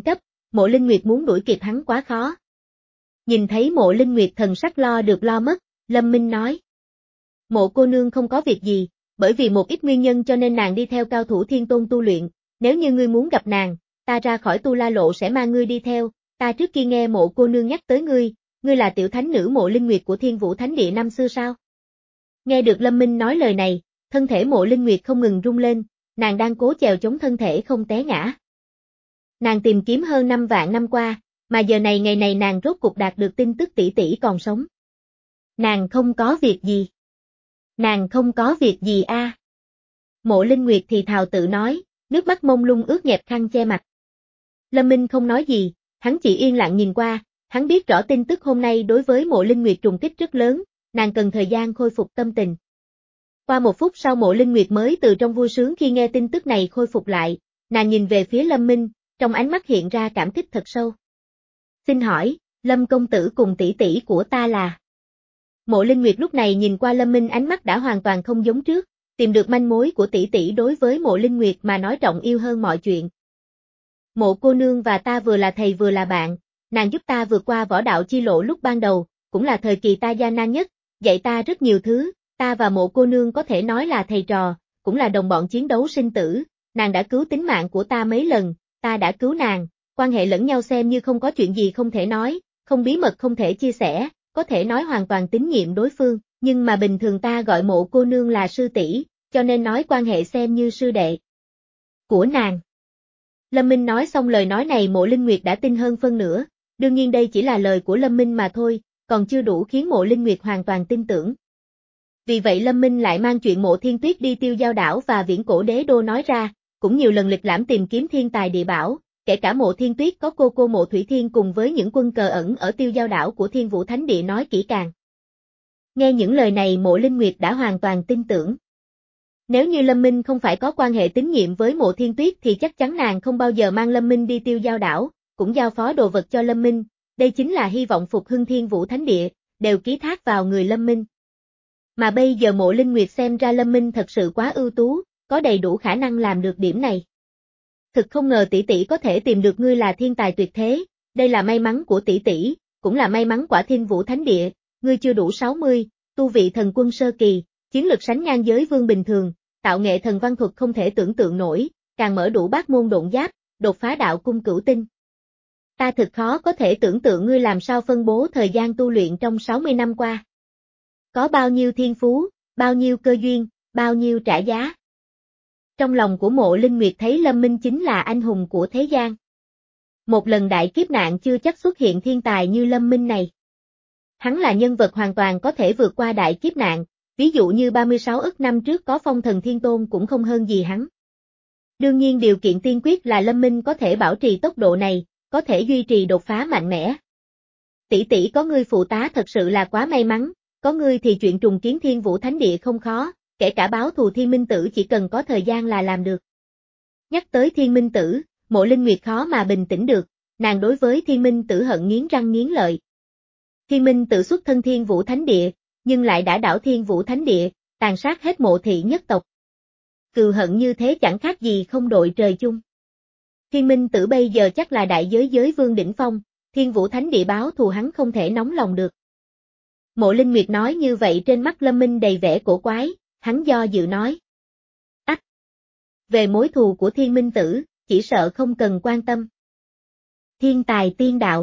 Mộ Linh Nguyệt muốn đuổi kịp hắn quá khó. Nhìn thấy Mộ Linh Nguyệt thần sắc lo được lo mất, Lâm Minh nói. Mộ cô nương không có việc gì, bởi vì một ít nguyên nhân cho nên nàng đi theo cao thủ thiên tôn tu luyện, nếu như ngươi muốn gặp nàng, ta ra khỏi tu la lộ sẽ mang ngươi đi theo, ta trước kia nghe Mộ cô nương nhắc tới ngươi, ngươi là tiểu thánh nữ Mộ Linh Nguyệt của Thiên Vũ Thánh Địa năm xưa sao? Nghe được Lâm Minh nói lời này, thân thể Mộ Linh Nguyệt không ngừng rung lên, nàng đang cố chèo chống thân thể không té ngã. Nàng tìm kiếm hơn năm vạn năm qua, mà giờ này ngày này nàng rốt cục đạt được tin tức tỷ tỷ còn sống. Nàng không có việc gì. Nàng không có việc gì a. À. Mộ Linh Nguyệt thì thào tự nói, nước mắt mông lung ướt nhẹp khăn che mặt. Lâm Minh không nói gì, hắn chỉ yên lặng nhìn qua, hắn biết rõ tin tức hôm nay đối với Mộ Linh Nguyệt trùng kích rất lớn, nàng cần thời gian khôi phục tâm tình. Qua một phút sau Mộ Linh Nguyệt mới từ trong vui sướng khi nghe tin tức này khôi phục lại, nàng nhìn về phía Lâm Minh, trong ánh mắt hiện ra cảm kích thật sâu. Xin hỏi, Lâm công tử cùng tỷ tỷ của ta là... Mộ Linh Nguyệt lúc này nhìn qua Lâm Minh ánh mắt đã hoàn toàn không giống trước, tìm được manh mối của tỷ tỷ đối với Mộ Linh Nguyệt mà nói trọng yêu hơn mọi chuyện. Mộ cô nương và ta vừa là thầy vừa là bạn, nàng giúp ta vượt qua võ đạo chi lộ lúc ban đầu, cũng là thời kỳ ta gian nan nhất, dạy ta rất nhiều thứ, ta và Mộ cô nương có thể nói là thầy trò, cũng là đồng bọn chiến đấu sinh tử, nàng đã cứu tính mạng của ta mấy lần, ta đã cứu nàng, quan hệ lẫn nhau xem như không có chuyện gì không thể nói, không bí mật không thể chia sẻ, có thể nói hoàn toàn tín nhiệm đối phương, nhưng mà bình thường ta gọi Mộ cô nương là sư tỷ, cho nên nói quan hệ xem như sư đệ của nàng. Lâm Minh nói xong lời nói này Mộ Linh Nguyệt đã tin hơn phân nửa, đương nhiên đây chỉ là lời của Lâm Minh mà thôi, còn chưa đủ khiến Mộ Linh Nguyệt hoàn toàn tin tưởng. Vì vậy Lâm Minh lại mang chuyện Mộ Thiên Tuyết đi Tiêu Giao đảo và Viễn Cổ Đế Đô nói ra, cũng nhiều lần lịch lãm tìm kiếm thiên tài địa bảo, kể cả Mộ Thiên Tuyết có cô cô Mộ Thủy Thiên cùng với những quân cờ ẩn ở Tiêu Giao đảo của Thiên Vũ Thánh Địa nói kỹ càng. Nghe những lời này Mộ Linh Nguyệt đã hoàn toàn tin tưởng. Nếu như Lâm Minh không phải có quan hệ tín nhiệm với Mộ Thiên Tuyết thì chắc chắn nàng không bao giờ mang Lâm Minh đi Tiêu Giao đảo, cũng giao phó đồ vật cho Lâm Minh, đây chính là hy vọng phục hưng Thiên Vũ Thánh Địa, đều ký thác vào người Lâm Minh. Mà bây giờ Mộ Linh Nguyệt xem ra Lâm Minh thật sự quá ưu tú, có đầy đủ khả năng làm được điểm này. Thực không ngờ tỷ tỷ có thể tìm được ngươi là thiên tài tuyệt thế, đây là may mắn của tỷ tỷ, cũng là may mắn quả Thiên Vũ Thánh Địa, ngươi chưa đủ sáu mươi, tu vị thần quân sơ kỳ, chiến lực sánh ngang giới vương bình thường, tạo nghệ thần văn thuật không thể tưởng tượng nổi, càng mở đủ bát môn độn giáp, đột phá đạo cung cửu tinh. Ta thực khó có thể tưởng tượng ngươi làm sao phân bố thời gian tu luyện trong sáu mươi năm qua. Có bao nhiêu thiên phú, bao nhiêu cơ duyên, bao nhiêu trả giá. Trong lòng của Mộ Linh Nguyệt thấy Lâm Minh chính là anh hùng của thế gian. Một lần đại kiếp nạn chưa chắc xuất hiện thiên tài như Lâm Minh này. Hắn là nhân vật hoàn toàn có thể vượt qua đại kiếp nạn, ví dụ như ba mươi sáu ức năm trước có phong thần thiên tôn cũng không hơn gì hắn. Đương nhiên điều kiện tiên quyết là Lâm Minh có thể bảo trì tốc độ này, có thể duy trì đột phá mạnh mẽ. Tỷ tỷ có ngươi phụ tá thật sự là quá may mắn, có ngươi thì chuyện trùng kiến Thiên Vũ Thánh Địa không khó, kể cả báo thù Thiên Minh Tử chỉ cần có thời gian là làm được. Nhắc tới Thiên Minh Tử, Mộ Linh Nguyệt khó mà bình tĩnh được, nàng đối với Thiên Minh Tử hận nghiến răng nghiến lợi. Thiên Minh Tử xuất thân Thiên Vũ Thánh Địa, nhưng lại đã đảo Thiên Vũ Thánh Địa, tàn sát hết Mộ thị nhất tộc. Cừu hận như thế chẳng khác gì không đội trời chung. Thiên Minh Tử bây giờ chắc là đại giới giới vương đỉnh phong, Thiên Vũ Thánh Địa báo thù hắn không thể nóng lòng được. Mộ Linh Nguyệt nói như vậy trên mắt Lâm Minh đầy vẻ cổ quái, hắn do dự nói. Ách! Về mối thù của Thiên Minh Tử, chỉ sợ không cần quan tâm. Thiên tài tiên đạo.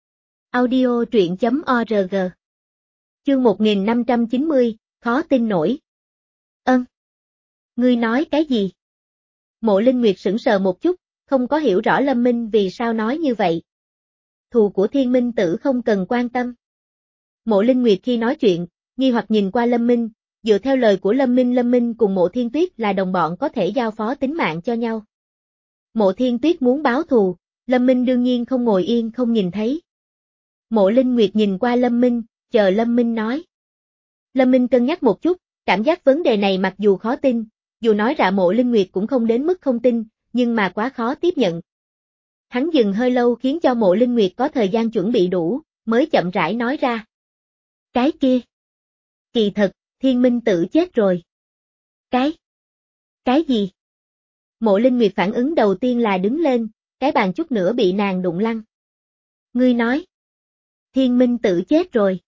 Audio truyện chấm org. Chương một nghìn năm trăm chín mươi, khó tin nổi. Ân. Ngươi nói cái gì? Mộ Linh Nguyệt sững sờ một chút, không có hiểu rõ Lâm Minh vì sao nói như vậy. Thù của Thiên Minh Tử không cần quan tâm. Mộ Linh Nguyệt khi nói chuyện, nghi hoặc nhìn qua Lâm Minh, dựa theo lời của Lâm Minh Lâm Minh cùng Mộ Thiên Tuyết là đồng bọn có thể giao phó tính mạng cho nhau. Mộ Thiên Tuyết muốn báo thù, Lâm Minh đương nhiên không ngồi yên không nhìn thấy. Mộ Linh Nguyệt nhìn qua Lâm Minh, chờ Lâm Minh nói. Lâm Minh cân nhắc một chút, cảm giác vấn đề này mặc dù khó tin, dù nói ra Mộ Linh Nguyệt cũng không đến mức không tin, nhưng mà quá khó tiếp nhận. Hắn dừng hơi lâu khiến cho Mộ Linh Nguyệt có thời gian chuẩn bị đủ, mới chậm rãi nói ra. Cái kia. Kỳ thật, Thiên Minh Tử chết rồi. Cái? Cái gì? Mộ Linh Nguyệt phản ứng đầu tiên là đứng lên, cái bàn chút nữa bị nàng đụng lăn. Ngươi nói, Thiên Minh Tử chết rồi.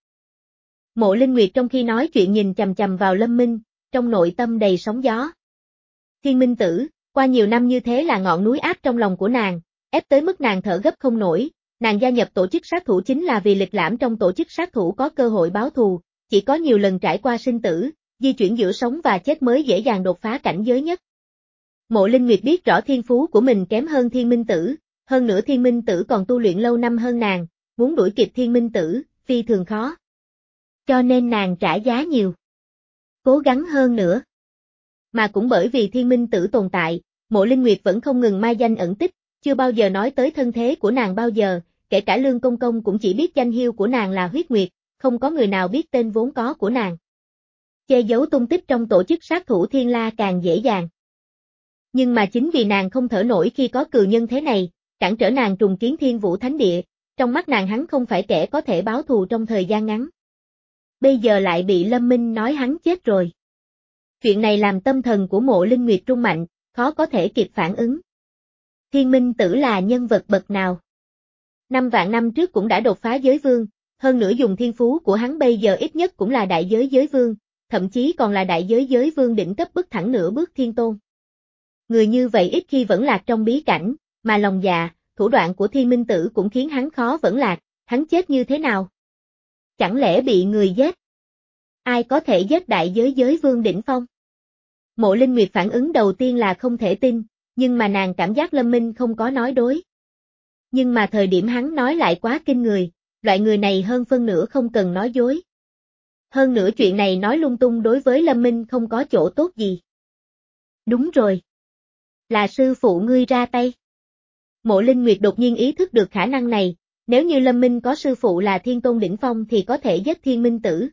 Mộ Linh Nguyệt trong khi nói chuyện nhìn chằm chằm vào Lâm Minh, trong nội tâm đầy sóng gió. Thiên Minh Tử, qua nhiều năm như thế là ngọn núi áp trong lòng của nàng, ép tới mức nàng thở gấp không nổi, nàng gia nhập tổ chức sát thủ chính là vì lịch lãm trong tổ chức sát thủ có cơ hội báo thù, chỉ có nhiều lần trải qua sinh tử, di chuyển giữa sống và chết mới dễ dàng đột phá cảnh giới nhất. Mộ Linh Nguyệt biết rõ thiên phú của mình kém hơn Thiên Minh Tử, hơn nữa Thiên Minh Tử còn tu luyện lâu năm hơn nàng, muốn đuổi kịp Thiên Minh Tử, phi thường khó. Cho nên nàng trả giá nhiều. Cố gắng hơn nữa. Mà cũng bởi vì Thiên Minh Tử tồn tại, Mộ Linh Nguyệt vẫn không ngừng mai danh ẩn tích, chưa bao giờ nói tới thân thế của nàng bao giờ, kể cả Lương Công Công cũng chỉ biết danh hiệu của nàng là Huyết Nguyệt, không có người nào biết tên vốn có của nàng. Che giấu tung tích trong tổ chức sát thủ Thiên La càng dễ dàng. Nhưng mà chính vì nàng không thở nổi khi có cừu nhân thế này, cản trở nàng trùng kiến Thiên Vũ Thánh Địa, trong mắt nàng hắn không phải kẻ có thể báo thù trong thời gian ngắn. Bây giờ lại bị Lâm Minh nói hắn chết rồi. Chuyện này làm tâm thần của Mộ Linh Nguyệt rung mạnh, khó có thể kịp phản ứng. Thiên Minh Tử là nhân vật bậc nào? Năm vạn năm trước cũng đã đột phá giới vương, hơn nữa dùng thiên phú của hắn bây giờ ít nhất cũng là đại giới giới vương, thậm chí còn là đại giới giới vương đỉnh cấp bước thẳng nửa bước thiên tôn. Người như vậy ít khi vẫn lạc trong bí cảnh, mà lòng dạ, thủ đoạn của Thiên Minh Tử cũng khiến hắn khó vẫn lạc, hắn chết như thế nào? Chẳng lẽ bị người giết? Ai có thể giết đại giới giới vương đỉnh phong? Mộ Linh Nguyệt phản ứng đầu tiên là không thể tin, nhưng mà nàng cảm giác Lâm Minh không có nói dối. Nhưng mà thời điểm hắn nói lại quá kinh người, loại người này hơn phân nửa không cần nói dối. Hơn nữa chuyện này nói lung tung đối với Lâm Minh không có chỗ tốt gì. Đúng rồi. Là sư phụ ngươi ra tay. Mộ Linh Nguyệt đột nhiên ý thức được khả năng này, nếu như Lâm Minh có sư phụ là Thiên Tôn đỉnh phong thì có thể giết Thiên Minh Tử.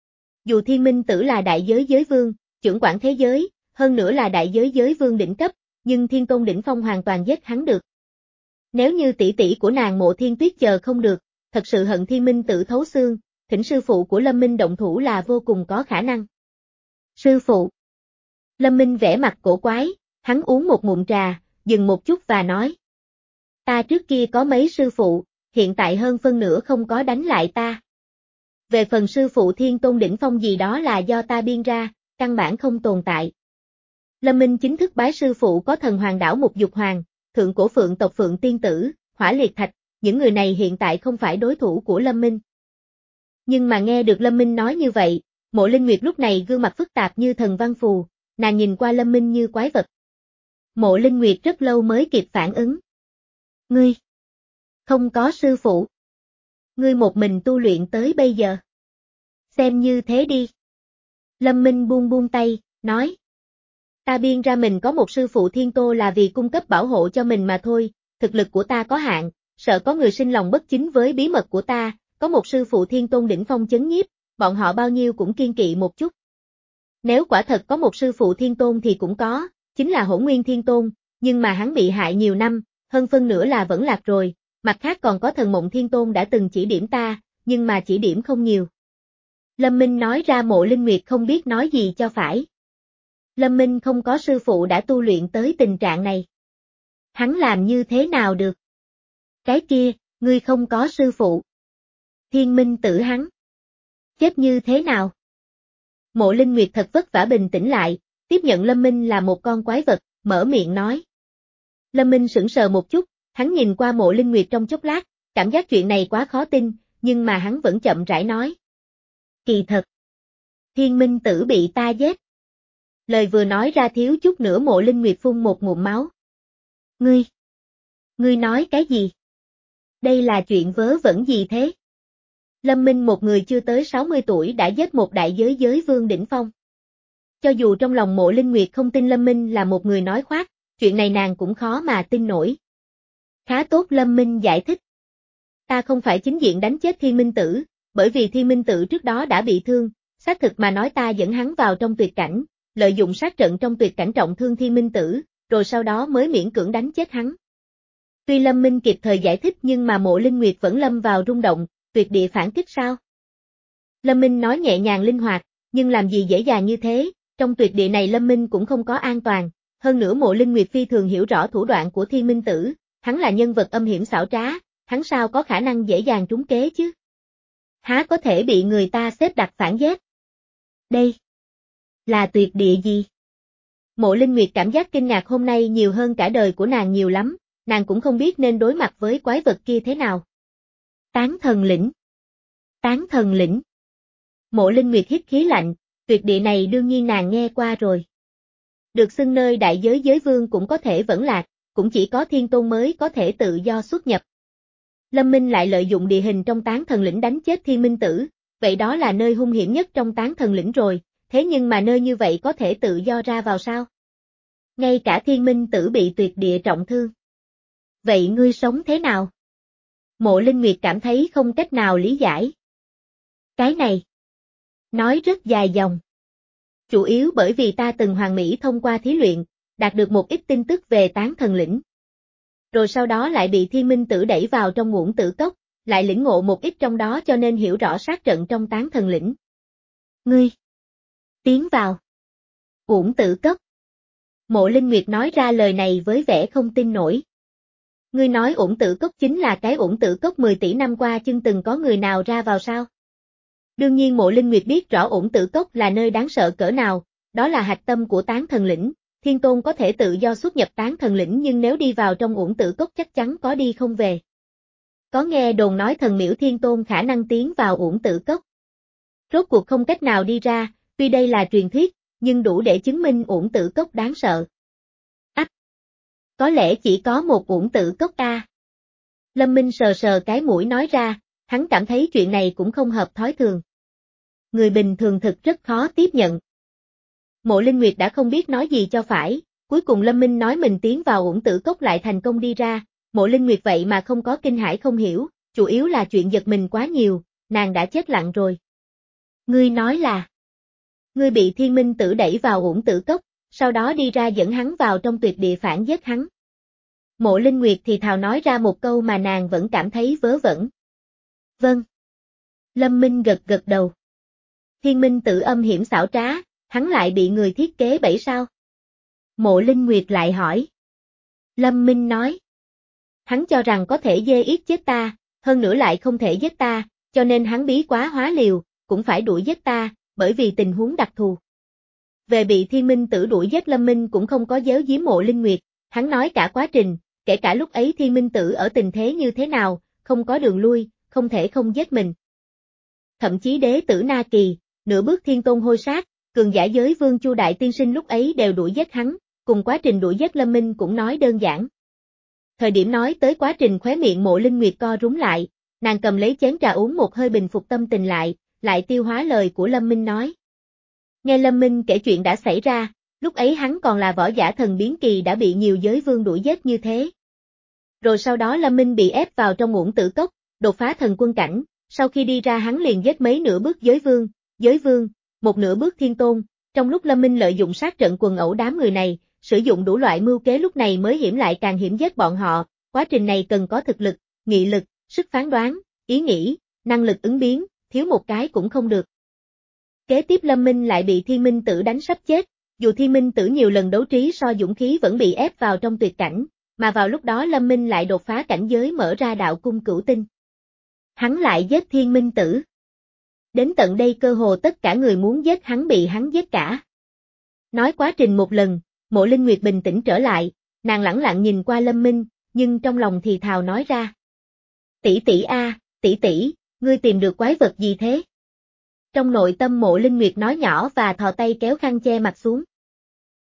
Dù Thiên Minh Tử là đại giới giới vương, trưởng quản thế giới, hơn nữa là đại giới giới vương đỉnh cấp, nhưng Thiên Tôn đỉnh phong hoàn toàn giết hắn được. Nếu như tỷ tỷ của nàng Mộ Thiên Tuyết chờ không được, thật sự hận Thiên Minh Tử thấu xương, thỉnh sư phụ của Lâm Minh động thủ là vô cùng có khả năng. Sư phụ. Lâm Minh vẽ mặt cổ quái, hắn uống một ngụm trà, dừng một chút và nói. Ta trước kia có mấy sư phụ, hiện tại hơn phân nửa không có đánh lại ta. Về phần sư phụ Thiên Tôn đỉnh phong gì đó là do ta biên ra, căn bản không tồn tại. Lâm Minh chính thức bái sư phụ có thần hoàng đảo Mục Dục Hoàng, thượng cổ phượng tộc Phượng Tiên Tử, Hỏa Liệt Thạch, những người này hiện tại không phải đối thủ của Lâm Minh. Nhưng mà nghe được Lâm Minh nói như vậy, Mộ Linh Nguyệt lúc này gương mặt phức tạp như thần văn phù, nàng nhìn qua Lâm Minh như quái vật. Mộ Linh Nguyệt rất lâu mới kịp phản ứng. Ngươi không có sư phụ. Ngươi một mình tu luyện tới bây giờ. Xem như thế đi. Lâm Minh buông buông tay, nói. Ta biên ra mình có một sư phụ Thiên Tô là vì cung cấp bảo hộ cho mình mà thôi, thực lực của ta có hạn, sợ có người sinh lòng bất chính với bí mật của ta, có một sư phụ Thiên Tôn đỉnh phong chấn nhiếp, bọn họ bao nhiêu cũng kiên kỵ một chút. Nếu quả thật có một sư phụ Thiên Tôn thì cũng có, chính là Hỗn Nguyên Thiên Tôn, nhưng mà hắn bị hại nhiều năm, hơn phân nửa là vẫn lạc rồi, mặt khác còn có Thần Mộng Thiên Tôn đã từng chỉ điểm ta, nhưng mà chỉ điểm không nhiều. Lâm Minh nói ra Mộ Linh Nguyệt không biết nói gì cho phải. Lâm Minh không có sư phụ đã tu luyện tới tình trạng này. Hắn làm như thế nào được? Cái kia, ngươi không có sư phụ. Thiên Minh Tử hắn. Chết như thế nào? Mộ Linh Nguyệt thật vất vả bình tĩnh lại, tiếp nhận Lâm Minh là một con quái vật, mở miệng nói. Lâm Minh sững sờ một chút, hắn nhìn qua Mộ Linh Nguyệt trong chốc lát, cảm giác chuyện này quá khó tin, nhưng mà hắn vẫn chậm rãi nói. Kỳ thật. Thiên Minh Tử bị ta giết. Lời vừa nói ra thiếu chút nữa Mộ Linh Nguyệt phun một ngụm máu. Ngươi. Ngươi nói cái gì? Đây là chuyện vớ vẩn gì thế? Lâm Minh một người chưa tới sáu mươi tuổi đã giết một đại giới giới vương đỉnh phong. Cho dù trong lòng Mộ Linh Nguyệt không tin Lâm Minh là một người nói khoác, chuyện này nàng cũng khó mà tin nổi. Khá tốt Lâm Minh giải thích. Ta không phải chính diện đánh chết Thiên Minh Tử, bởi vì Thiên Minh Tử trước đó đã bị thương, xác thực mà nói ta dẫn hắn vào trong tuyệt cảnh, lợi dụng sát trận trong tuyệt cảnh trọng thương Thiên Minh Tử, rồi sau đó mới miễn cưỡng đánh chết hắn. Tuy Lâm Minh kịp thời giải thích nhưng mà Mộ Linh Nguyệt vẫn lâm vào rung động, tuyệt địa phản kích sao? Lâm Minh nói nhẹ nhàng linh hoạt, nhưng làm gì dễ dàng như thế, trong tuyệt địa này Lâm Minh cũng không có an toàn, hơn nữa Mộ Linh Nguyệt phi thường hiểu rõ thủ đoạn của Thiên Minh Tử, hắn là nhân vật âm hiểm xảo trá, hắn sao có khả năng dễ dàng trúng kế chứ? Há có thể bị người ta xếp đặt phản giết? Đây là tuyệt địa gì? Mộ Linh Nguyệt cảm giác kinh ngạc hôm nay nhiều hơn cả đời của nàng nhiều lắm, nàng cũng không biết nên đối mặt với quái vật kia thế nào. Tán thần lĩnh. Tán thần lĩnh. Mộ Linh Nguyệt hít khí lạnh, tuyệt địa này đương nhiên nàng nghe qua rồi. Được xưng nơi đại giới giới vương cũng có thể vẫn lạc, cũng chỉ có thiên tôn mới có thể tự do xuất nhập. Lâm Minh lại lợi dụng địa hình trong tán thần lĩnh đánh chết thiên minh tử, vậy đó là nơi hung hiểm nhất trong tán thần lĩnh rồi, thế nhưng mà nơi như vậy có thể tự do ra vào sao? Ngay cả thiên minh tử bị tuyệt địa trọng thương. Vậy ngươi sống thế nào? Mộ Linh Nguyệt cảm thấy không cách nào lý giải. Cái này nói rất dài dòng. Chủ yếu bởi vì ta từng hoàn mỹ thông qua thí luyện, đạt được một ít tin tức về tán thần lĩnh. Rồi sau đó lại bị thiên minh tử đẩy vào trong ngũ tử cốc, lại lĩnh ngộ một ít trong đó cho nên hiểu rõ sát trận trong tán thần lĩnh. Ngươi tiến vào ngũ tử cốc. Mộ Linh Nguyệt nói ra lời này với vẻ không tin nổi. Ngươi nói ngũ tử cốc chính là cái ngũ tử cốc mười tỷ năm qua chưa từng có người nào ra vào sao? Đương nhiên Mộ Linh Nguyệt biết rõ ngũ tử cốc là nơi đáng sợ cỡ nào, đó là hạch tâm của tán thần lĩnh, thiên tôn có thể tự do xuất nhập tán thần lĩnh nhưng nếu đi vào trong ngũ tử cốc chắc chắn có đi không về. Có nghe đồn nói thần miễu thiên tôn khả năng tiến vào ngũ tử cốc. Rốt cuộc không cách nào đi ra, tuy đây là truyền thuyết, nhưng đủ để chứng minh ngũ tử cốc đáng sợ. Ách! Có lẽ chỉ có một ngũ tử cốc a. Lâm Minh sờ sờ cái mũi nói ra, hắn cảm thấy chuyện này cũng không hợp thói thường. Người bình thường thực rất khó tiếp nhận. Mộ Linh Nguyệt đã không biết nói gì cho phải, cuối cùng Lâm Minh nói mình tiến vào ngũ tử cốc lại thành công đi ra, Mộ Linh Nguyệt vậy mà không có kinh hãi không hiểu, chủ yếu là chuyện giật mình quá nhiều, nàng đã chết lặng rồi. Ngươi nói là, ngươi bị thiên minh tử đẩy vào ngũ tử cốc, sau đó đi ra dẫn hắn vào trong tuyệt địa phản giết hắn. Mộ Linh Nguyệt thì thào nói ra một câu mà nàng vẫn cảm thấy vớ vẩn. Vâng. Lâm Minh gật gật đầu. Thiên minh tử âm hiểm xảo trá, hắn lại bị người thiết kế bẫy sao? Mộ Linh Nguyệt lại hỏi. Lâm Minh nói. Hắn cho rằng có thể dê yết chết ta, hơn nữa lại không thể giết ta, cho nên hắn bí quá hóa liều, cũng phải đuổi giết ta, bởi vì tình huống đặc thù. Về bị thiên minh tử đuổi giết Lâm Minh cũng không có giấu giếm Mộ Linh Nguyệt, hắn nói cả quá trình, kể cả lúc ấy thiên minh tử ở tình thế như thế nào, không có đường lui, không thể không giết mình. Thậm chí đế tử Na Kỳ, nửa bước thiên tôn hôi sát, cường giả giới vương Chu Đại Tiên Sinh lúc ấy đều đuổi giết hắn, cùng quá trình đuổi giết Lâm Minh cũng nói đơn giản. Thời điểm nói tới quá trình khóe miệng Mộ Linh Nguyệt co rúm lại, nàng cầm lấy chén trà uống một hơi bình phục tâm tình lại, lại tiêu hóa lời của Lâm Minh nói. Nghe Lâm Minh kể chuyện đã xảy ra, lúc ấy hắn còn là võ giả thần biến kỳ đã bị nhiều giới vương đuổi giết như thế. Rồi sau đó Lâm Minh bị ép vào trong ngũ tử cốc, đột phá thần quân cảnh, sau khi đi ra hắn liền giết mấy nửa bước giới vương, giới vương, một nửa bước thiên tôn, trong lúc Lâm Minh lợi dụng sát trận quần ẩu đám người này, sử dụng đủ loại mưu kế lúc này mới hiểm lại càng hiểm giết bọn họ, quá trình này cần có thực lực, nghị lực, sức phán đoán, ý nghĩ, năng lực ứng biến, thiếu một cái cũng không được. Kế tiếp Lâm Minh lại bị thiên minh tử đánh sắp chết, dù thiên minh tử nhiều lần đấu trí so dũng khí vẫn bị ép vào trong tuyệt cảnh, mà vào lúc đó Lâm Minh lại đột phá cảnh giới mở ra đạo cung cửu tinh. Hắn lại giết thiên minh tử. Đến tận đây cơ hồ tất cả người muốn giết hắn bị hắn giết cả. Nói quá trình một lần, Mộ Linh Nguyệt bình tĩnh trở lại, nàng lẳng lặng nhìn qua Lâm Minh, nhưng trong lòng thì thào nói ra. Tỷ tỷ a, tỷ tỷ, ngươi tìm được quái vật gì thế? Trong nội tâm Mộ Linh Nguyệt nói nhỏ và thò tay kéo khăn che mặt xuống.